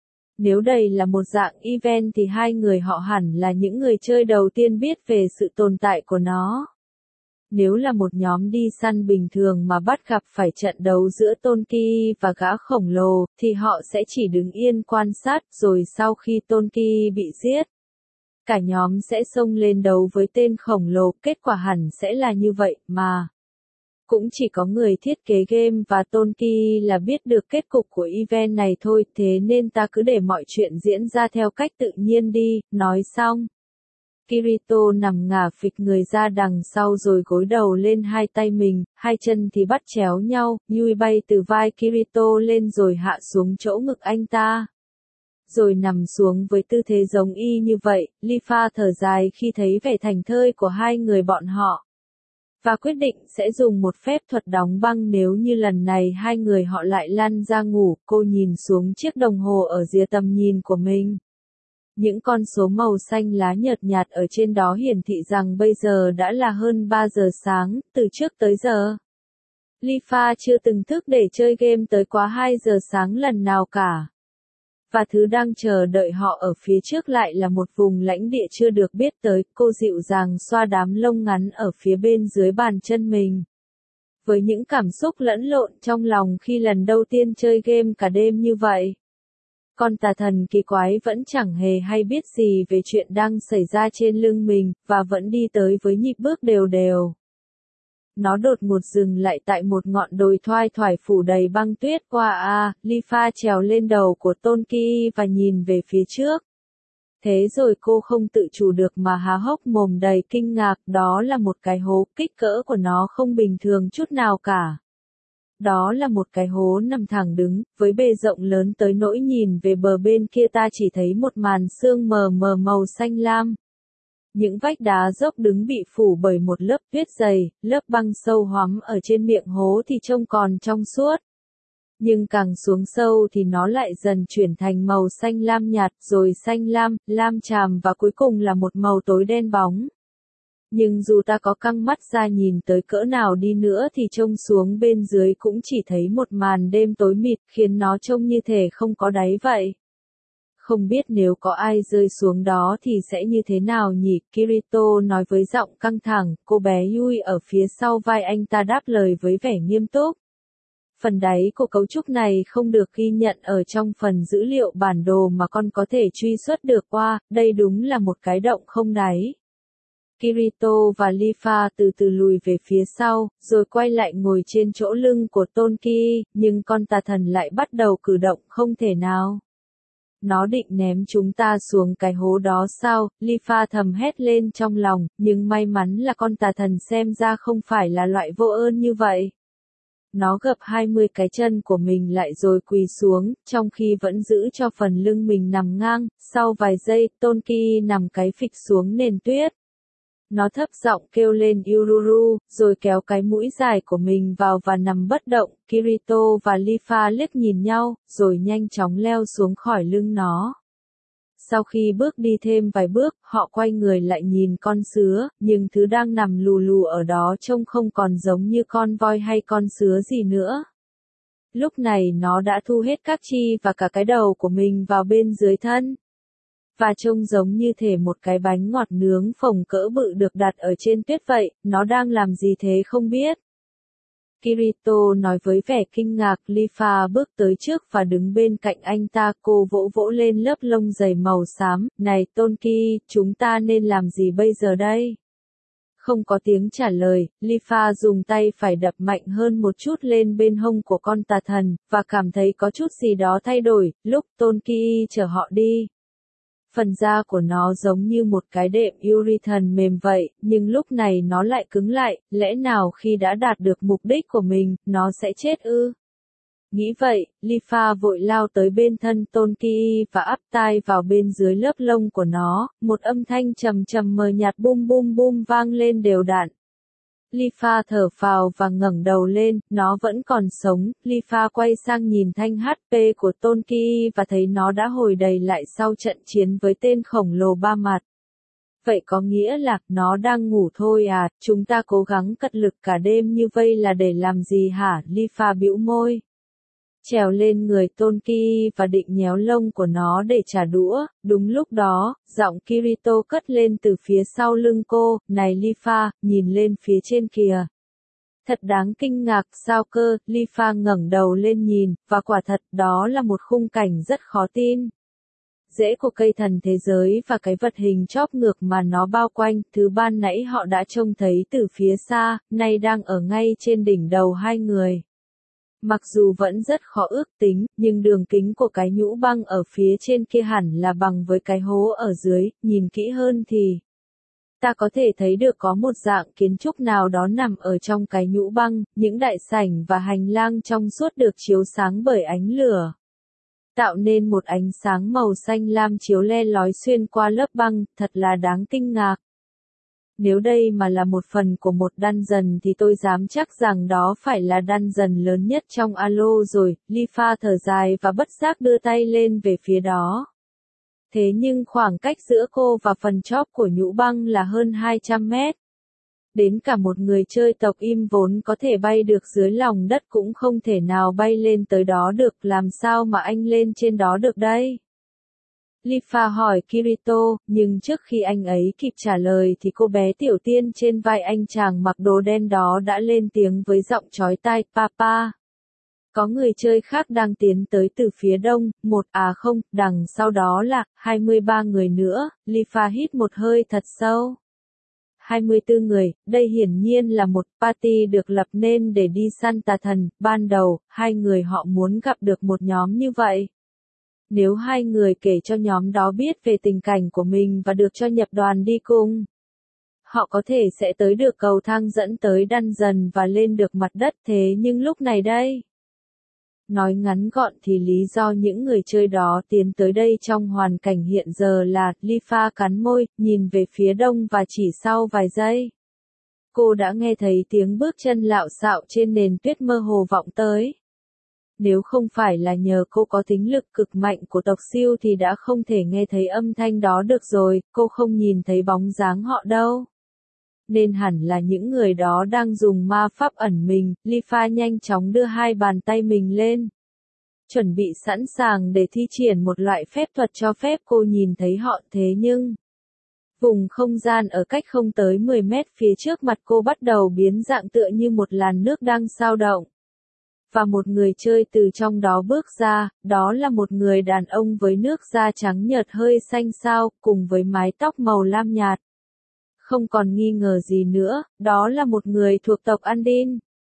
Nếu đây là một dạng event thì hai người họ hẳn là những người chơi đầu tiên biết về sự tồn tại của nó. Nếu là một nhóm đi săn bình thường mà bắt gặp phải trận đấu giữa Tonki và gã khổng lồ, thì họ sẽ chỉ đứng yên quan sát rồi sau khi Tonki bị giết. Cả nhóm sẽ xông lên đấu với tên khổng lồ, kết quả hẳn sẽ là như vậy mà. Cũng chỉ có người thiết kế game và Tonki là biết được kết cục của event này thôi, thế nên ta cứ để mọi chuyện diễn ra theo cách tự nhiên đi, nói xong. Kirito nằm ngả phịch người ra đằng sau rồi gối đầu lên hai tay mình, hai chân thì bắt chéo nhau, Yui bay từ vai Kirito lên rồi hạ xuống chỗ ngực anh ta. Rồi nằm xuống với tư thế giống y như vậy, Lifa thở dài khi thấy vẻ thảnh thơi của hai người bọn họ. Và quyết định sẽ dùng một phép thuật đóng băng nếu như lần này hai người họ lại lăn ra ngủ. Cô nhìn xuống chiếc đồng hồ ở dưới tầm nhìn của mình. Những con số màu xanh lá nhợt nhạt ở trên đó hiển thị rằng bây giờ đã là hơn 3 giờ sáng, từ trước tới giờ. Lifa chưa từng thức để chơi game tới quá 2 giờ sáng lần nào cả. Và thứ đang chờ đợi họ ở phía trước lại là một vùng lãnh địa chưa được biết tới. Cô dịu dàng xoa đám lông ngắn ở phía bên dưới bàn chân mình. Với những cảm xúc lẫn lộn trong lòng khi lần đầu tiên chơi game cả đêm như vậy. Con tà thần kỳ quái vẫn chẳng hề hay biết gì về chuyện đang xảy ra trên lưng mình, và vẫn đi tới với nhịp bước đều đều. Nó đột ngột dừng lại tại một ngọn đồi thoai thoải phủ đầy băng tuyết. Lifa trèo lên đầu của Tonki và nhìn về phía trước. Thế rồi cô không tự chủ được mà há hốc mồm đầy kinh ngạc, đó là một cái hố, kích cỡ của nó không bình thường chút nào cả. Đó là một cái hố nằm thẳng đứng, với bề rộng lớn tới nỗi nhìn về bờ bên kia ta chỉ thấy một màn sương mờ mờ màu xanh lam. Những vách đá dốc đứng bị phủ bởi một lớp tuyết dày, lớp băng sâu hoắm ở trên miệng hố thì trông còn trong suốt. Nhưng càng xuống sâu thì nó lại dần chuyển thành màu xanh lam nhạt, rồi xanh lam, lam chàm và cuối cùng là một màu tối đen bóng. Nhưng dù ta có căng mắt ra nhìn tới cỡ nào đi nữa thì trông xuống bên dưới cũng chỉ thấy một màn đêm tối mịt khiến nó trông như thể không có đáy vậy. Không biết nếu có ai rơi xuống đó thì sẽ như thế nào nhỉ? Kirito nói với giọng căng thẳng, cô bé Yui ở phía sau vai anh ta đáp lời với vẻ nghiêm túc. Phần đáy của cấu trúc này không được ghi nhận ở trong phần dữ liệu bản đồ mà con có thể truy xuất được qua, đây đúng là một cái động không đáy. Kirito và Lifa từ từ lùi về phía sau, rồi quay lại ngồi trên chỗ lưng của Tonki, nhưng con tà thần lại bắt đầu cử động không thể nào. Nó định ném chúng ta xuống cái hố đó sao? Lifa thầm hét lên trong lòng, nhưng may mắn là con tà thần xem ra không phải là loại vô ơn như vậy. Nó gập 20 cái chân của mình lại rồi quỳ xuống, trong khi vẫn giữ cho phần lưng mình nằm ngang, sau vài giây, Tonki nằm cái phịch xuống nền tuyết. Nó thấp giọng kêu lên Ururu, rồi kéo cái mũi dài của mình vào và nằm bất động. Kirito và Lifa liếc nhìn nhau, rồi nhanh chóng leo xuống khỏi lưng nó. Sau khi bước đi thêm vài bước, họ quay người lại nhìn con sứa, nhưng thứ đang nằm lù lù ở đó trông không còn giống như con voi hay con sứa gì nữa. Lúc này nó đã thu hết các chi và cả cái đầu của mình vào bên dưới thân. Và trông giống như thể một cái bánh ngọt nướng phồng cỡ bự được đặt ở trên tuyết vậy, nó đang làm gì thế không biết. Kirito nói với vẻ kinh ngạc. Lifa bước tới trước và đứng bên cạnh anh ta, cô vỗ vỗ lên lớp lông dày màu xám, này Tonki, chúng ta nên làm gì bây giờ đây? Không có tiếng trả lời, Lifa dùng tay phải đập mạnh hơn một chút lên bên hông của con tà thần, và cảm thấy có chút gì đó thay đổi, lúc Tonki chở họ đi. Phần da của nó giống như một cái đệm Uritan mềm vậy, nhưng lúc này nó lại cứng lại, lẽ nào khi đã đạt được mục đích của mình, nó sẽ chết ư? Nghĩ vậy, Lifa vội lao tới bên thân Tonki và áp tai vào bên dưới lớp lông của nó, một âm thanh trầm trầm mờ nhạt bum bum bum vang lên đều đặn. Lifa thở phào và ngẩng đầu lên, nó vẫn còn sống. Lifa quay sang nhìn thanh HP của Tonki và thấy nó đã hồi đầy lại sau trận chiến với tên khổng lồ ba mặt. Vậy có nghĩa là, nó đang ngủ thôi à, chúng ta cố gắng cật lực cả đêm như vây là để làm gì hả? Lifa bĩu môi. Trèo lên người Tonki và định nhéo lông của nó để trả đũa, đúng lúc đó, giọng Kirito cất lên từ phía sau lưng cô, này Lifa, nhìn lên phía trên kìa. Thật đáng kinh ngạc sao cơ, Lifa ngẩng đầu lên nhìn, và quả thật đó là một khung cảnh rất khó tin. Rễ của cây thần thế giới và cái vật hình chóp ngược mà nó bao quanh, thứ ban nãy họ đã trông thấy từ phía xa, nay đang ở ngay trên đỉnh đầu hai người. Mặc dù vẫn rất khó ước tính, nhưng đường kính của cái nhũ băng ở phía trên kia hẳn là bằng với cái hố ở dưới, nhìn kỹ hơn thì ta có thể thấy được có một dạng kiến trúc nào đó nằm ở trong cái nhũ băng, những đại sảnh và hành lang trong suốt được chiếu sáng bởi ánh lửa, tạo nên một ánh sáng màu xanh lam chiếu le lói xuyên qua lớp băng, thật là đáng kinh ngạc. Nếu đây mà là một phần của một dungeon thì tôi dám chắc rằng đó phải là dungeon lớn nhất trong Alo rồi. Lifa thở dài và bất giác đưa tay lên về phía đó. Thế nhưng khoảng cách giữa cô và phần chóp của nhũ băng là hơn 200 mét. Đến cả một người chơi tộc im vốn có thể bay được dưới lòng đất cũng không thể nào bay lên tới đó được, làm sao mà anh lên trên đó được đây? Lifa hỏi Kirito, nhưng trước khi anh ấy kịp trả lời thì cô bé tiểu tiên trên vai anh chàng mặc đồ đen đó đã lên tiếng với giọng chói tai, Papa. Có người chơi khác đang tiến tới từ phía đông, đằng sau đó là 23 người nữa. Lifa hít một hơi thật sâu. 24 người, đây hiển nhiên là một party được lập nên để đi săn tà thần. Ban đầu, hai người họ muốn gặp được một nhóm như vậy. Nếu hai người kể cho nhóm đó biết về tình cảnh của mình và được cho nhập đoàn đi cùng, họ có thể sẽ tới được cầu thang dẫn tới dungeon và lên được mặt đất. Thế nhưng lúc này đây, nói ngắn gọn thì lý do những người chơi đó tiến tới đây trong hoàn cảnh hiện giờ là, Lifa cắn môi, nhìn về phía đông và chỉ sau vài giây, cô đã nghe thấy tiếng bước chân lạo xạo trên nền tuyết mơ hồ vọng tới. Nếu không phải là nhờ cô có tính lực cực mạnh của tộc siêu thì đã không thể nghe thấy âm thanh đó được rồi, cô không nhìn thấy bóng dáng họ đâu. Nên hẳn là những người đó đang dùng ma pháp ẩn mình. Lifa nhanh chóng đưa hai bàn tay mình lên, chuẩn bị sẵn sàng để thi triển một loại phép thuật cho phép cô nhìn thấy họ. Thế nhưng, vùng không gian ở cách không tới 10 mét phía trước mặt cô bắt đầu biến dạng tựa như một làn nước đang xao động. Và một người chơi từ trong đó bước ra, đó là một người đàn ông với nước da trắng nhợt hơi xanh xao, cùng với mái tóc màu lam nhạt. Không còn nghi ngờ gì nữa, đó là một người thuộc tộc Andin.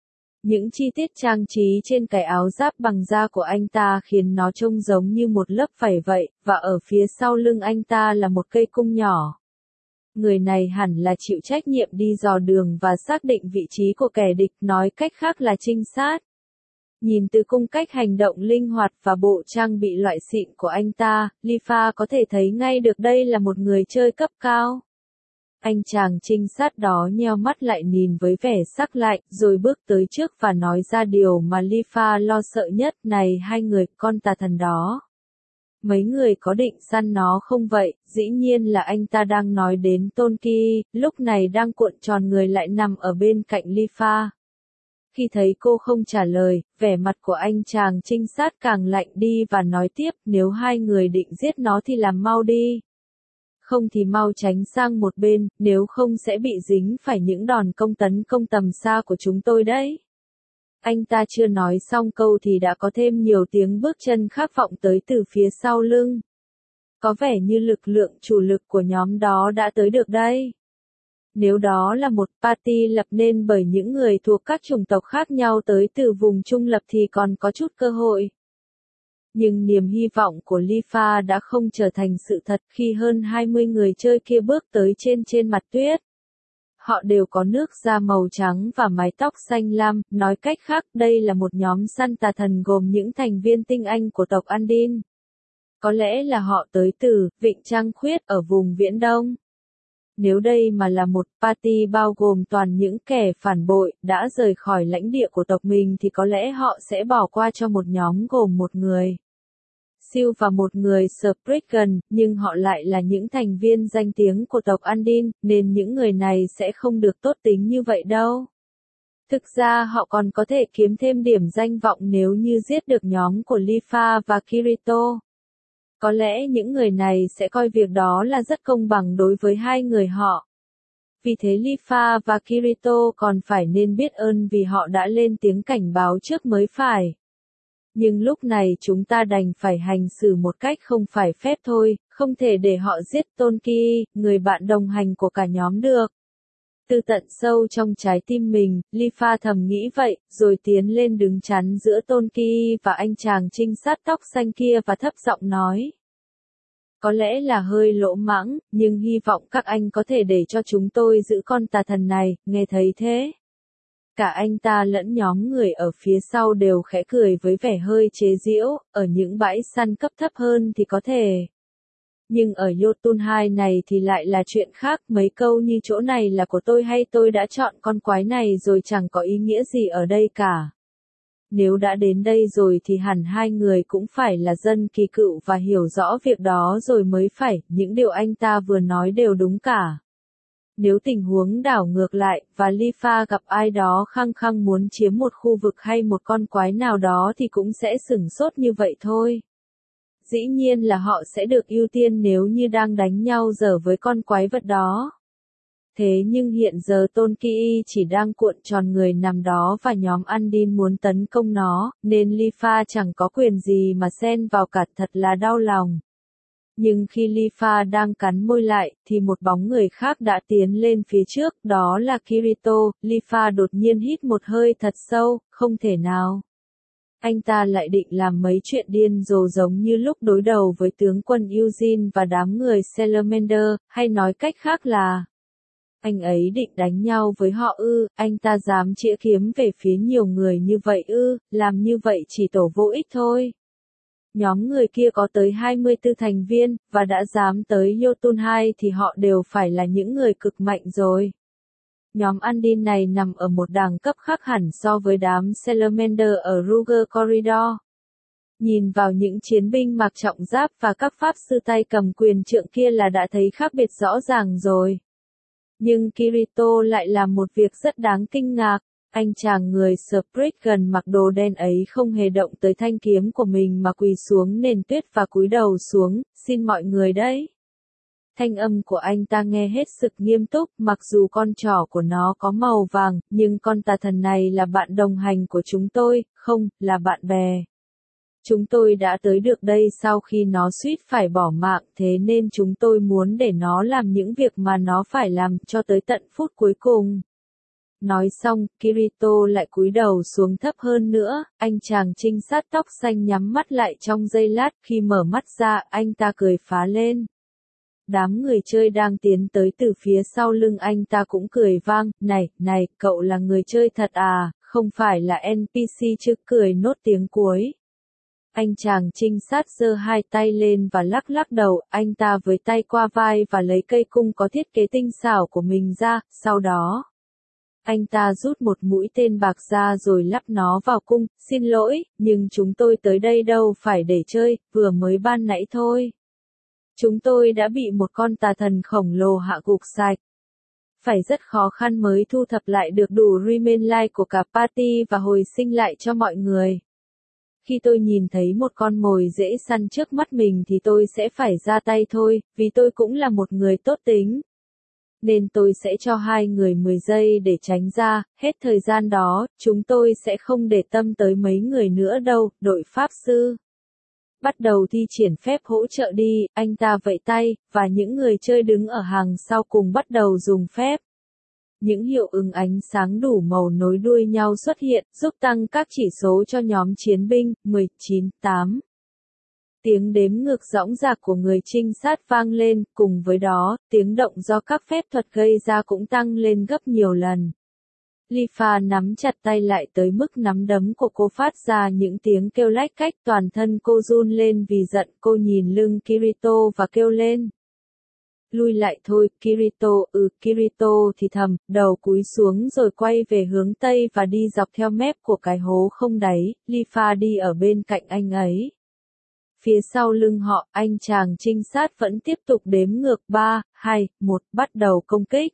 Những chi tiết trang trí trên cái áo giáp bằng da của anh ta khiến nó trông giống như một lớp vảy vậy, và ở phía sau lưng anh ta là một cây cung nhỏ. Người này hẳn là chịu trách nhiệm đi dò đường và xác định vị trí của kẻ địch, nói cách khác là trinh sát. Nhìn từ cung cách hành động linh hoạt và bộ trang bị loại xịn của anh ta, Lifa có thể thấy ngay được đây là một người chơi cấp cao. Anh chàng trinh sát đó nheo mắt lại nhìn với vẻ sắc lạnh, rồi bước tới trước và nói ra điều mà Lifa lo sợ nhất, này hai người, con tà thần đó. Mấy người có định săn nó không vậy? Dĩ nhiên là anh ta đang nói đến Tôn Kỳ, lúc này đang cuộn tròn người lại nằm ở bên cạnh Lifa. Khi thấy cô không trả lời, vẻ mặt của anh chàng trinh sát càng lạnh đi và nói tiếp, nếu hai người định giết nó thì làm mau đi. Không thì mau tránh sang một bên, nếu không sẽ bị dính phải những đòn tấn công tầm xa của chúng tôi đấy. Anh ta chưa nói xong câu thì đã có thêm nhiều tiếng bước chân khác vọng tới từ phía sau lưng. Có vẻ như lực lượng chủ lực của nhóm đó đã tới được đây. Nếu đó là một party lập nên bởi những người thuộc các chủng tộc khác nhau tới từ vùng trung lập thì còn có chút cơ hội. Nhưng niềm hy vọng của Lifa đã không trở thành sự thật khi hơn 20 người chơi kia bước tới trên mặt tuyết. Họ đều có nước da màu trắng và mái tóc xanh lam, nói cách khác đây là một nhóm săn tà thần gồm những thành viên tinh anh của tộc Andin. Có lẽ là họ tới từ Vịnh Trăng Khuyết ở vùng Viễn Đông. Nếu đây mà là một party bao gồm toàn những kẻ phản bội, đã rời khỏi lãnh địa của tộc mình thì có lẽ họ sẽ bỏ qua cho một nhóm gồm một người Siêu và một người Spriggan, nhưng họ lại là những thành viên danh tiếng của tộc Andin, nên những người này sẽ không được tốt tính như vậy đâu. Thực ra họ còn có thể kiếm thêm điểm danh vọng nếu như giết được nhóm của Lifa và Kirito. Có lẽ những người này sẽ coi việc đó là rất công bằng đối với hai người họ. Vì thế Lifa và Kirito còn phải nên biết ơn vì họ đã lên tiếng cảnh báo trước mới phải. Nhưng lúc này chúng ta đành phải hành xử một cách không phải phép thôi, không thể để họ giết Tôn Kỳ, người bạn đồng hành của cả nhóm được. Từ tận sâu trong trái tim mình, Lifa thầm nghĩ vậy, rồi tiến lên đứng chắn giữa Tôn Kỳ và anh chàng trinh sát tóc xanh kia và thấp giọng nói. Có lẽ là hơi lỗ mãng, nhưng hy vọng các anh có thể để cho chúng tôi giữ con tà thần này, nghe thấy thế. Cả anh ta lẫn nhóm người ở phía sau đều khẽ cười với vẻ hơi chế giễu, ở những bãi săn cấp thấp hơn thì có thể. Nhưng ở Jotun 2 này thì lại là chuyện khác, mấy câu như chỗ này là của tôi hay tôi đã chọn con quái này rồi chẳng có ý nghĩa gì ở đây cả. Nếu đã đến đây rồi thì hẳn hai người cũng phải là dân kỳ cựu và hiểu rõ việc đó rồi mới phải, những điều anh ta vừa nói đều đúng cả. Nếu tình huống đảo ngược lại, và Lifa gặp ai đó khăng khăng muốn chiếm một khu vực hay một con quái nào đó thì cũng sẽ sửng sốt như vậy thôi. Dĩ nhiên là họ sẽ được ưu tiên nếu như đang đánh nhau dở với con quái vật đó. Thế nhưng hiện giờ Tôn Kỳ chỉ đang cuộn tròn người nằm đó và nhóm Andin muốn tấn công nó, nên Lifa chẳng có quyền gì mà xen vào cả, thật là đau lòng. Nhưng khi Lifa đang cắn môi lại, thì một bóng người khác đã tiến lên phía trước, đó là Kirito. Lifa đột nhiên hít một hơi thật sâu, không thể nào. Anh ta lại định làm mấy chuyện điên rồ giống như lúc đối đầu với tướng quân Eugene và đám người Salamander, hay nói cách khác là anh ấy định đánh nhau với họ ư, anh ta dám chĩa kiếm về phía nhiều người như vậy ư, làm như vậy chỉ tổ vô ích thôi. Nhóm người kia có tới 24 thành viên, và đã dám tới Jotun 2 thì họ đều phải là những người cực mạnh rồi. Nhóm Andin này nằm ở một đẳng cấp khác hẳn so với đám Salamander ở Ruger Corridor. Nhìn vào những chiến binh mặc trọng giáp và các pháp sư tay cầm quyền trượng kia là đã thấy khác biệt rõ ràng rồi. Nhưng Kirito lại làm một việc rất đáng kinh ngạc. Anh chàng người Spriggan mặc đồ đen ấy không hề động tới thanh kiếm của mình mà quỳ xuống nền tuyết và cúi đầu xuống, xin mọi người đấy. Thanh âm của anh ta nghe hết sức nghiêm túc, mặc dù con trỏ của nó có màu vàng, nhưng con tà thần này là bạn đồng hành của chúng tôi, không, là bạn bè. Chúng tôi đã tới được đây sau khi nó suýt phải bỏ mạng, thế nên chúng tôi muốn để nó làm những việc mà nó phải làm cho tới tận phút cuối cùng. Nói xong, Kirito lại cúi đầu xuống thấp hơn nữa, anh chàng trinh sát tóc xanh nhắm mắt lại trong giây lát, khi mở mắt ra, anh ta cười phá lên. Đám người chơi đang tiến tới từ phía sau lưng anh ta cũng cười vang, này, cậu là người chơi thật à, không phải là NPC chứ, cười nốt tiếng cuối. Anh chàng trinh sát giơ hai tay lên và lắc lắc đầu, anh ta với tay qua vai và lấy cây cung có thiết kế tinh xảo của mình ra, sau đó anh ta rút một mũi tên bạc ra rồi lắp nó vào cung, xin lỗi, nhưng chúng tôi tới đây đâu phải để chơi, vừa mới ban nãy thôi. Chúng tôi đã bị một con tà thần khổng lồ hạ gục sạch. Phải rất khó khăn mới thu thập lại được đủ remain life của cả party và hồi sinh lại cho mọi người. Khi tôi nhìn thấy một con mồi dễ săn trước mắt mình thì tôi sẽ phải ra tay thôi, vì tôi cũng là một người tốt tính. Nên tôi sẽ cho hai người 10 giây để tránh ra, hết thời gian đó, chúng tôi sẽ không để tâm tới mấy người nữa đâu, đội pháp sư. Bắt đầu thi triển phép hỗ trợ đi, anh ta vẫy tay, và những người chơi đứng ở hàng sau cùng bắt đầu dùng phép. Những hiệu ứng ánh sáng đủ màu nối đuôi nhau xuất hiện, giúp tăng các chỉ số cho nhóm chiến binh, 19, 8. Tiếng đếm ngược dõng dạc của người trinh sát vang lên, cùng với đó, tiếng động do các phép thuật gây ra cũng tăng lên gấp nhiều lần. Lifa nắm chặt tay lại tới mức nắm đấm của cô phát ra những tiếng kêu lách cách, toàn thân cô run lên vì giận, cô nhìn lưng Kirito và kêu lên. Lui lại thôi, Kirito thì thầm, đầu cúi xuống rồi quay về hướng Tây và đi dọc theo mép của cái hố không đáy, Lifa đi ở bên cạnh anh ấy. Phía sau lưng họ, anh chàng trinh sát vẫn tiếp tục đếm ngược 3, 2, 1, bắt đầu công kích.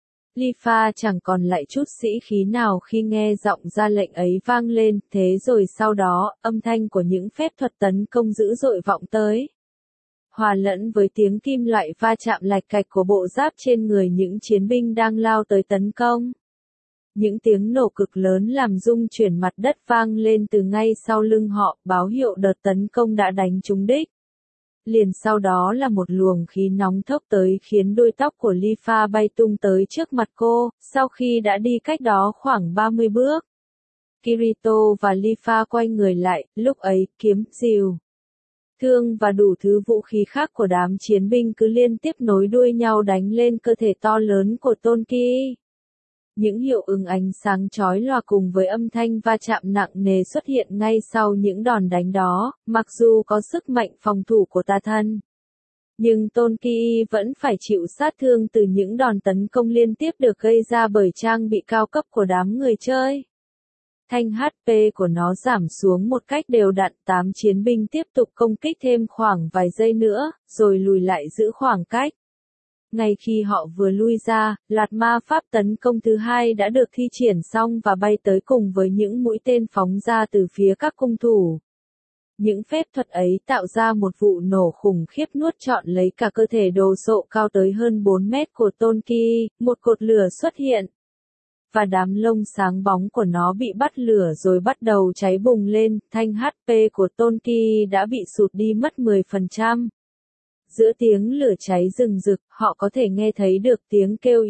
Lifa chẳng còn lại chút sĩ khí nào khi nghe giọng ra lệnh ấy vang lên, thế rồi sau đó, âm thanh của những phép thuật tấn công dữ dội vọng tới. Hòa lẫn với tiếng kim loại va chạm lạch cạch của bộ giáp trên người những chiến binh đang lao tới tấn công. Những tiếng nổ cực lớn làm rung chuyển mặt đất vang lên từ ngay sau lưng họ, báo hiệu đợt tấn công đã đánh trúng đích. Liền sau đó là một luồng khí nóng thốc tới khiến đuôi tóc của Lifa bay tung tới trước mặt cô, sau khi đã đi cách đó khoảng 30 bước. Kirito và Lifa quay người lại, lúc ấy, kiếm, rìu, thương và đủ thứ vũ khí khác của đám chiến binh cứ liên tiếp nối đuôi nhau đánh lên cơ thể to lớn của Tonki. Những hiệu ứng ánh sáng chói lòa cùng với âm thanh va chạm nặng nề xuất hiện ngay sau những đòn đánh đó, mặc dù có sức mạnh phòng thủ của tà thần. Nhưng Tonki vẫn phải chịu sát thương từ những đòn tấn công liên tiếp được gây ra bởi trang bị cao cấp của đám người chơi. Thanh HP của nó giảm xuống một cách đều đặn, 8 chiến binh tiếp tục công kích thêm khoảng vài giây nữa, rồi lùi lại giữ khoảng cách. Ngay khi họ vừa lui ra, loạt ma pháp tấn công thứ hai đã được thi triển xong và bay tới cùng với những mũi tên phóng ra từ phía các cung thủ. Những phép thuật ấy tạo ra một vụ nổ khủng khiếp nuốt trọn lấy cả cơ thể đồ sộ cao tới hơn 4 mét của Tonki, một cột lửa xuất hiện. Và đám lông sáng bóng của nó bị bắt lửa rồi bắt đầu cháy bùng lên, thanh HP của Tonki đã bị sụt đi mất 10%. Giữa tiếng lửa cháy rừng rực, họ có thể nghe thấy được tiếng kêu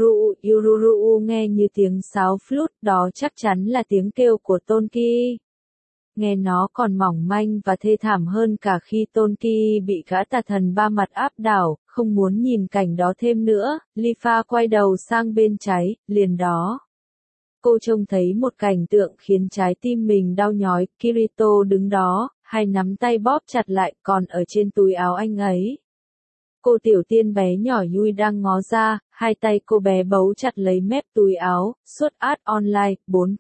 Yururu nghe như tiếng sáo flute, đó chắc chắn là tiếng kêu của Tonki. Nghe nó còn mỏng manh và thê thảm hơn cả khi Tonki bị gã tà thần ba mặt áp đảo, không muốn nhìn cảnh đó thêm nữa, Lifa quay đầu sang bên trái, liền đó. Cô trông thấy một cảnh tượng khiến trái tim mình đau nhói, Kirito đứng đó, hai nắm tay bóp chặt lại, còn ở trên túi áo anh ấy. Cô tiểu tiên bé nhỏ Yui đang ngó ra, hai tay cô bé bấu chặt lấy mép túi áo, suốt ad online,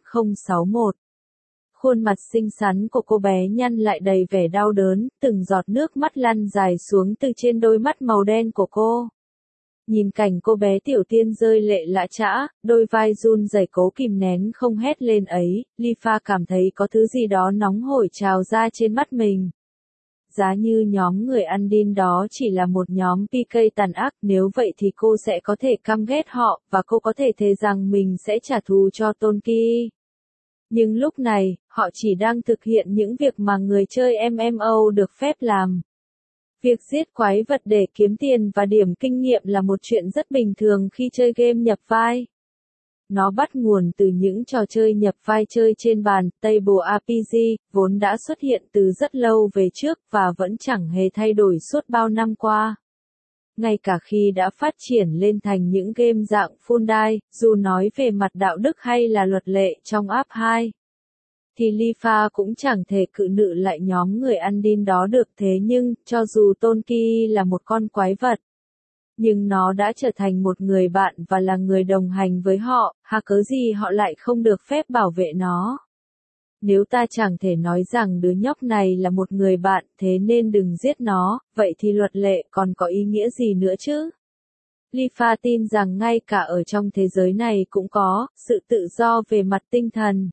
4061. Khuôn mặt xinh xắn của cô bé nhăn lại đầy vẻ đau đớn, từng giọt nước mắt lăn dài xuống từ trên đôi mắt màu đen của cô. Nhìn cảnh cô bé tiểu tiên rơi lệ lã chã, đôi vai run rẩy cố kìm nén không hét lên ấy, Lifa cảm thấy có thứ gì đó nóng hổi trào ra trên mắt mình. Giá như nhóm người ăn đin đó chỉ là một nhóm PK tàn ác, nếu vậy thì cô sẽ có thể căm ghét họ, và cô có thể thề rằng mình sẽ trả thù cho Tonki. Nhưng lúc này, họ chỉ đang thực hiện những việc mà người chơi MMO được phép làm. Việc giết quái vật để kiếm tiền và điểm kinh nghiệm là một chuyện rất bình thường khi chơi game nhập vai. Nó bắt nguồn từ những trò chơi nhập vai chơi trên bàn, Table RPG, vốn đã xuất hiện từ rất lâu về trước và vẫn chẳng hề thay đổi suốt bao năm qua. Ngay cả khi đã phát triển lên thành những game dạng full dice, dù nói về mặt đạo đức hay là luật lệ trong app 2, thì Lifa cũng chẳng thể cự nữ lại nhóm người ăn đin đó được. Thế nhưng, cho dù Tonki là một con quái vật, nhưng nó đã trở thành một người bạn và là người đồng hành với họ, cớ gì họ lại không được phép bảo vệ nó. Nếu ta chẳng thể nói rằng đứa nhóc này là một người bạn, thế nên đừng giết nó, vậy thì luật lệ còn có ý nghĩa gì nữa chứ? Lifa tin rằng ngay cả ở trong thế giới này cũng có sự tự do về mặt tinh thần.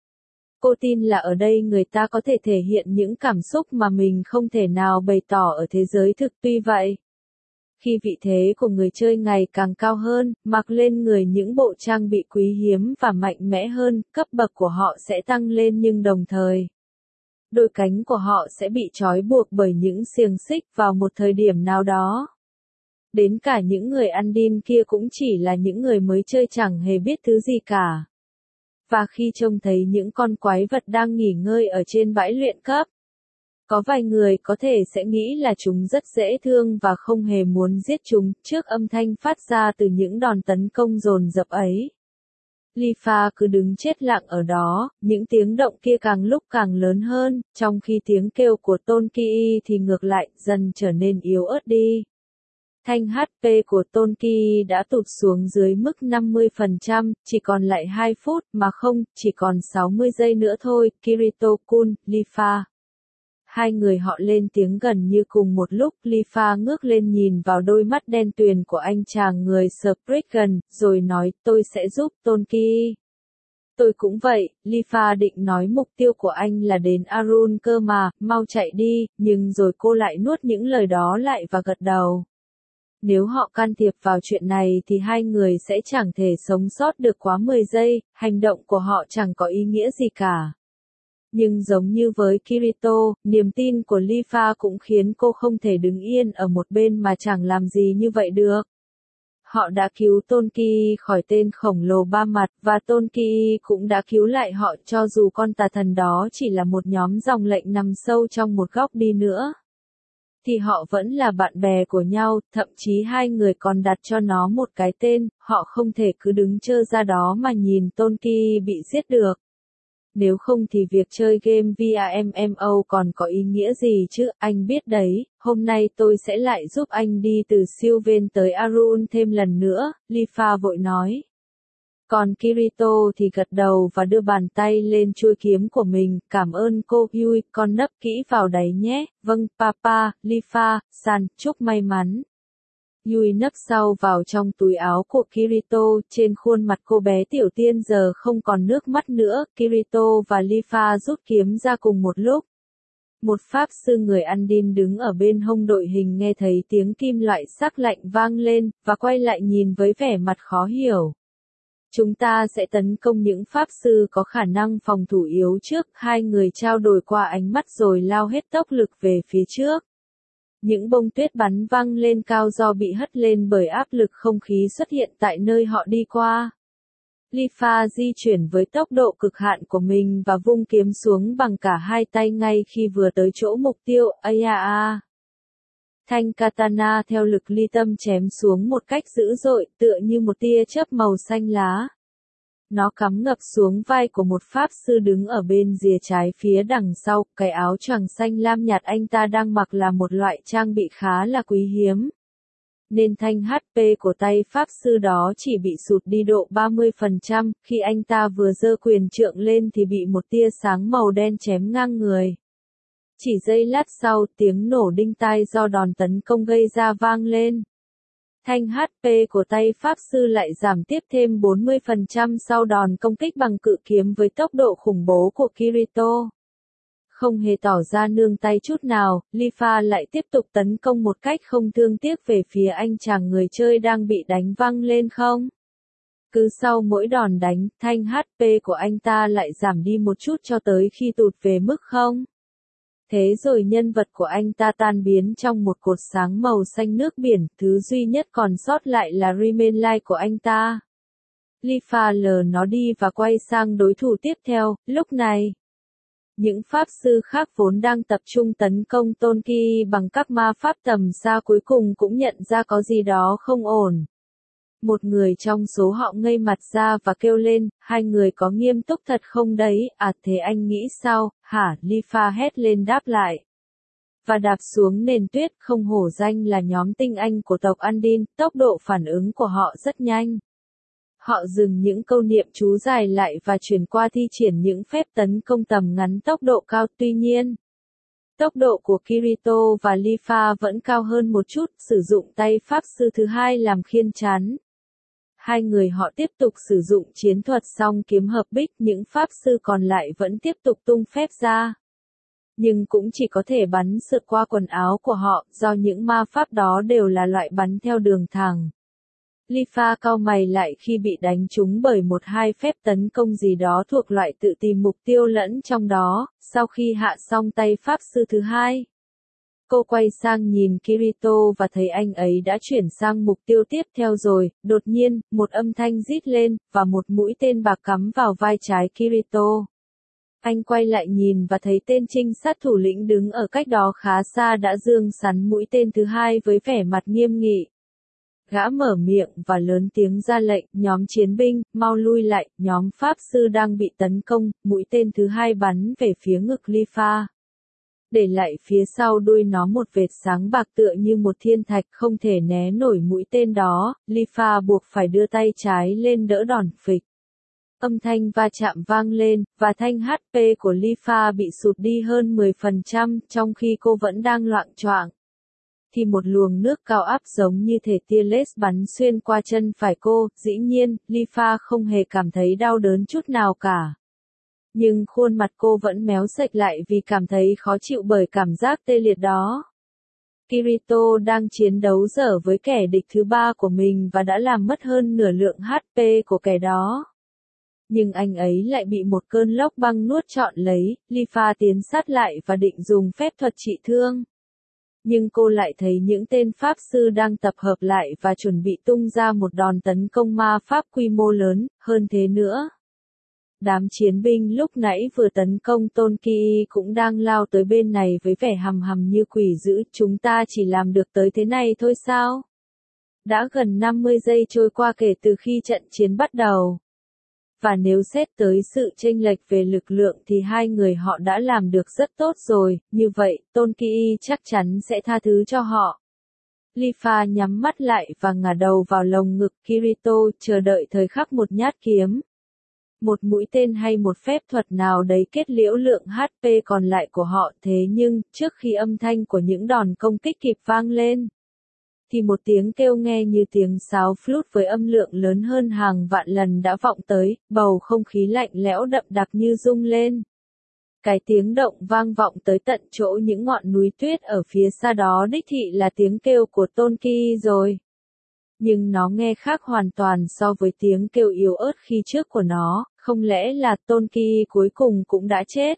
Cô tin là ở đây người ta có thể thể hiện những cảm xúc mà mình không thể nào bày tỏ ở thế giới thực. Tuy vậy, khi vị thế của người chơi ngày càng cao hơn, mặc lên người những bộ trang bị quý hiếm và mạnh mẽ hơn, cấp bậc của họ sẽ tăng lên nhưng đồng thời, đôi cánh của họ sẽ bị trói buộc bởi những xiềng xích vào một thời điểm nào đó. Đến cả những người ăn đin kia cũng chỉ là những người mới chơi chẳng hề biết thứ gì cả. Và khi trông thấy những con quái vật đang nghỉ ngơi ở trên bãi luyện cấp, có vài người có thể sẽ nghĩ là chúng rất dễ thương và không hề muốn giết chúng trước âm thanh phát ra từ những đòn tấn công dồn dập ấy. Lifa cứ đứng chết lặng ở đó, những tiếng động kia càng lúc càng lớn hơn, trong khi tiếng kêu của Tonki thì ngược lại, dần trở nên yếu ớt đi. Thanh HP của Tonki đã tụt xuống dưới mức 50%, chỉ còn lại 2 phút, mà không, chỉ còn 60 giây nữa thôi. Kirito-kun, Lifa. Hai người họ lên tiếng gần như cùng một lúc. Lifa ngước lên nhìn vào đôi mắt đen tuyền của anh chàng người Spriggan, rồi nói, tôi sẽ giúp Tonki. Tôi cũng vậy, Lifa định nói mục tiêu của anh là đến Arun cơ mà, mau chạy đi, nhưng rồi cô lại nuốt những lời đó lại và gật đầu. Nếu họ can thiệp vào chuyện này thì hai người sẽ chẳng thể sống sót được quá 10 giây, hành động của họ chẳng có ý nghĩa gì cả. Nhưng giống như với Kirito, niềm tin của Lifa cũng khiến cô không thể đứng yên ở một bên mà chẳng làm gì như vậy được. Họ đã cứu Tonki khỏi tên khổng lồ ba mặt, và Tonki cũng đã cứu lại họ cho dù con tà thần đó chỉ là một nhóm dòng lệnh nằm sâu trong một góc đi nữa. Thì họ vẫn là bạn bè của nhau, thậm chí hai người còn đặt cho nó một cái tên, họ không thể cứ đứng trơ ra đó mà nhìn Tonki bị giết được. Nếu không thì việc chơi game via MMO còn có ý nghĩa gì chứ, anh biết đấy, hôm nay tôi sẽ lại giúp anh đi từ Sylvan tới Arun thêm lần nữa, Lifa vội nói. Còn Kirito thì gật đầu và đưa bàn tay lên chuôi kiếm của mình, cảm ơn cô Yui, con nấp kỹ vào đấy nhé, vâng, papa, Lifa, san, chúc may mắn. Yui nấp sau vào trong túi áo của Kirito, trên khuôn mặt cô bé tiểu tiên giờ không còn nước mắt nữa, Kirito và Lifa rút kiếm ra cùng một lúc. Một pháp sư người ăn đin đứng ở bên hông đội hình nghe thấy tiếng kim loại sắc lạnh vang lên, và quay lại nhìn với vẻ mặt khó hiểu. Chúng ta sẽ tấn công những pháp sư có khả năng phòng thủ yếu trước, hai người trao đổi qua ánh mắt rồi lao hết tốc lực về phía trước. Những bông tuyết bắn văng lên cao do bị hất lên bởi áp lực không khí xuất hiện tại nơi họ đi qua. Lifa di chuyển với tốc độ cực hạn của mình và vung kiếm xuống bằng cả hai tay ngay khi vừa tới chỗ mục tiêu, Aya. Thanh katana theo lực ly tâm chém xuống một cách dữ dội, tựa như một tia chớp màu xanh lá. Nó cắm ngập xuống vai của một pháp sư đứng ở bên rìa trái phía đằng sau, cái áo choàng xanh lam nhạt anh ta đang mặc là một loại trang bị khá là quý hiếm. Nên thanh HP của tay pháp sư đó chỉ bị sụt đi độ 30%, khi anh ta vừa giơ quyền trượng lên thì bị một tia sáng màu đen chém ngang người. Chỉ giây lát sau, tiếng nổ đinh tai do đòn tấn công gây ra vang lên. Thanh HP của tay pháp sư lại giảm tiếp thêm 40% sau đòn công kích bằng cự kiếm với tốc độ khủng bố của Kirito. Không hề tỏ ra nương tay chút nào, Lifa lại tiếp tục tấn công một cách không thương tiếc về phía anh chàng người chơi đang bị đánh văng lên không. Cứ sau mỗi đòn đánh, thanh HP của anh ta lại giảm đi một chút cho tới khi tụt về mức không. Thế rồi nhân vật của anh ta tan biến trong một cột sáng màu xanh nước biển, thứ duy nhất còn sót lại là Remain Light của anh ta. Lifa lờ nó đi và quay sang đối thủ tiếp theo, lúc này. Những pháp sư khác vốn đang tập trung tấn công Tôn Ki bằng các ma pháp tầm xa cuối cùng cũng nhận ra có gì đó không ổn. Một người trong số họ ngây mặt ra và kêu lên, hai người có nghiêm túc thật không đấy, à thế anh nghĩ sao, hả, Lifa hét lên đáp lại. Và đạp xuống nền tuyết, không hổ danh là nhóm tinh anh của tộc Andin, tốc độ phản ứng của họ rất nhanh. Họ dừng những câu niệm chú dài lại và chuyển qua thi triển những phép tấn công tầm ngắn tốc độ cao. Tuy nhiên, tốc độ của Kirito và Lifa vẫn cao hơn một chút, sử dụng tay pháp sư thứ hai làm khiên chắn. Hai người họ tiếp tục sử dụng chiến thuật song kiếm hợp bích, những pháp sư còn lại vẫn tiếp tục tung phép ra. Nhưng cũng chỉ có thể bắn sượt qua quần áo của họ, do những ma pháp đó đều là loại bắn theo đường thẳng. Lifa cau mày lại khi bị đánh trúng bởi một hai phép tấn công gì đó thuộc loại tự tìm mục tiêu lẫn trong đó, sau khi hạ xong tay pháp sư thứ hai. Cô quay sang nhìn Kirito và thấy anh ấy đã chuyển sang mục tiêu tiếp theo rồi, đột nhiên, một âm thanh rít lên, và một mũi tên bạc cắm vào vai trái Kirito. Anh quay lại nhìn và thấy tên trinh sát thủ lĩnh đứng ở cách đó khá xa đã giương sắn mũi tên thứ hai với vẻ mặt nghiêm nghị. Gã mở miệng và lớn tiếng ra lệnh, nhóm chiến binh, mau lui lại, nhóm pháp sư đang bị tấn công, mũi tên thứ hai bắn về phía ngực Lifa. Để lại phía sau đuôi nó một vệt sáng bạc tựa như một thiên thạch không thể né nổi mũi tên đó, Lifa buộc phải đưa tay trái lên đỡ đòn phịch. Âm thanh va chạm vang lên, và thanh HP của Lifa bị sụt đi hơn 10%, trong khi cô vẫn đang loạng choạng. Thì một luồng nước cao áp giống như thể tia laser bắn xuyên qua chân phải cô, dĩ nhiên, Lifa không hề cảm thấy đau đớn chút nào cả. Nhưng khuôn mặt cô vẫn méo sệch lại vì cảm thấy khó chịu bởi cảm giác tê liệt đó. Kirito đang chiến đấu dở với kẻ địch thứ ba của mình và đã làm mất hơn nửa lượng HP của kẻ đó. Nhưng anh ấy lại bị một cơn lốc băng nuốt trọn lấy, Lifa tiến sát lại và định dùng phép thuật trị thương. Nhưng cô lại thấy những tên pháp sư đang tập hợp lại và chuẩn bị tung ra một đòn tấn công ma pháp quy mô lớn, hơn thế nữa. Đám chiến binh lúc nãy vừa tấn công Tôn Ki cũng đang lao tới bên này với vẻ hầm hầm như quỷ dữ, chúng ta chỉ làm được tới thế này thôi sao? Đã gần 50 giây trôi qua kể từ khi trận chiến bắt đầu. Và nếu xét tới sự chênh lệch về lực lượng thì hai người họ đã làm được rất tốt rồi, như vậy, Tôn Ki chắc chắn sẽ tha thứ cho họ. Lifa nhắm mắt lại và ngả đầu vào lồng ngực Kirito, chờ đợi thời khắc một nhát kiếm. Một mũi tên hay một phép thuật nào đấy kết liễu lượng HP còn lại của họ, thế nhưng, trước khi âm thanh của những đòn công kích kịp vang lên, thì một tiếng kêu nghe như tiếng sáo flute với âm lượng lớn hơn hàng vạn lần đã vọng tới, bầu không khí lạnh lẽo đậm đặc như rung lên. Cái tiếng động vang vọng tới tận chỗ những ngọn núi tuyết ở phía xa đó đích thị là tiếng kêu của Tôn Ki rồi. Nhưng nó nghe khác hoàn toàn so với tiếng kêu yếu ớt khi trước của nó, không lẽ là Tôn Ki cuối cùng cũng đã chết?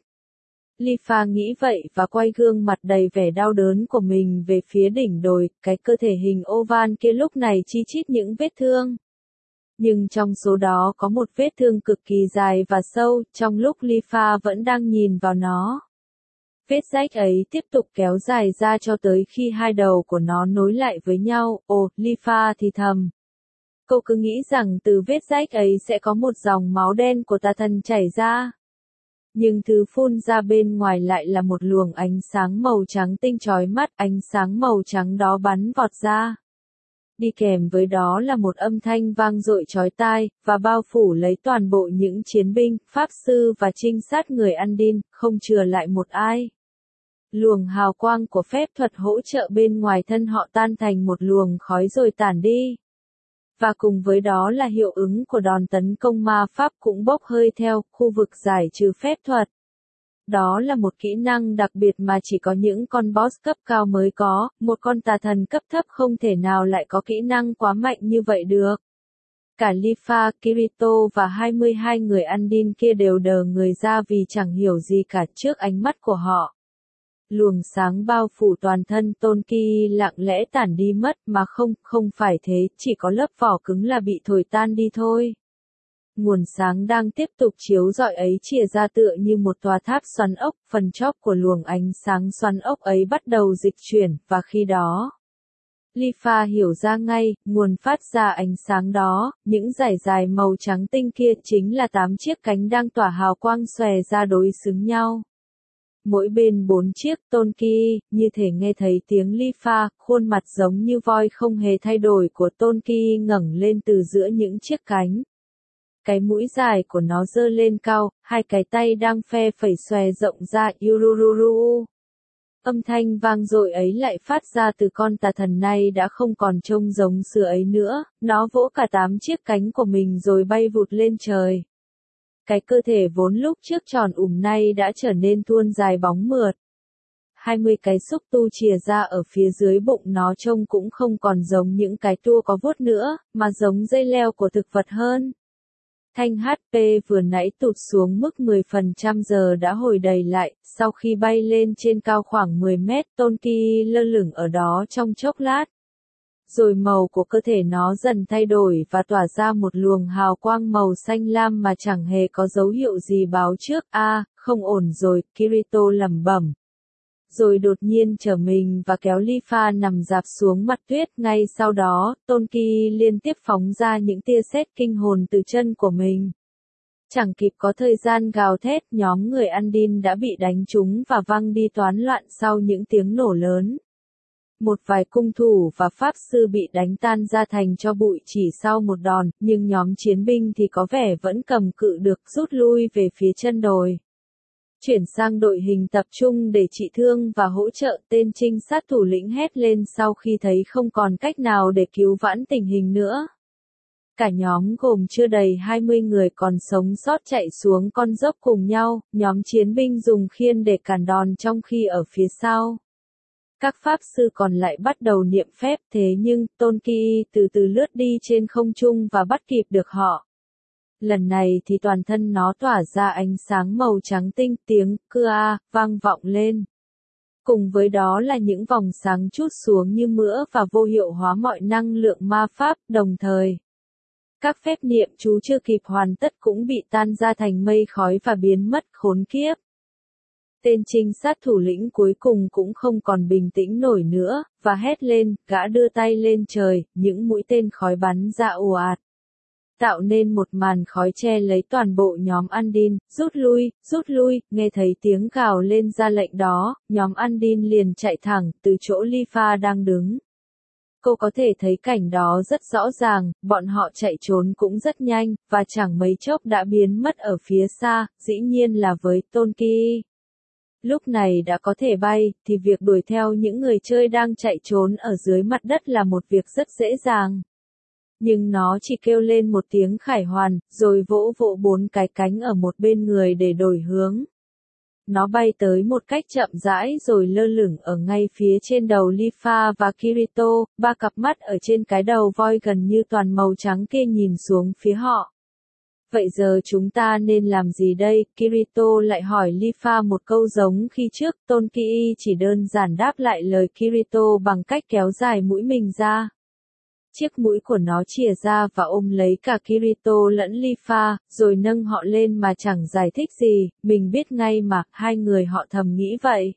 Lifa nghĩ vậy và quay gương mặt đầy vẻ đau đớn của mình về phía đỉnh đồi, cái cơ thể hình oval kia lúc này chi chít những vết thương. Nhưng trong số đó có một vết thương cực kỳ dài và sâu, trong lúc Lifa vẫn đang nhìn vào nó. Vết rách ấy tiếp tục kéo dài ra cho tới khi hai đầu của nó nối lại với nhau, ồ, Lifa thì thầm. Cô cứ nghĩ rằng từ vết rách ấy sẽ có một dòng máu đen của tà thần chảy ra. Nhưng thứ phun ra bên ngoài lại là một luồng ánh sáng màu trắng tinh chói mắt, ánh sáng màu trắng đó bắn vọt ra. Đi kèm với đó là một âm thanh vang dội chói tai, và bao phủ lấy toàn bộ những chiến binh, pháp sư và trinh sát người Andin, không chừa lại một ai. Luồng hào quang của phép thuật hỗ trợ bên ngoài thân họ tan thành một luồng khói rồi tản đi. Và cùng với đó là hiệu ứng của đòn tấn công ma pháp cũng bốc hơi theo, khu vực giải trừ phép thuật. Đó là một kỹ năng đặc biệt mà chỉ có những con boss cấp cao mới có, một con tà thần cấp thấp không thể nào lại có kỹ năng quá mạnh như vậy được. Cả Lifa, Kirito và 22 người Andin kia đều đờ người ra vì chẳng hiểu gì cả trước ánh mắt của họ. Luồng sáng bao phủ toàn thân Tôn Ki lặng lẽ tản đi mất mà không phải thế, chỉ có lớp vỏ cứng là bị thổi tan đi thôi. nguồn sáng đang tiếp tục chiếu rọi ấy chìa ra tựa như một tòa tháp xoắn ốc, phần chóp của luồng ánh sáng xoắn ốc ấy bắt đầu dịch chuyển, và khi đó, Lifa hiểu ra ngay, nguồn phát ra ánh sáng đó, những dải dài màu trắng tinh kia chính là 8 chiếc cánh đang tỏa hào quang xòe ra đối xứng nhau. Mỗi bên 4 chiếc tôn kỳ, như thể nghe thấy tiếng Lifa, khuôn mặt giống như voi không hề thay đổi của tôn kỳ ngẩng lên từ giữa những chiếc cánh. Cái mũi dài của nó giơ lên cao, hai cái tay đang phe phẩy xòe rộng ra urururu. Âm thanh vang dội ấy lại phát ra từ con tà thần này đã không còn trông giống xưa ấy nữa, nó vỗ cả 8 chiếc cánh của mình rồi bay vụt lên trời. Cái cơ thể vốn lúc trước tròn nay đã trở nên thuôn dài bóng mượt. 20 cái xúc tu chìa ra ở phía dưới bụng nó trông cũng không còn giống những cái tua có vuốt nữa, mà giống dây leo của thực vật hơn. Thanh HP vừa nãy tụt xuống mức 10% giờ đã hồi đầy lại, sau khi bay lên trên cao khoảng 10 mét, Tôn Kỳ lơ lửng ở đó trong chốc lát. Rồi màu của cơ thể nó dần thay đổi và tỏa ra một luồng hào quang màu xanh lam mà chẳng hề có dấu hiệu gì báo trước. Không ổn rồi, Kirito lẩm bẩm. Rồi đột nhiên trở mình và kéo Lifa nằm rạp xuống mặt tuyết. Ngay sau đó, Tôn Kỳ liên tiếp phóng ra những tia sét kinh hồn từ chân của mình. Chẳng kịp có thời gian gào thét, nhóm người Andin đã bị đánh trúng và văng đi toán loạn sau những tiếng nổ lớn. Một vài cung thủ và pháp sư bị đánh tan ra thành tro bụi chỉ sau một đòn, nhưng nhóm chiến binh thì có vẻ vẫn cầm cự được, rút lui về phía chân đồi. Chuyển sang đội hình tập trung để trị thương và hỗ trợ, tên trinh sát thủ lĩnh hét lên sau khi thấy không còn cách nào để cứu vãn tình hình nữa. Cả nhóm gồm chưa đầy 20 người còn sống sót chạy xuống con dốc cùng nhau, nhóm chiến binh dùng khiên để cản đòn trong khi ở phía sau. Các pháp sư còn lại bắt đầu niệm phép, thế nhưng, Tôn Kỳ từ từ lướt đi trên không trung và bắt kịp được họ. Lần này thì toàn thân nó tỏa ra ánh sáng màu trắng tinh, tiếng cưa vang vọng lên. Cùng với đó là những vòng sáng trút xuống như mưa và vô hiệu hóa mọi năng lượng ma pháp, đồng thời. Các phép niệm chú chưa kịp hoàn tất cũng bị tan ra thành mây khói và biến mất, khốn kiếp. Tên trinh sát thủ lĩnh cuối cùng cũng không còn bình tĩnh nổi nữa, và hét lên, gã đưa tay lên trời, những mũi tên khói bắn ra ồ ạt. Tạo nên một màn khói che lấy toàn bộ nhóm Andin, rút lui, nghe thấy tiếng gào lên ra lệnh đó, nhóm Andin liền chạy thẳng, từ chỗ Lifa đang đứng. Cô có thể thấy cảnh đó rất rõ ràng, bọn họ chạy trốn cũng rất nhanh, và chẳng mấy chốc đã biến mất ở phía xa, dĩ nhiên là với Tôn Kỳ. Lúc này đã có thể bay, thì việc đuổi theo những người chơi đang chạy trốn ở dưới mặt đất là một việc rất dễ dàng. Nhưng nó chỉ kêu lên một tiếng khải hoàn, rồi vỗ vỗ 4 cái cánh ở một bên người để đổi hướng. Nó bay tới một cách chậm rãi rồi lơ lửng ở ngay phía trên đầu Lifa và Kirito, ba cặp mắt ở trên cái đầu voi gần như toàn màu trắng kia nhìn xuống phía họ. Vậy giờ chúng ta nên làm gì đây? Kirito lại hỏi Lifa một câu giống khi trước, Tôn Kỳ chỉ đơn giản đáp lại lời Kirito bằng cách kéo dài mũi mình ra. Chiếc mũi của nó chìa ra và ôm lấy cả Kirito lẫn Lifa, rồi nâng họ lên mà chẳng giải thích gì, mình biết ngay mà, hai người họ thầm nghĩ vậy.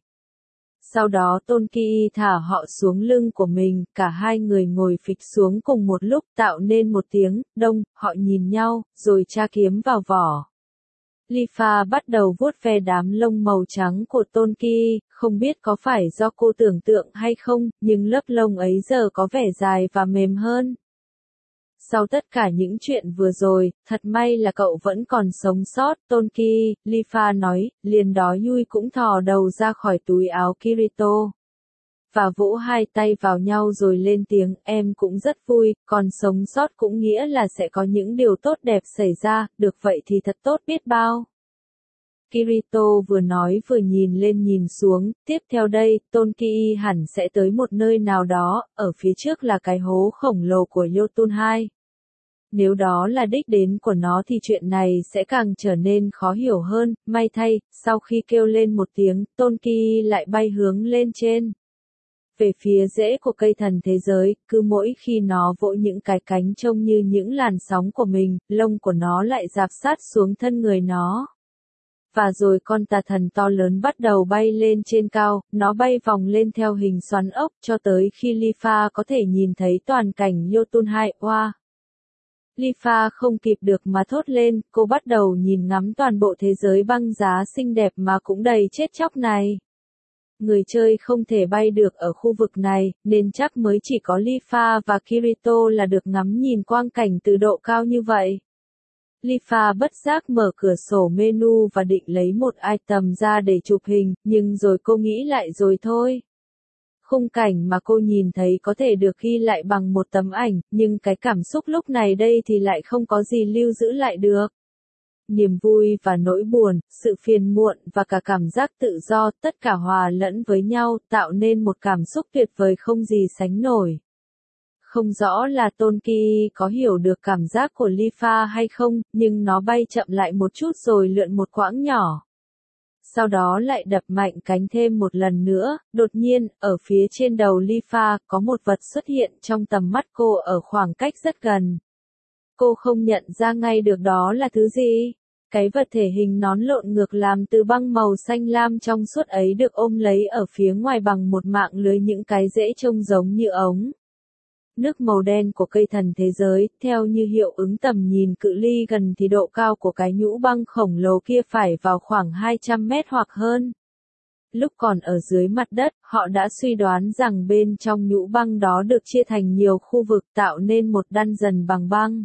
Sau đó Tôn Kỳ thả họ xuống lưng của mình, cả hai người ngồi phịch xuống cùng một lúc tạo nên một tiếng, đông, họ nhìn nhau, rồi tra kiếm vào vỏ. Lifa bắt đầu vuốt ve đám lông màu trắng của Tôn Kỳ, không biết có phải do cô tưởng tượng hay không, nhưng lớp lông ấy giờ có vẻ dài và mềm hơn. Sau tất cả những chuyện vừa rồi, thật may là cậu vẫn còn sống sót, Tôn Kỳ, Lifa nói, liền đó Yui cũng thò đầu ra khỏi túi áo Kirito. Và vỗ hai tay vào nhau rồi lên tiếng, em cũng rất vui, còn sống sót cũng nghĩa là sẽ có những điều tốt đẹp xảy ra, được vậy thì thật tốt biết bao. Kirito vừa nói vừa nhìn lên nhìn xuống, tiếp theo đây, Tôn Kỳ hẳn sẽ tới một nơi nào đó, ở phía trước là cái hố khổng lồ của Yotun 2. Nếu đó là đích đến của nó thì chuyện này sẽ càng trở nên khó hiểu hơn, may thay, sau khi kêu lên một tiếng, Tôn Kỳ lại bay hướng lên trên. Về phía rễ của cây thần thế giới, cứ mỗi khi nó vỗ những cái cánh trông như những làn sóng của mình, lông của nó lại rạp sát xuống thân người nó. Và rồi con tà thần to lớn bắt đầu bay lên trên cao, nó bay vòng lên theo hình xoắn ốc cho tới khi Lifa có thể nhìn thấy toàn cảnh Jotun 2. Wow! Lifa không kịp được mà thốt lên, cô bắt đầu nhìn ngắm toàn bộ thế giới băng giá xinh đẹp mà cũng đầy chết chóc này. Người chơi không thể bay được ở khu vực này, nên chắc mới chỉ có Lifa và Kirito là được ngắm nhìn quang cảnh từ độ cao như vậy. Lifa bất giác mở cửa sổ menu và định lấy một item ra để chụp hình, nhưng rồi cô nghĩ lại rồi thôi. Khung cảnh mà cô nhìn thấy có thể được ghi lại bằng một tấm ảnh, nhưng cái cảm xúc lúc này đây thì lại không có gì lưu giữ lại được. Niềm vui và nỗi buồn, sự phiền muộn và cả cảm giác tự do, tất cả hòa lẫn với nhau, tạo nên một cảm xúc tuyệt vời không gì sánh nổi. Không rõ là Tonki có hiểu được cảm giác của Lifa hay không, nhưng nó bay chậm lại một chút rồi lượn một quãng nhỏ. Sau đó lại đập mạnh cánh thêm một lần nữa, đột nhiên, ở phía trên đầu Lifa, có một vật xuất hiện trong tầm mắt cô ở khoảng cách rất gần. Cô không nhận ra ngay được đó là thứ gì. Cái vật thể hình nón lộn ngược làm từ băng màu xanh lam trong suốt ấy được ôm lấy ở phía ngoài bằng một mạng lưới những cái rễ trông giống như ống nước màu đen của cây thần thế giới, theo như hiệu ứng tầm nhìn cự ly gần thì độ cao của cái nhũ băng khổng lồ kia phải vào khoảng 200 mét hoặc hơn. Lúc còn ở dưới mặt đất, họ đã suy đoán rằng bên trong nhũ băng đó được chia thành nhiều khu vực tạo nên một dungeon bằng băng.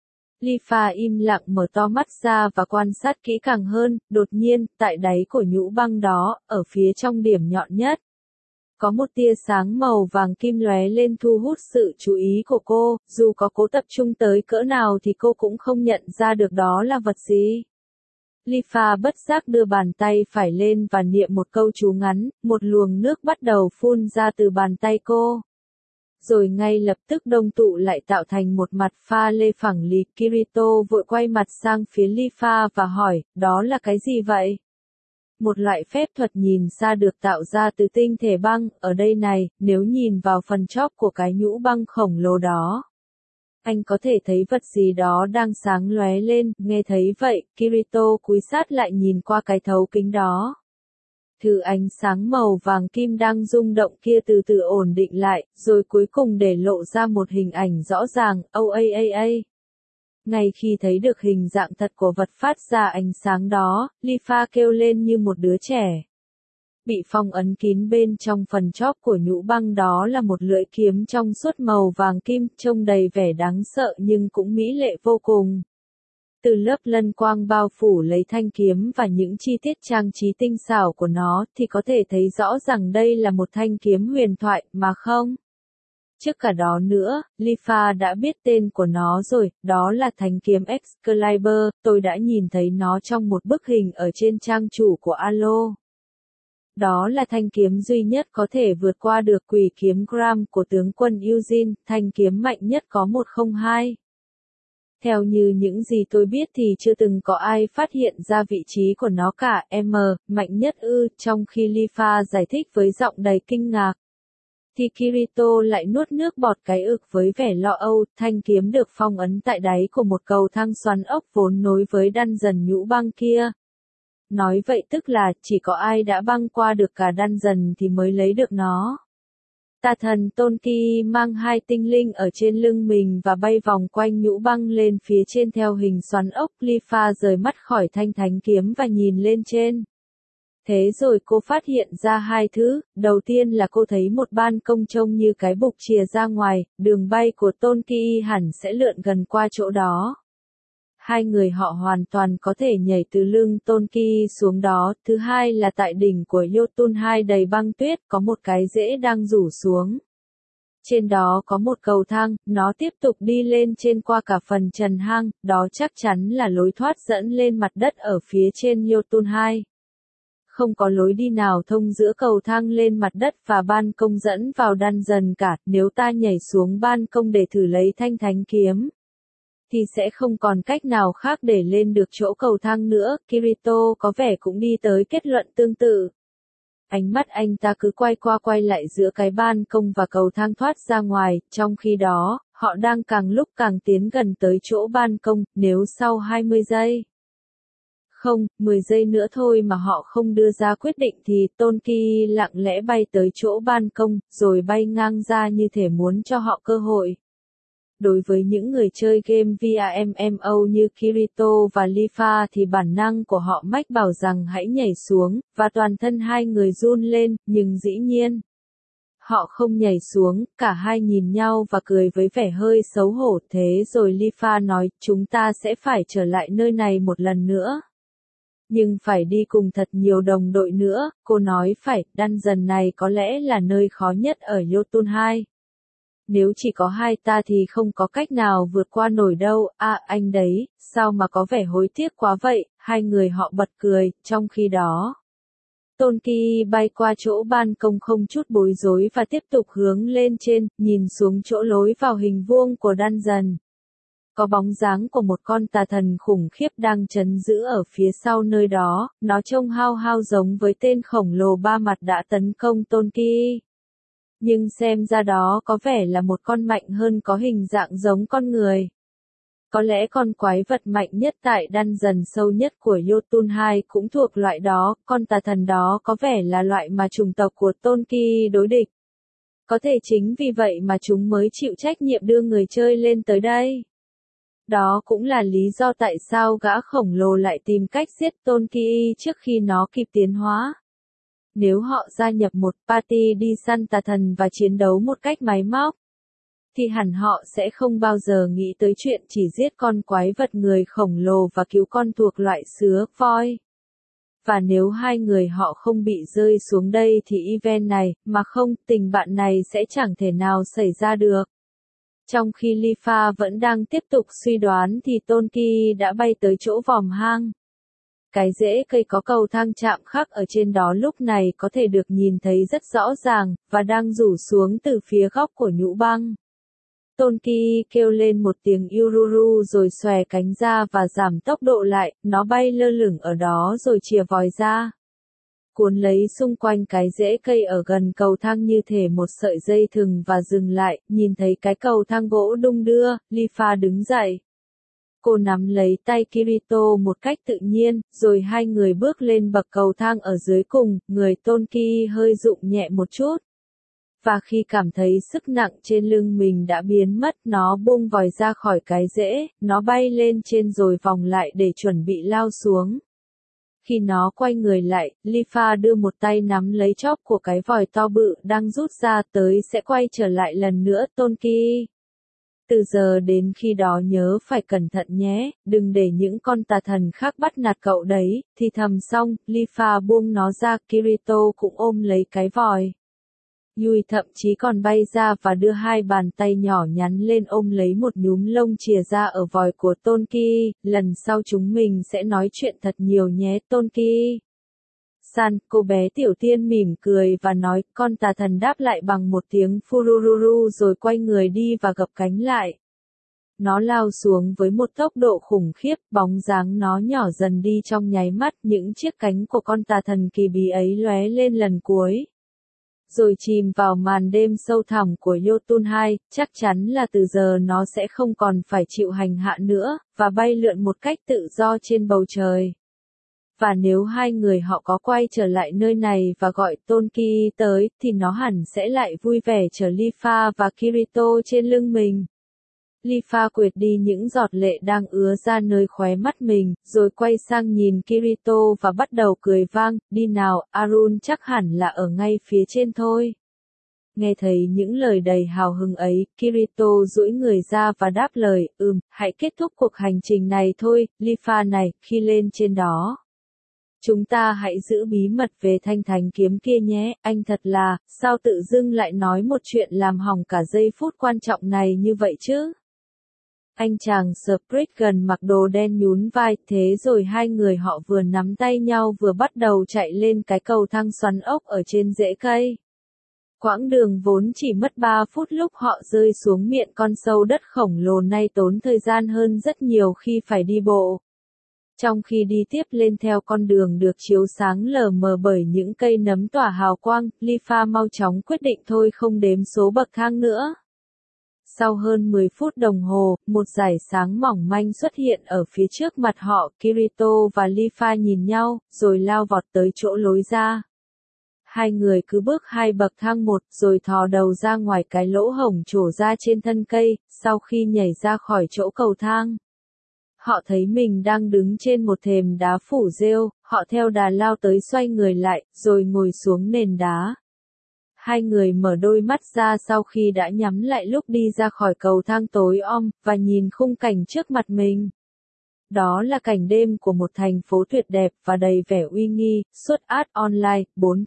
Lifa im lặng mở to mắt ra và quan sát kỹ càng hơn, đột nhiên, tại đáy của nhũ băng đó, ở phía trong điểm nhọn nhất, có một tia sáng màu vàng kim lóe lên thu hút sự chú ý của cô, dù có cố tập trung tới cỡ nào thì cô cũng không nhận ra được đó là vật gì. Lifa bất giác đưa bàn tay phải lên và niệm một câu chú ngắn, một luồng nước bắt đầu phun ra từ bàn tay cô. Rồi ngay lập tức đông tụ lại tạo thành một mặt pha lê phẳng lì. Kirito vội quay mặt sang phía Lifa và hỏi, đó là cái gì vậy? Một loại phép thuật nhìn xa được tạo ra từ tinh thể băng, ở đây này, nếu nhìn vào phần chóp của cái nhũ băng khổng lồ đó. Anh có thể thấy vật gì đó đang sáng lóe lên, nghe thấy vậy, Kirito cúi sát lại nhìn qua cái thấu kính đó. Thứ ánh sáng màu vàng kim đang rung động kia từ từ ổn định lại, rồi cuối cùng để lộ ra một hình ảnh rõ ràng, oaaa. Ngay khi thấy được hình dạng thật của vật phát ra ánh sáng đó, Lifa kêu lên như một đứa trẻ. Bị phong ấn kín bên trong phần chóp của nhũ băng đó là một lưỡi kiếm trong suốt màu vàng kim, trông đầy vẻ đáng sợ nhưng cũng mỹ lệ vô cùng. Từ lớp lân quang bao phủ lấy thanh kiếm và những chi tiết trang trí tinh xảo của nó thì có thể thấy rõ rằng đây là một thanh kiếm huyền thoại, mà không. Trước cả đó nữa, Lifa đã biết tên của nó rồi, đó là thanh kiếm Excalibur, tôi đã nhìn thấy nó trong một bức hình ở trên trang chủ của Alo. Đó là thanh kiếm duy nhất có thể vượt qua được quỷ kiếm Gram của tướng quân Eugene, thanh kiếm mạnh nhất có 102. Theo như những gì tôi biết thì chưa từng có ai phát hiện ra vị trí của nó cả, mạnh nhất ư, trong khi Lifa giải thích với giọng đầy kinh ngạc. Thì Kirito lại nuốt nước bọt cái ực với vẻ lo âu, thanh kiếm được phong ấn tại đáy của một cầu thang xoắn ốc vốn nối với dungeon nhũ băng kia. Nói vậy tức là, chỉ có ai đã băng qua được cả dungeon thì mới lấy được nó. Tà thần Tonki mang hai tinh linh ở trên lưng mình và bay vòng quanh nhũ băng lên phía trên theo hình xoắn ốc. Lifa rời mắt khỏi thanh thánh kiếm và nhìn lên trên. Thế rồi cô phát hiện ra hai thứ, đầu tiên là cô thấy một ban công trông như cái bục chìa ra ngoài, đường bay của Tonki hẳn sẽ lượn gần qua chỗ đó. Hai người họ hoàn toàn có thể nhảy từ lưng Tonki xuống đó. Thứ hai là tại đỉnh của Jotun 2 đầy băng tuyết có một cái rễ đang rủ xuống. Trên đó có một cầu thang, nó tiếp tục đi lên trên qua cả phần trần hang, đó chắc chắn là lối thoát dẫn lên mặt đất ở phía trên Jotun 2. Không có lối đi nào thông giữa cầu thang lên mặt đất và ban công dẫn vào dungeon cả, nếu ta nhảy xuống ban công để thử lấy thanh thánh kiếm thì sẽ không còn cách nào khác để lên được chỗ cầu thang nữa. Kirito có vẻ cũng đi tới kết luận tương tự. ánh mắt anh ta cứ quay qua quay lại giữa cái ban công và cầu thang thoát ra ngoài, trong khi đó, họ đang càng lúc càng tiến gần tới chỗ ban công, nếu sau 20 giây. Không, 10 giây nữa thôi mà họ không đưa ra quyết định thì Tôn Ki lặng lẽ bay tới chỗ ban công, rồi bay ngang ra như thể muốn cho họ cơ hội. Đối với những người chơi game VRMMO như Kirito và Lifa thì bản năng của họ mách bảo rằng hãy nhảy xuống, và toàn thân hai người run lên, nhưng dĩ nhiên, họ không nhảy xuống, cả hai nhìn nhau và cười với vẻ hơi xấu hổ. Thế rồi Lifa nói, chúng ta sẽ phải trở lại nơi này một lần nữa. Nhưng phải đi cùng thật nhiều đồng đội nữa, cô nói phải, dungeon này có lẽ là nơi khó nhất ở Jotun 2. Nếu chỉ có hai ta thì không có cách nào vượt qua nổi đâu, anh đấy, sao mà có vẻ hối tiếc quá vậy, hai người họ bật cười, trong khi đó. Tôn Ki bay qua chỗ ban công không chút bối rối và tiếp tục hướng lên trên, nhìn xuống chỗ lối vào hình vuông của dungeon. Có bóng dáng của một con tà thần khủng khiếp đang trấn giữ ở phía sau nơi đó, nó trông hao hao giống với tên khổng lồ ba mặt đã tấn công Tôn Ki. Nhưng xem ra đó có vẻ là một con mạnh hơn có hình dạng giống con người. Có lẽ con quái vật mạnh nhất tại dungeon sâu nhất của Jotun 2 cũng thuộc loại đó, con tà thần đó có vẻ là loại mà chủng tộc của Tôn Ki đối địch. Có thể chính vì vậy mà chúng mới chịu trách nhiệm đưa người chơi lên tới đây. Đó cũng là lý do tại sao gã khổng lồ lại tìm cách giết Tôn Ki trước khi nó kịp tiến hóa. Nếu họ gia nhập một party đi săn tà thần và chiến đấu một cách máy móc, thì hẳn họ sẽ không bao giờ nghĩ tới chuyện chỉ giết con quái vật người khổng lồ và cứu con thuộc loại sứa voi. Và nếu hai người họ không bị rơi xuống đây thì event này, mà không, tình bạn này sẽ chẳng thể nào xảy ra được. Trong khi Lifa vẫn đang tiếp tục suy đoán thì Tôn Ki đã bay tới chỗ vòm hang. Cái rễ cây có cầu thang chạm khắc ở trên đó lúc này có thể được nhìn thấy rất rõ ràng, và đang rủ xuống từ phía góc của nhũ băng. Tôn Ki kêu lên một tiếng Ururu rồi xòe cánh ra và giảm tốc độ lại, nó bay lơ lửng ở đó rồi chìa vòi ra. Cuốn lấy xung quanh cái rễ cây ở gần cầu thang như thể một sợi dây thừng và dừng lại, nhìn thấy cái cầu thang gỗ đung đưa, Lifa đứng dậy. Cô nắm lấy tay Kirito một cách tự nhiên, rồi hai người bước lên bậc cầu thang ở dưới cùng, người Tôn Ki hơi rụng nhẹ một chút. Và khi cảm thấy sức nặng trên lưng mình đã biến mất, nó buông vòi ra khỏi cái rễ, nó bay lên trên rồi vòng lại để chuẩn bị lao xuống. Khi nó quay người lại, Lifa đưa một tay nắm lấy chóp của cái vòi to bự đang rút ra tới sẽ quay trở lại lần nữa Tôn Ki. Từ giờ đến khi đó nhớ phải cẩn thận nhé, đừng để những con tà thần khác bắt nạt cậu đấy, thì thầm xong, Lifa buông nó ra, Kirito cũng ôm lấy cái vòi. Yui thậm chí còn bay ra và đưa hai bàn tay nhỏ nhắn lên ôm lấy một nhúm lông chìa ra ở vòi của Tôn Ki, lần sau chúng mình sẽ nói chuyện thật nhiều nhé Tôn Ki. San, cô bé tiểu tiên mỉm cười và nói, con tà thần đáp lại bằng một tiếng furururu rồi quay người đi và gập cánh lại. Nó lao xuống với một tốc độ khủng khiếp, bóng dáng nó nhỏ dần đi trong nháy mắt, những chiếc cánh của con tà thần kỳ bí ấy lóe lên lần cuối. Rồi chìm vào màn đêm sâu thẳm của Jotun 2, chắc chắn là từ giờ nó sẽ không còn phải chịu hành hạ nữa, và bay lượn một cách tự do trên bầu trời. Và nếu hai người họ có quay trở lại nơi này và gọi Tôn Ki tới, thì nó hẳn sẽ lại vui vẻ chở Lifa và Kirito trên lưng mình. Lifa quệt đi những giọt lệ đang ứa ra nơi khóe mắt mình, rồi quay sang nhìn Kirito và bắt đầu cười vang, đi nào, Arun chắc hẳn là ở ngay phía trên thôi. Nghe thấy những lời đầy hào hứng ấy, Kirito duỗi người ra và đáp lời, hãy kết thúc cuộc hành trình này thôi, Lifa này, khi lên trên đó. Chúng ta hãy giữ bí mật về thanh thánh kiếm kia nhé, anh thật là, sao tự dưng lại nói một chuyện làm hỏng cả giây phút quan trọng này như vậy chứ? Anh chàng Spriggan mặc đồ đen nhún vai, thế rồi hai người họ vừa nắm tay nhau vừa bắt đầu chạy lên cái cầu thang xoắn ốc ở trên rễ cây. Quãng đường vốn chỉ mất 3 phút lúc họ rơi xuống miệng con sâu đất khổng lồ nay tốn thời gian hơn rất nhiều khi phải đi bộ. Trong khi đi tiếp lên theo con đường được chiếu sáng lờ mờ bởi những cây nấm tỏa hào quang, Lifa mau chóng quyết định thôi không đếm số bậc thang nữa. Sau hơn 10 phút đồng hồ, một dải sáng mỏng manh xuất hiện ở phía trước mặt họ, Kirito và Lifa nhìn nhau, rồi lao vọt tới chỗ lối ra. Hai người cứ bước 2 bậc thang một, rồi thò đầu ra ngoài cái lỗ hổng trổ ra trên thân cây, sau khi nhảy ra khỏi chỗ cầu thang. Họ thấy mình đang đứng trên một thềm đá phủ rêu, họ theo đà lao tới xoay người lại, rồi ngồi xuống nền đá. Hai người mở đôi mắt ra sau khi đã nhắm lại lúc đi ra khỏi cầu thang tối om, và nhìn khung cảnh trước mặt mình. Đó là cảnh đêm của một thành phố tuyệt đẹp và đầy vẻ uy nghi, xuất Art Online,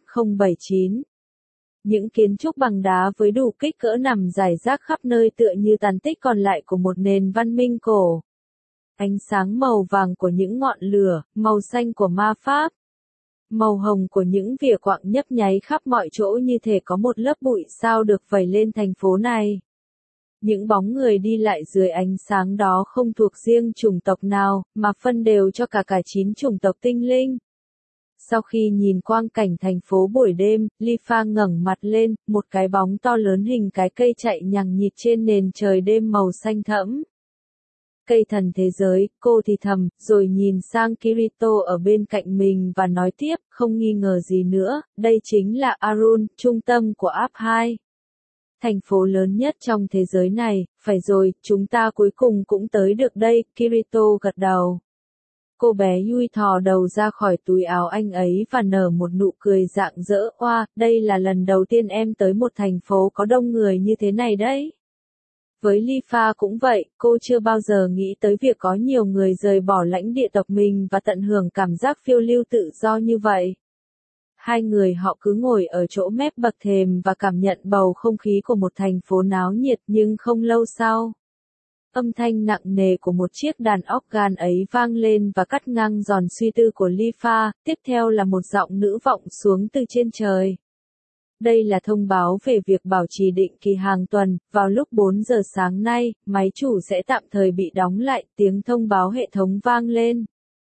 4079. Những kiến trúc bằng đá với đủ kích cỡ nằm rải rác khắp nơi tựa như tàn tích còn lại của một nền văn minh cổ. Ánh sáng màu vàng của những ngọn lửa, màu xanh của ma pháp, màu hồng của những vỉa quặng nhấp nháy khắp mọi chỗ như thể có một lớp bụi sao được vẩy lên thành phố này. Những bóng người đi lại dưới ánh sáng đó không thuộc riêng chủng tộc nào, mà phân đều cho cả 9 chủng tộc tinh linh. Sau khi nhìn quang cảnh thành phố buổi đêm, Lifa ngẩng mặt lên, một cái bóng to lớn hình cái cây chạy nhằng nhịt trên nền trời đêm màu xanh thẫm. Cây thần thế giới, cô thì thầm, rồi nhìn sang Kirito ở bên cạnh mình và nói tiếp, không nghi ngờ gì nữa, đây chính là Arun, trung tâm của Áp 2. Thành phố lớn nhất trong thế giới này, phải rồi, chúng ta cuối cùng cũng tới được đây, Kirito gật đầu. Cô bé Yui thò đầu ra khỏi túi áo anh ấy và nở một nụ cười rạng rỡ, oa, đây là lần đầu tiên em tới một thành phố có đông người như thế này đấy. Với Lifa cũng vậy, cô chưa bao giờ nghĩ tới việc có nhiều người rời bỏ lãnh địa tộc mình và tận hưởng cảm giác phiêu lưu tự do như vậy. Hai người họ cứ ngồi ở chỗ mép bậc thềm và cảm nhận bầu không khí của một thành phố náo nhiệt, nhưng không lâu sau, âm thanh nặng nề của một chiếc đàn organ ấy vang lên và cắt ngang giòn suy tư của Lifa, tiếp theo là một giọng nữ vọng xuống từ trên trời. Đây là thông báo về việc bảo trì định kỳ hàng tuần, vào lúc 4 giờ sáng nay, máy chủ sẽ tạm thời bị đóng lại, tiếng thông báo hệ thống vang lên.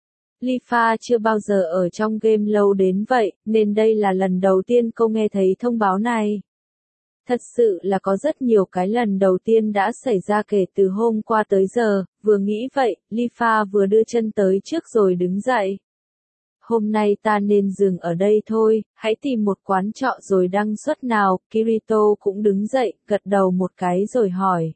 Lifa chưa bao giờ ở trong game lâu đến vậy, nên đây là lần đầu tiên cô nghe thấy thông báo này. Thật sự là có rất nhiều cái lần đầu tiên đã xảy ra kể từ hôm qua tới giờ, vừa nghĩ vậy, Lifa vừa đưa chân tới trước rồi đứng dậy. Hôm nay ta nên dừng ở đây thôi, hãy tìm một quán trọ rồi đăng xuất nào, Kirito cũng đứng dậy, gật đầu một cái rồi hỏi.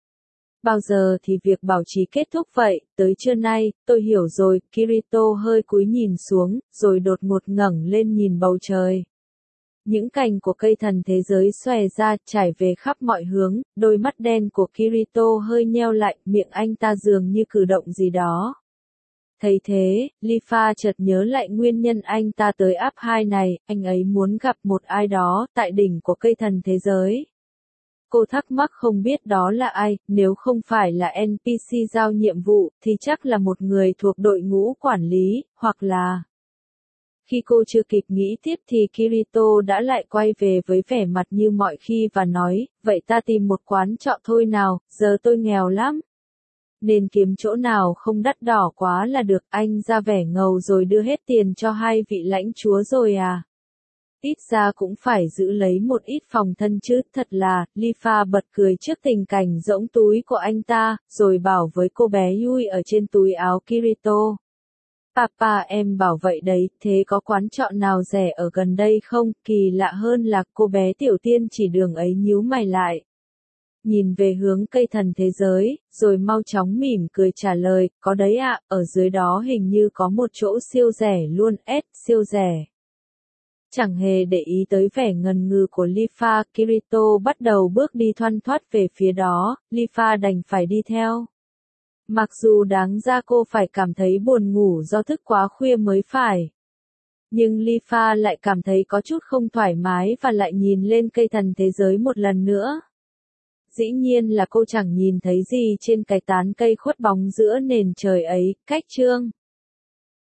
Bao giờ thì việc bảo trì kết thúc vậy, tới trưa nay, tôi hiểu rồi, Kirito hơi cúi nhìn xuống, rồi đột ngột ngẩng lên nhìn bầu trời. Những cành của cây thần thế giới xòe ra, trải về khắp mọi hướng, đôi mắt đen của Kirito hơi nheo lại, miệng anh ta dường như cử động gì đó. Thấy thế, Lifa chợt nhớ lại nguyên nhân anh ta tới áp 2 này, anh ấy muốn gặp một ai đó, tại đỉnh của cây thần thế giới. Cô thắc mắc không biết đó là ai, nếu không phải là NPC giao nhiệm vụ, thì chắc là một người thuộc đội ngũ quản lý, hoặc là... Khi cô chưa kịp nghĩ tiếp thì Kirito đã lại quay về với vẻ mặt như mọi khi và nói, vậy ta tìm một quán trọ thôi nào, giờ tôi nghèo lắm. Nên kiếm chỗ nào không đắt đỏ quá là được, anh ra vẻ ngầu rồi đưa hết tiền cho hai vị lãnh chúa rồi à. Ít ra cũng phải giữ lấy một ít phòng thân chứ, thật là, Lifa bật cười trước tình cảnh rỗng túi của anh ta, rồi bảo với cô bé Yui ở trên túi áo Kirito. Papa em bảo vậy đấy, thế có quán trọ nào rẻ ở gần đây không? Kỳ lạ hơn là cô bé tiểu tiên chỉ đường ấy nhíu mày lại. Nhìn về hướng cây thần thế giới, rồi mau chóng mỉm cười trả lời, có đấy ạ, ở dưới đó hình như có một chỗ siêu rẻ luôn, siêu rẻ. Chẳng hề để ý tới vẻ ngần ngừ của Lifa, Kirito bắt đầu bước đi thoăn thoắt về phía đó, Lifa đành phải đi theo. Mặc dù đáng ra cô phải cảm thấy buồn ngủ do thức quá khuya mới phải. Nhưng Lifa lại cảm thấy có chút không thoải mái và lại nhìn lên cây thần thế giới một lần nữa. Dĩ nhiên là cô chẳng nhìn thấy gì trên cái tán cây khuất bóng giữa nền trời ấy, cách chương.